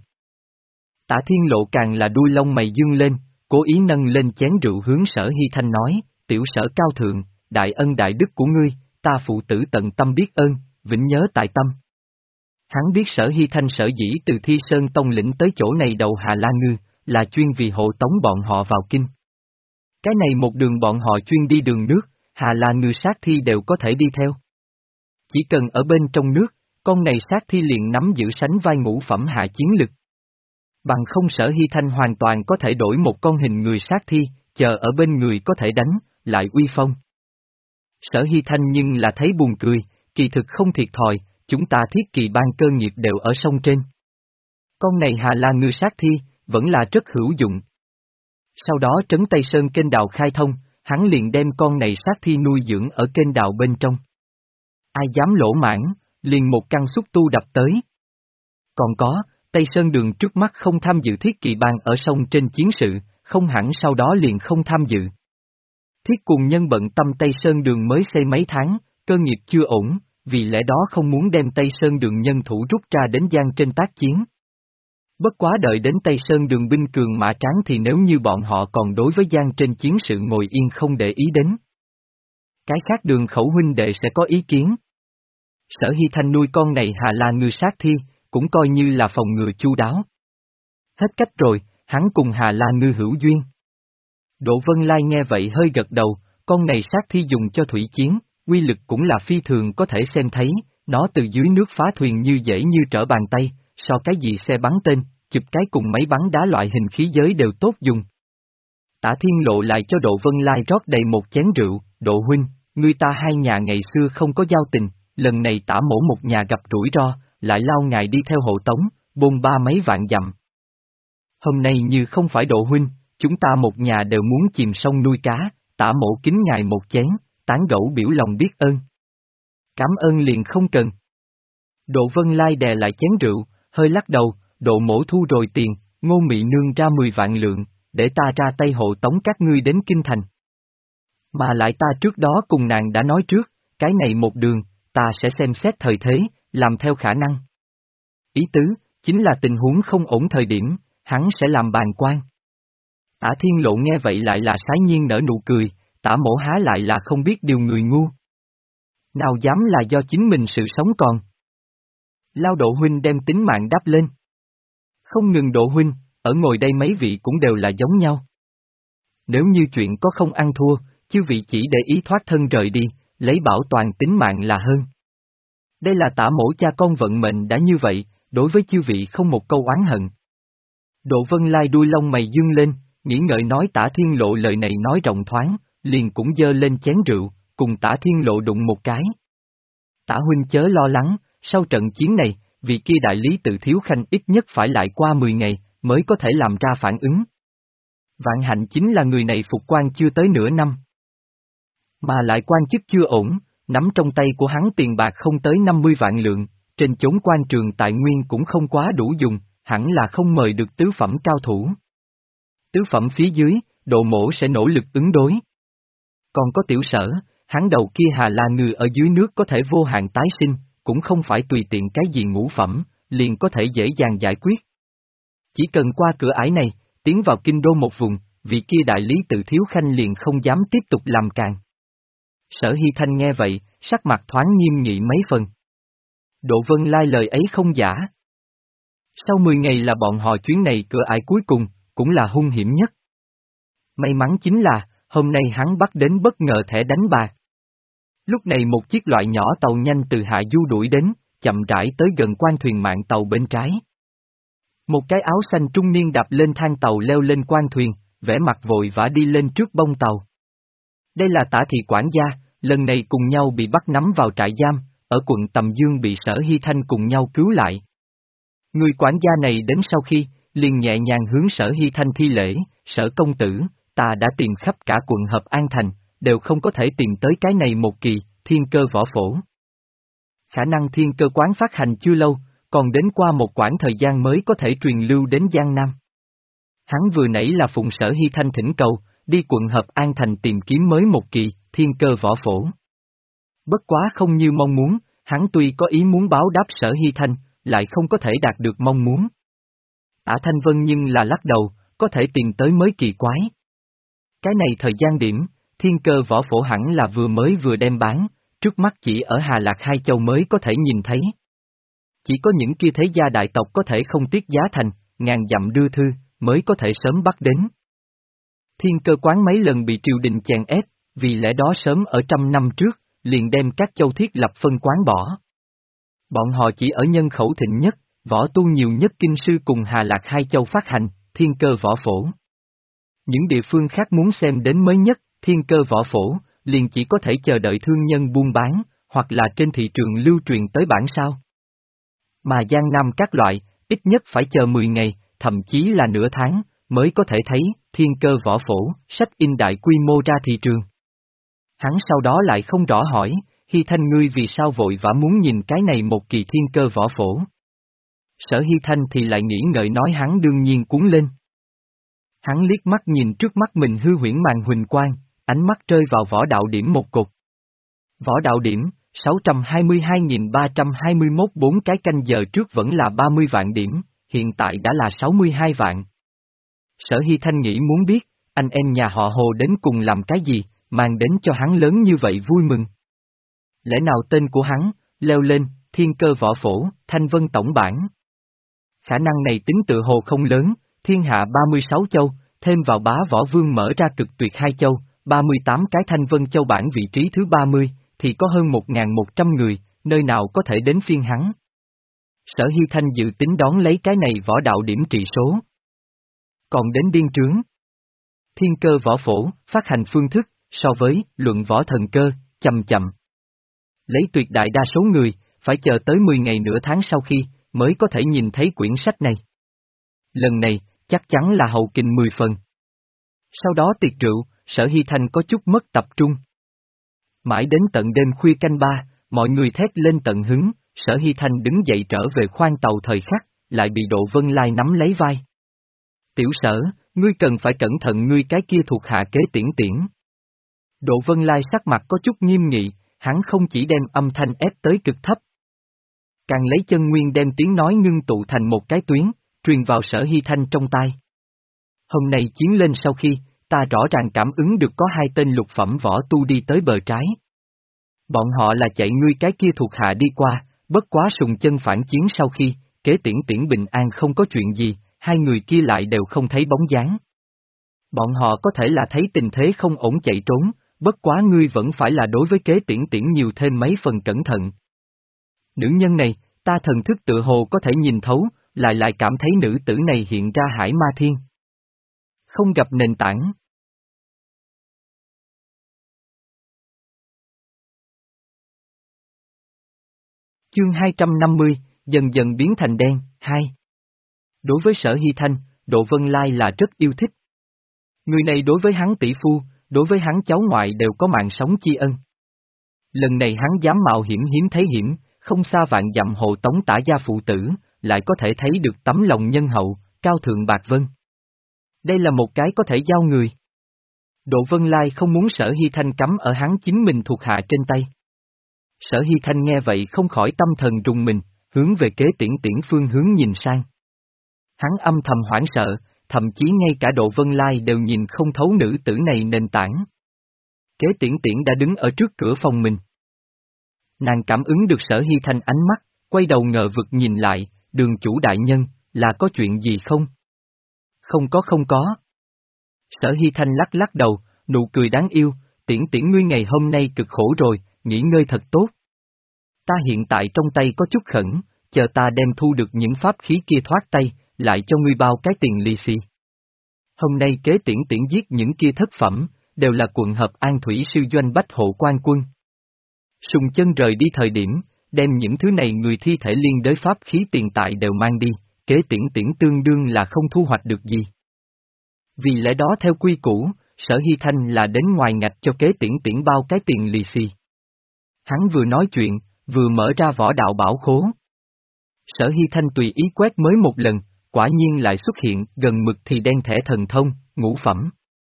Tả Thiên Lộ càng là đuôi lông mày dương lên, cố ý nâng lên chén rượu hướng Sở Hy Thanh nói, tiểu Sở cao thượng, đại ân đại đức của ngươi, ta phụ tử tận tâm biết ơn, vĩnh nhớ tại tâm. Hắn biết Sở Hy Thanh sở dĩ từ Thi Sơn Tông lĩnh tới chỗ này đầu Hà La Ngư, là chuyên vì hộ tống bọn họ vào kinh. Cái này một đường bọn họ chuyên đi đường nước, Hà La Ngư sát thi đều có thể đi theo. Chỉ cần ở bên trong nước, con này sát thi liền nắm giữ sánh vai ngũ phẩm hạ chiến lực. Bằng không Sở Hy Thanh hoàn toàn có thể đổi một con hình người sát thi, chờ ở bên người có thể đánh, lại uy phong. Sở Hy Thanh nhưng là thấy buồn cười, kỳ thực không thiệt thòi, chúng ta thiết kỳ ban cơ nghiệp đều ở sông trên. Con này Hà La Ngư sát thi, vẫn là rất hữu dụng. Sau đó trấn Tây Sơn kênh đào khai thông, hắn liền đem con này sát thi nuôi dưỡng ở kênh đào bên trong. Ai dám lỗ mãn, liền một căn xúc tu đập tới. Còn có, Tây Sơn Đường trước mắt không tham dự thiết kỳ ban ở sông trên chiến sự, không hẳn sau đó liền không tham dự. Thiết cùng nhân bận tâm Tây Sơn Đường mới xây mấy tháng, cơ nghiệp chưa ổn, vì lẽ đó không muốn đem Tây Sơn Đường nhân thủ rút ra đến Giang trên tác chiến. Bất quá đợi đến Tây Sơn Đường binh cường mã tráng thì nếu như bọn họ còn đối với Giang trên chiến sự ngồi yên không để ý đến. Cái khác Đường khẩu huynh đệ sẽ có ý kiến. Sở Hy Thanh nuôi con này Hà La Ngư sát thi, cũng coi như là phòng ngừa chu đáo. Hết cách rồi, hắn cùng Hà La Ngư hữu duyên. Đỗ Vân Lai nghe vậy hơi gật đầu, con này sát thi dùng cho thủy chiến, uy lực cũng là phi thường có thể xem thấy, nó từ dưới nước phá thuyền như dễ như trở bàn tay, so cái gì xe bắn tên, chụp cái cùng máy bắn đá loại hình khí giới đều tốt dùng. Tả Thiên Lộ lại cho Đỗ Vân Lai rót đầy một chén rượu, Đỗ huynh, người ta hai nhà ngày xưa không có giao tình, lần này Tả mổ một nhà gặp rủi ro, lại lao ngài đi theo hộ tống, bôn ba mấy vạn dặm. Hôm nay như không phải Đỗ huynh, chúng ta một nhà đều muốn chìm sông nuôi cá, Tả mổ kính ngài một chén, tán gẫu biểu lòng biết ơn. Cảm ơn liền không cần. Đỗ Vân Lai đè lại chén rượu, hơi lắc đầu, Độ mổ thu rồi tiền, Ngô Mị Nương ra mười vạn lượng, để ta ra tay hộ tống các ngươi đến Kinh Thành. Mà lại ta trước đó cùng nàng đã nói trước, cái này một đường, ta sẽ xem xét thời thế, làm theo khả năng. Ý tứ, chính là tình huống không ổn thời điểm, hắn sẽ làm bàn quan. Tả Thiên Lộ nghe vậy lại là sái nhiên nở nụ cười, Tả mổ há lại là không biết điều người ngu. Nào dám là do chính mình sự sống còn. Lao Độ huynh đem tính mạng đáp lên. Không ngừng Độ huynh, ở ngồi đây mấy vị cũng đều là giống nhau. Nếu như chuyện có không ăn thua, chư vị chỉ để ý thoát thân rời đi, lấy bảo toàn tính mạng là hơn. Đây là Tả mổ cha con vận mệnh đã như vậy, đối với chư vị không một câu oán hận. Độ Vân Lai đuôi lông mày dương lên, nghĩ ngợi nói Tả Thiên Lộ lời này nói rộng thoáng, liền cũng dơ lên chén rượu, cùng Tả Thiên Lộ đụng một cái. Tả huynh chớ lo lắng, sau trận chiến này, vị kia đại lý Tự Thiếu Khanh ít nhất phải lại qua mười ngày, mới có thể làm ra phản ứng. Vạn hạnh chính là người này phục quan chưa tới nửa năm. Mà lại quan chức chưa ổn, nắm trong tay của hắn tiền bạc không tới năm mươi vạn lượng, trên chốn quan trường tài nguyên cũng không quá đủ dùng, hẳn là không mời được tứ phẩm cao thủ. Tứ phẩm phía dưới, Độ mổ sẽ nỗ lực ứng đối. Còn có Tiểu Sở, hắn đầu kia Hà La Ngư ở dưới nước có thể vô hạn tái sinh, cũng không phải tùy tiện cái gì ngũ phẩm, liền có thể dễ dàng giải quyết. Chỉ cần qua cửa ải này, tiến vào kinh đô một vùng, vị kia đại lý Tự Thiếu Khanh liền không dám tiếp tục làm càng. Sở Hy Thanh nghe vậy, sắc mặt thoáng nghiêm nghị mấy phần. Độ Vân Lai lời ấy không giả. Sau mười ngày là bọn họ chuyến này cửa ải cuối cùng, cũng là hung hiểm nhất. May mắn chính là, hôm nay hắn bắt đến bất ngờ thẻ đánh bạc. Lúc này một chiếc loại nhỏ tàu nhanh từ Hạ Du đuổi đến, chậm rãi tới gần quan thuyền mạng tàu bên trái. Một cái áo xanh trung niên đạp lên thang tàu leo lên quan thuyền, vẻ mặt vội vã đi lên trước bông tàu. Đây là Tả thị quản gia, lần này cùng nhau bị bắt nắm vào trại giam, ở quận Tầm Dương bị Sở Hy Thanh cùng nhau cứu lại. Người quản gia này đến sau khi, liền nhẹ nhàng hướng Sở Hy Thanh thi lễ, Sở công tử, ta đã tìm khắp cả quận Hợp An Thành, đều không có thể tìm tới cái này một kỳ, thiên cơ võ phổ. Khả năng thiên cơ quán phát hành chưa lâu, còn đến qua một quãng thời gian mới có thể truyền lưu đến Giang Nam. Hắn vừa nãy là phụng Sở Hy Thanh thỉnh cầu, đi quận Hợp An Thành tìm kiếm mới một kỳ, thiên cơ võ phổ. Bất quá không như mong muốn, hắn tuy có ý muốn báo đáp Sở Hy Thanh, lại không có thể đạt được mong muốn. Tả Thanh Vân nhưng là lắc đầu, có thể tìm tới mới kỳ quái. Cái này thời gian điểm, thiên cơ võ phổ hẳn là vừa mới vừa đem bán, trước mắt chỉ ở Hà Lạc Hai Châu mới có thể nhìn thấy. Chỉ có những kia thế gia đại tộc có thể không tiếc giá thành, ngàn dặm đưa thư, mới có thể sớm bắt đến. Thiên cơ quán mấy lần bị triều đình chèn ép, vì lẽ đó sớm ở trăm năm trước, liền đem các châu thiết lập phân quán bỏ. Bọn họ chỉ ở nhân khẩu thịnh nhất, võ tu nhiều nhất kinh sư cùng Hà Lạc Hai Châu phát hành, thiên cơ võ phổ. Những địa phương khác muốn xem đến mới nhất, thiên cơ võ phổ, liền chỉ có thể chờ đợi thương nhân buôn bán, hoặc là trên thị trường lưu truyền tới bản sao. Mà Giang Nam các loại, ít nhất phải chờ mười ngày, thậm chí là nửa tháng, mới có thể thấy thiên cơ võ phổ, sách in đại quy mô ra thị trường. Hắn sau đó lại không rõ hỏi, Hy Thanh ngươi vì sao vội vã muốn nhìn cái này một kỳ thiên cơ võ phổ. Sở Hy Thanh thì lại nghĩ ngợi nói hắn đương nhiên cuốn lên. Hắn liếc mắt nhìn trước mắt mình hư huyễn màn huỳnh quang, ánh mắt rơi vào võ đạo điểm một cột. Võ đạo điểm, sáu trăm hai mươi hai nghìn ba trăm hai mươi mốt bốn cái canh giờ trước vẫn là ba mươi vạn điểm, hiện tại đã là sáu mươi hai vạn. Sở Hy Thanh nghĩ muốn biết, anh em nhà họ Hồ đến cùng làm cái gì, mang đến cho hắn lớn như vậy vui mừng. Lẽ nào tên của hắn, leo lên, thiên cơ võ phổ, Thanh Vân tổng bản. Khả năng này tính tự hồ không lớn, thiên hạ ba mươi sáu châu, thêm vào bá võ vương mở ra cực tuyệt hai châu, ba mươi tám cái Thanh Vân châu bản vị trí thứ ba mươi, thì có hơn một nghìn một trăm người, nơi nào có thể đến phiên hắn. Sở Hy Thanh dự tính đón lấy cái này võ đạo điểm trị số. Còn đến điên trướng. Thiên cơ võ phổ, phát hành phương thức, so với luận võ thần cơ, chậm chậm. Lấy tuyệt đại đa số người, phải chờ tới mười ngày nửa tháng sau khi, mới có thể nhìn thấy quyển sách này. Lần này, chắc chắn là hậu kình mười phần. Sau đó tiệc rượu, Sở Hy Thanh có chút mất tập trung. Mãi đến tận đêm khuya canh ba, mọi người thét lên tận hứng, Sở Hy Thanh đứng dậy trở về khoang tàu thời khắc, lại bị Độ Vân Lai nắm lấy vai. Tiểu Sở, ngươi cần phải cẩn thận ngươi cái kia thuộc hạ kế tiễn tiễn. Độ Vân Lai sắc mặt có chút nghiêm nghị, hắn không chỉ đem âm thanh ép tới cực thấp, càng lấy chân nguyên đem tiếng nói ngưng tụ thành một cái tuyến, truyền vào Sở Hy Thanh trong tai. Hôm nay chiến lên sau khi, ta rõ ràng cảm ứng được có hai tên lục phẩm võ tu đi tới bờ trái. Bọn họ là chạy ngươi cái kia thuộc hạ đi qua, bất quá sùng chân phản chiến sau khi, kế tiễn tiễn bình an không có chuyện gì, hai người kia lại đều không thấy bóng dáng. Bọn họ có thể là thấy tình thế không ổn chạy trốn, bất quá ngươi vẫn phải là đối với kế tiễn tiễn nhiều thêm mấy phần cẩn thận. Nữ nhân này, ta thần thức tự hồ có thể nhìn thấu, lại lại cảm thấy nữ tử này hiện ra hải ma thiên. Không gặp nền tảng. Chương hai trăm năm mươi, dần dần biến thành đen, hai. Đối với Sở Hy Thanh, Độ Vân Lai là rất yêu thích. Người này đối với hắn tỷ phu, đối với hắn cháu ngoại đều có mạng sống tri ân. Lần này hắn dám mạo hiểm hiếm thấy hiểm, không xa vạn dặm hộ tống Tả gia phụ tử, lại có thể thấy được tấm lòng nhân hậu, cao thượng bạc vân. Đây là một cái có thể giao người. Độ Vân Lai không muốn Sở Hy Thanh cắm ở hắn chính mình thuộc hạ trên tay. Sở Hy Thanh nghe vậy không khỏi tâm thần rùng mình, hướng về kế tiễn tiễn phương hướng nhìn sang. Hắn âm thầm hoảng sợ, thậm chí ngay cả Độ Vân Lai đều nhìn không thấu nữ tử này nền tảng. Kế tiễn tiễn đã đứng ở trước cửa phòng mình. Nàng cảm ứng được Sở Hy Thanh ánh mắt, quay đầu ngờ vực nhìn lại, đường chủ đại nhân, là có chuyện gì không? Không có không có. Sở Hy Thanh lắc lắc đầu, nụ cười đáng yêu, tiễn tiễn ngươi ngày hôm nay cực khổ rồi, nghỉ ngơi thật tốt. Ta hiện tại trong tay có chút khẩn, chờ ta đem thu được những pháp khí kia thoát tay, lại cho ngươi bao cái tiền lì xì. Hôm nay Kế Tiễn Tiễn giết những kia thất phẩm, đều là quận hợp An Thủy sư doanh bách hộ quan quân. Sùng Chân rời đi thời điểm, đem những thứ này người thi thể liên đới pháp khí tiền tại đều mang đi, Kế Tiễn Tiễn tương đương là không thu hoạch được gì. Vì lẽ đó theo quy củ, Sở Hy Thanh là đến ngoài ngạch cho Kế Tiễn Tiễn bao cái tiền lì xì. Hắn vừa nói chuyện, vừa mở ra võ đạo bảo khố. Sở Hy Thanh tùy ý quét mới một lần, quả nhiên lại xuất hiện gần mực thì đen thẻ thần thông, ngũ phẩm.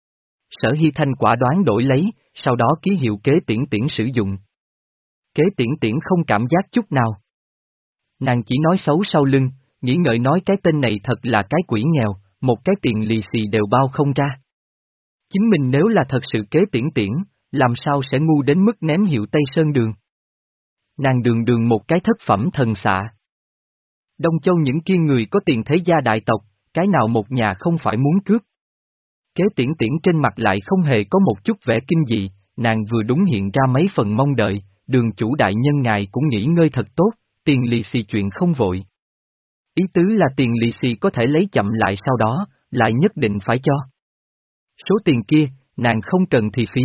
Sở Hy Thanh quả đoán đổi lấy, sau đó ký hiệu Kế Tiễn Tiễn sử dụng. Kế Tiễn Tiễn không cảm giác chút nào. Nàng chỉ nói xấu sau lưng, nghĩ ngợi nói cái tên này thật là cái quỷ nghèo, một cái tiền lì xì đều bao không ra. Chính mình nếu là thật sự Kế Tiễn Tiễn, làm sao sẽ ngu đến mức ném hiệu Tây Sơn Đường. Nàng đường đường một cái thất phẩm thần xạ. Đông Châu những kia người có tiền thế gia đại tộc, cái nào một nhà không phải muốn cướp. Kế Tiễn Tiễn trên mặt lại không hề có một chút vẻ kinh dị, nàng vừa đúng hiện ra mấy phần mong đợi, đường chủ đại nhân ngài cũng nghỉ ngơi thật tốt, tiền lì xì chuyện không vội. Ý tứ là tiền lì xì có thể lấy chậm lại sau đó, lại nhất định phải cho. Số tiền kia, nàng không cần thì phí.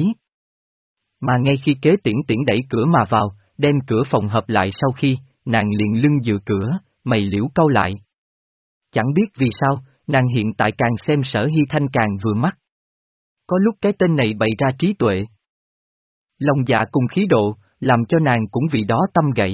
Mà ngay khi Kế Tiễn Tiễn đẩy cửa mà vào, đem cửa phòng hợp lại sau khi, nàng liền lưng dựa cửa, mày liễu cau lại. Chẳng biết vì sao, nàng hiện tại càng xem Sở Hy Thanh càng vừa mắt. Có lúc cái tên này bày ra trí tuệ. Lòng dạ cùng khí độ, làm cho nàng cũng vì đó tâm gãy.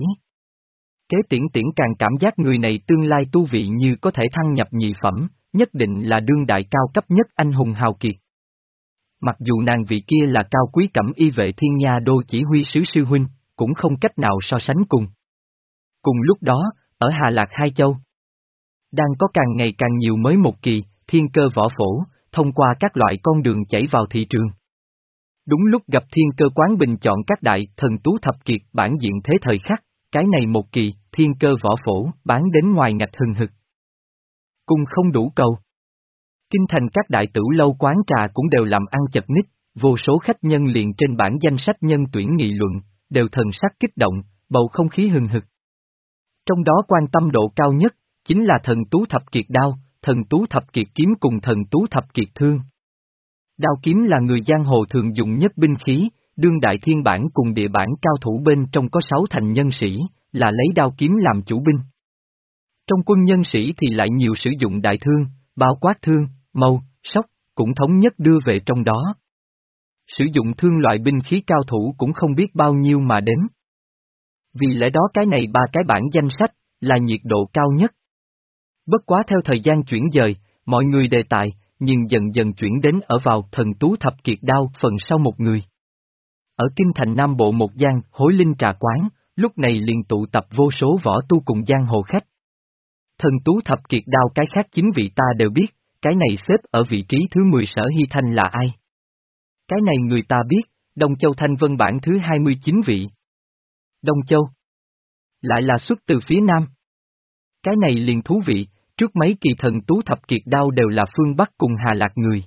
Kế Tiễn Tiễn càng cảm giác người này tương lai tu vị như có thể thăng nhập nhị phẩm, nhất định là đương đại cao cấp nhất anh hùng hào kiệt. Mặc dù nàng vị kia là cao quý cẩm y vệ thiên nha đô chỉ huy sứ sư huynh, cũng không cách nào so sánh cùng. Cùng lúc đó, ở Hà Lạc Hai Châu, đang có càng ngày càng nhiều mới một kỳ, thiên cơ võ phổ, thông qua các loại con đường chảy vào thị trường. Đúng lúc gặp thiên cơ quán bình chọn các đại thần tú thập kiệt bản diện thế thời khắc, cái này một kỳ, thiên cơ võ phổ, bán đến ngoài ngạch hừng hực. Cung không đủ cầu. Kinh thành các đại tử lâu quán trà cũng đều làm ăn chật ních, vô số khách nhân liền trên bảng danh sách nhân tuyển nghị luận, đều thần sắc kích động, bầu không khí hừng hực. Trong đó quan tâm độ cao nhất, chính là thần tú thập kiệt đao, thần tú thập kiệt kiếm cùng thần tú thập kiệt thương. Đao kiếm là người giang hồ thường dùng nhất binh khí, đương đại thiên bản cùng địa bản cao thủ bên trong có sáu thành nhân sĩ, là lấy đao kiếm làm chủ binh. Trong quân nhân sĩ thì lại nhiều sử dụng đại thương, bao quát thương, mâu, sóc, cũng thống nhất đưa về trong đó. Sử dụng thương loại binh khí cao thủ cũng không biết bao nhiêu mà đếm. Vì lẽ đó cái này ba cái bản danh sách, là nhiệt độ cao nhất. Bất quá theo thời gian chuyển dời, mọi người đề tài, nhưng dần dần chuyển đến ở vào thần tú thập kiệt đao phần sau một người. Ở kinh thành Nam Bộ một gian hối linh trà quán, lúc này liền tụ tập vô số võ tu cùng giang hồ khách. Thần tú thập kiệt đao cái khác chính vị ta đều biết, cái này xếp ở vị trí thứ mười Sở Hy Thanh là ai? Cái này người ta biết, Đông Châu Thanh Vân bản thứ hai mươi chín vị. Đông Châu. Lại là xuất từ phía Nam. Cái này liền thú vị, trước mấy kỳ thần tú thập kiệt đao đều là phương Bắc cùng Hà Lạc người.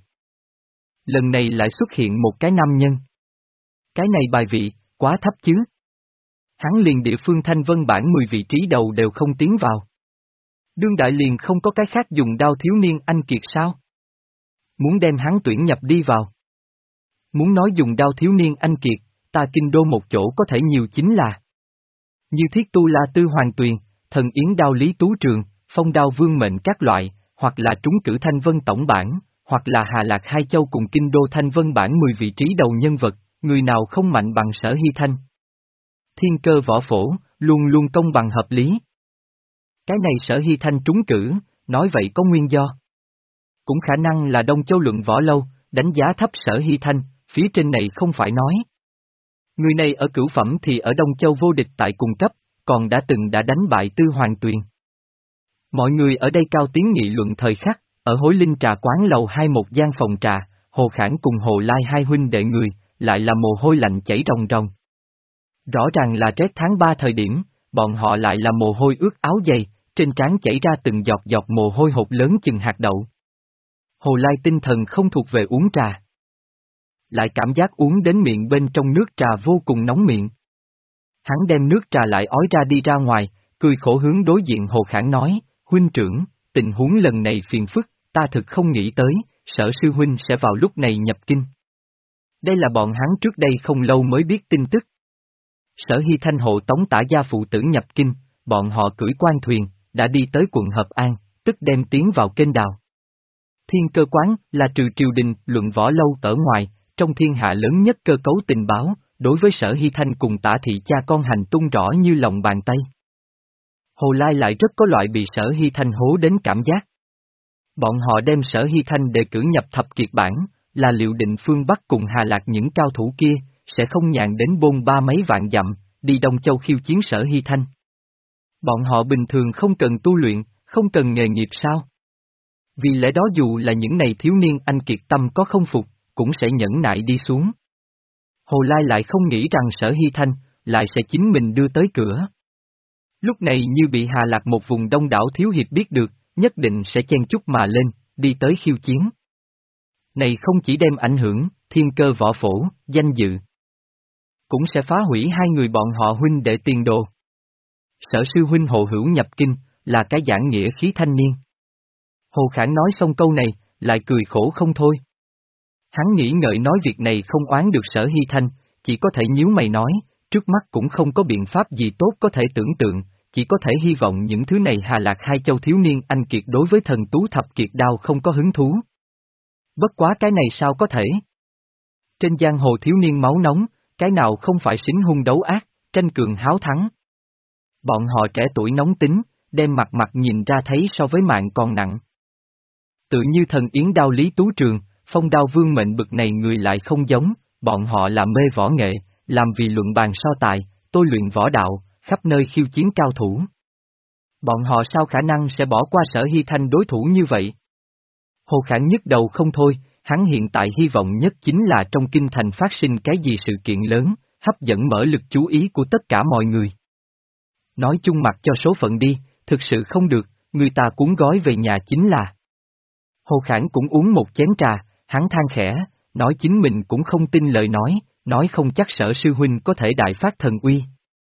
Lần này lại xuất hiện một cái nam nhân. Cái này bài vị, quá thấp chứ. Hắn liền địa phương Thanh Vân bản mười vị trí đầu đều không tiến vào. Đương đại liền không có cái khác dùng đao thiếu niên anh kiệt sao? Muốn đem hắn tuyển nhập đi vào. Muốn nói dùng đao thiếu niên anh kiệt, ta kinh đô một chỗ có thể nhiều chính là như Thiết Tu La Tư Hoàng Tuyền, Thần Yến Đao Lý Tú Trường, Phong Đao Vương Mệnh các loại, hoặc là trúng cử Thanh Vân tổng bản, hoặc là Hà Lạc Hai Châu cùng kinh đô Thanh Vân bản mười vị trí đầu nhân vật, người nào không mạnh bằng Sở Hy Thanh. Thiên cơ võ phổ, luôn luôn công bằng hợp lý. Cái này Sở Hy Thanh trúng cử, nói vậy có nguyên do. Cũng khả năng là Đông Châu luận võ lâu, đánh giá thấp Sở Hy Thanh, phía trên này không phải nói. Người này ở cửu phẩm thì ở Đông Châu vô địch tại cùng cấp, còn đã từng đã đánh bại Tư Hoàng Tuyền. Mọi người ở đây cao tiếng nghị luận thời khắc, ở Hối Linh trà quán lầu hai một gian phòng trà, Hồ Khảng cùng Hồ Lai hai huynh đệ người, lại là mồ hôi lạnh chảy ròng ròng. Rõ ràng là rét tháng ba thời điểm, bọn họ lại là mồ hôi ướt áo dày, trên trán chảy ra từng giọt giọt mồ hôi hột lớn chừng hạt đậu. Hồ Lai tinh thần không thuộc về uống trà. Lại cảm giác uống đến miệng bên trong nước trà vô cùng nóng miệng. Hắn đem nước trà lại ói ra đi ra ngoài, cười khổ hướng đối diện Hồ Khảng nói, huynh trưởng, tình huống lần này phiền phức, ta thực không nghĩ tới, Sở sư huynh sẽ vào lúc này nhập kinh. Đây là bọn hắn trước đây không lâu mới biết tin tức. Sở Hy Thanh hộ tống Tả gia phụ tử nhập kinh, bọn họ cưỡi quan thuyền, đã đi tới quận Hợp An, tức đem tiến vào kênh đào. Thiên Cơ Quán là trừ triều đình, luận võ lâu ở ngoài, trong thiên hạ lớn nhất cơ cấu tình báo, đối với Sở Hy Thanh cùng Tả thị cha con hành tung rõ như lòng bàn tay. Hồ Lai lại rất có loại bị Sở Hy Thanh hố đến cảm giác. Bọn họ đem Sở Hy Thanh đề cử nhập thập kiệt bản, là liệu định phương Bắc cùng Hà Lạc những cao thủ kia, sẽ không nhàn đến bôn ba mấy vạn dặm, đi Đông Châu khiêu chiến Sở Hy Thanh. Bọn họ bình thường không cần tu luyện, không cần nghề nghiệp sao? Vì lẽ đó dù là những này thiếu niên anh kiệt tâm có không phục, cũng sẽ nhẫn nại đi xuống. Hồ Lai lại không nghĩ rằng Sở Hy Thanh, lại sẽ chính mình đưa tới cửa. Lúc này như bị Hà Lạc một vùng đông đảo thiếu hiệp biết được, nhất định sẽ chen chúc mà lên, đi tới khiêu chiến. Này không chỉ đem ảnh hưởng, thiên cơ võ phổ, danh dự. Cũng sẽ phá hủy hai người bọn họ huynh đệ tiền đồ. Sở sư huynh Hồ Hữu nhập kinh, là cái giảng nghĩa khí thanh niên. Hồ Khản nói xong câu này, lại cười khổ không thôi. Hắn nghĩ ngợi nói việc này không oán được Sở Hy Thanh, chỉ có thể nhíu mày nói, trước mắt cũng không có biện pháp gì tốt có thể tưởng tượng, chỉ có thể hy vọng những thứ này Hà Lạc hai châu thiếu niên anh kiệt đối với thần tú thập kiệt đao không có hứng thú. Bất quá cái này sao có thể? Trên giang hồ thiếu niên máu nóng, cái nào không phải xính hung đấu ác, tranh cường háo thắng. Bọn họ trẻ tuổi nóng tính, đem mặt mặt nhìn ra thấy so với mạng còn nặng. Tự như thần yến đao Lý Tú Trường, phong đao vương mệnh bực này người lại không giống, bọn họ là mê võ nghệ, làm vì luận bàn so tài, tôi luyện võ đạo, khắp nơi khiêu chiến cao thủ. Bọn họ sao khả năng sẽ bỏ qua Sở Hy Thanh đối thủ như vậy? Hồ Khản nhức đầu không thôi, hắn hiện tại hy vọng nhất chính là trong kinh thành phát sinh cái gì sự kiện lớn, hấp dẫn mở lực chú ý của tất cả mọi người. Nói chung mặt cho số phận đi, thực sự không được, người ta cuốn gói về nhà chính là. Hồ Khản cũng uống một chén trà, hắn than khẽ, nói chính mình cũng không tin lời nói, nói không chắc Sở sư huynh có thể đại phát thần uy.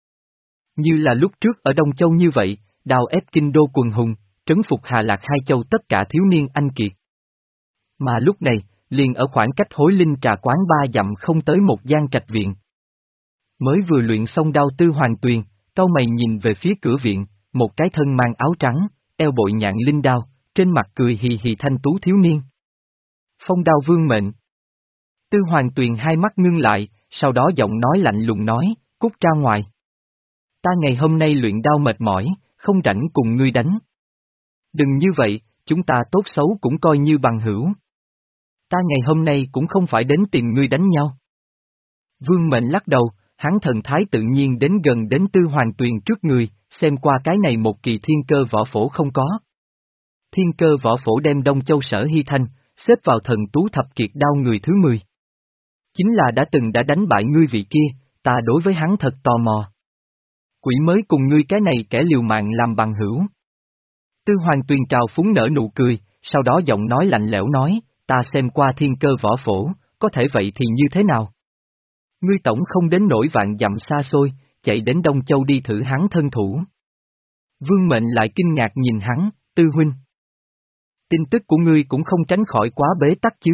Như là lúc trước ở Đông Châu như vậy, đào ép kinh đô quần hùng, trấn phục Hà Lạc hai châu tất cả thiếu niên anh kiệt. Mà lúc này, liền ở khoảng cách Hối Linh trà quán ba dặm không tới một gian trạch viện. Mới vừa luyện xong đao Tư Hoàng Tuyền, cau mày nhìn về phía cửa viện, một cái thân mang áo trắng, eo bội nhạn linh đao, trên mặt cười hì hì thanh tú thiếu niên. Phong đao vương mệnh. Tư Hoàng Tuyền hai mắt ngưng lại, sau đó giọng nói lạnh lùng nói, cút ra ngoài. Ta ngày hôm nay luyện đao mệt mỏi, không rảnh cùng ngươi đánh. Đừng như vậy, chúng ta tốt xấu cũng coi như bằng hữu. Ta ngày hôm nay cũng không phải đến tìm ngươi đánh nhau. Vương mệnh lắc đầu, hắn thần thái tự nhiên đến gần đến Tư Hoàng Tuyền trước người, xem qua cái này một kỳ thiên cơ võ phổ không có. Thiên cơ võ phổ đem Đông Châu Sở Hy Thanh, xếp vào thần tú thập kiệt đao người thứ mười. Chính là đã từng đã đánh bại ngươi vị kia, ta đối với hắn thật tò mò. Quỷ mới cùng ngươi cái này kẻ liều mạng làm bằng hữu. Tư Hoàng Tuyền trào phúng nở nụ cười, sau đó giọng nói lạnh lẽo nói, ta xem qua thiên cơ võ phổ, có thể vậy thì như thế nào? Ngươi tổng không đến nỗi vạn dặm xa xôi, chạy đến Đông Châu đi thử hắn thân thủ. Vương Mệnh lại kinh ngạc nhìn hắn, Tư huynh. Tin tức của ngươi cũng không tránh khỏi quá bế tắc chứ.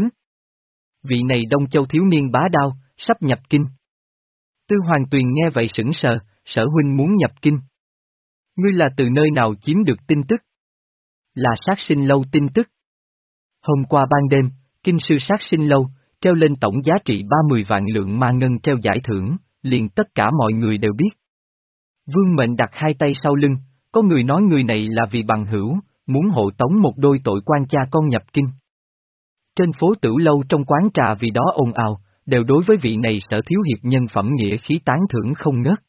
Vị này Đông Châu thiếu niên bá đao, sắp nhập kinh. Tư Hoàng Tuyền nghe vậy sững sờ, Sở huynh muốn nhập kinh. Ngươi là từ nơi nào chiếm được tin tức? Là sát sinh lâu tin tức. Hôm qua ban đêm, kinh sư sát sinh lâu, treo lên tổng giá trị ba mươi vạn lượng ma ngân treo giải thưởng, liền tất cả mọi người đều biết. Vương Mệnh đặt hai tay sau lưng, có người nói người này là vì bằng hữu, muốn hộ tống một đôi tội quan cha con nhập kinh. Trên phố Tửu Lâu trong quán trà vì đó ồn ào, đều đối với vị này Sở thiếu hiệp nhân phẩm nghĩa khí tán thưởng không ngớt.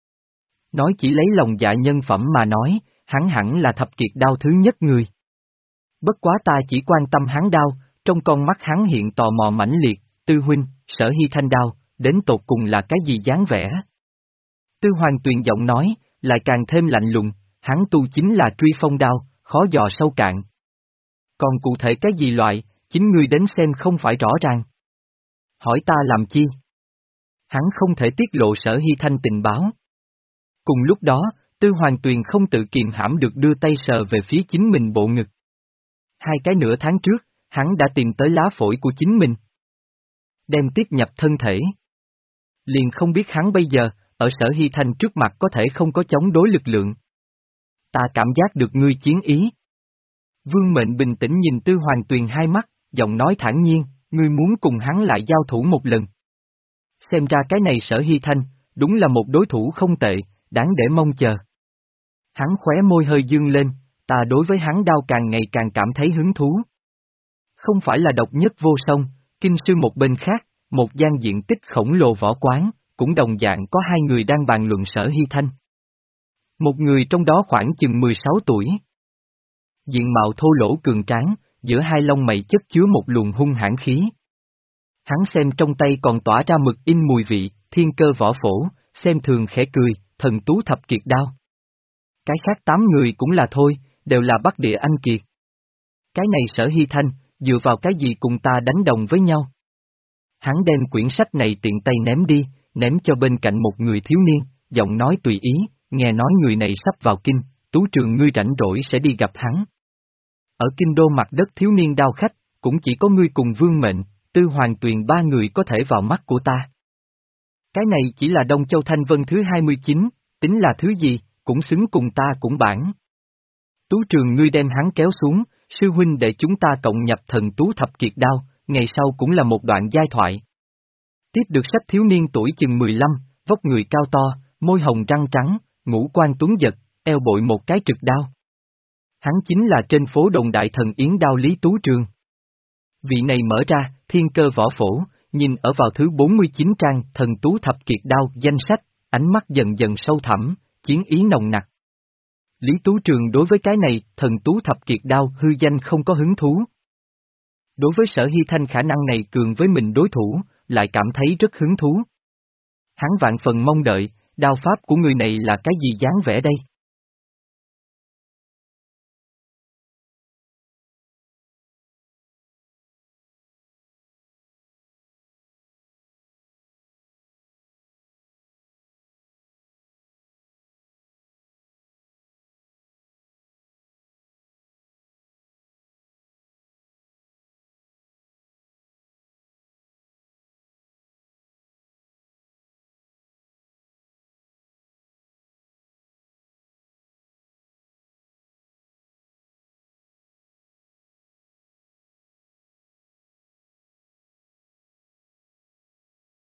Nói chỉ lấy lòng dạ nhân phẩm mà nói, hắn hẳn là thập kiệt đao thứ nhất người. Bất quá ta chỉ quan tâm hắn đao, trong con mắt hắn hiện tò mò mãnh liệt, Tư huynh, Sở Hy Thanh đao, đến tột cùng là cái gì dáng vẻ? Tư Hoàng Tuyền giọng nói, lại càng thêm lạnh lùng, hắn tu chính là truy phong đao, khó dò sâu cạn. Còn cụ thể cái gì loại, chính ngươi đến xem không phải rõ ràng. Hỏi ta làm chi? Hắn không thể tiết lộ Sở Hy Thanh tình báo. Cùng lúc đó, Tư Hoàng Tuyền không tự kiềm hãm được đưa tay sờ về phía chính mình bộ ngực. Hai cái nửa tháng trước, hắn đã tìm tới lá phổi của chính mình. Đem tiếp nhập thân thể. Liền không biết hắn bây giờ, ở Sở Hy Thanh trước mặt có thể không có chống đối lực lượng. Ta cảm giác được ngươi chiến ý. Vương Mệnh bình tĩnh nhìn Tư Hoàng Tuyền hai mắt, giọng nói thản nhiên, ngươi muốn cùng hắn lại giao thủ một lần. Xem ra cái này Sở Hy Thanh, đúng là một đối thủ không tệ, đáng để mong chờ. Hắn khóe môi hơi dương lên, ta đối với hắn đao càng ngày càng cảm thấy hứng thú. Không phải là độc nhất vô song, kinh sư một bên khác, một gian diện tích khổng lồ võ quán, cũng đồng dạng có hai người đang bàn luận Sở Hy Thanh. Một người trong đó khoảng chừng mười sáu tuổi. Diện mạo thô lỗ cường tráng, giữa hai lông mày chất chứa một luồng hung hãn khí. Hắn xem trong tay còn tỏa ra mực in mùi vị, thiên cơ võ phổ, xem thường khẽ cười, thần tú thập kiệt đao. Cái khác tám người cũng là thôi, đều là Bắc Địa anh kiệt. Cái này Sở Hy Thanh, dựa vào cái gì cùng ta đánh đồng với nhau? Hắn đem quyển sách này tiện tay ném đi, ném cho bên cạnh một người thiếu niên, giọng nói tùy ý, nghe nói người này sắp vào kinh, Tú Trường ngươi rảnh rỗi sẽ đi gặp hắn. Ở kinh đô mặt đất thiếu niên đao khách, cũng chỉ có ngươi cùng Vương Mệnh, Tư Hoàng Tuyền ba người có thể vào mắt của ta. Cái này chỉ là Đông Châu Thanh Vân thứ hai mươi chín, tính là thứ gì, cũng xứng cùng ta cũng bản. Tú Trường ngươi đem hắn kéo xuống, sư huynh để chúng ta cộng nhập thần tú thập kiệt đao, ngày sau cũng là một đoạn giai thoại. Tiếp được sách thiếu niên tuổi chừng mười lăm, vóc người cao to, môi hồng răng trắng, ngũ quan tuấn giật, eo bội một cái trực đao. Hắn chính là trên phố đồn đại thần yến đao Lý Tú Trường. Vị này mở ra, thiên cơ võ phổ, nhìn ở vào thứ bốn mươi chín trang thần tú thập kiệt đao danh sách, ánh mắt dần dần sâu thẳm, chiến ý nồng nặc. Lý Tú Trường đối với cái này, thần tú thập kiệt đao hư danh không có hứng thú. Đối với Sở Hy Thanh khả năng này cường với mình đối thủ, lại cảm thấy rất hứng thú. Hắn vạn phần mong đợi, đao pháp của người này là cái gì dáng vẻ đây?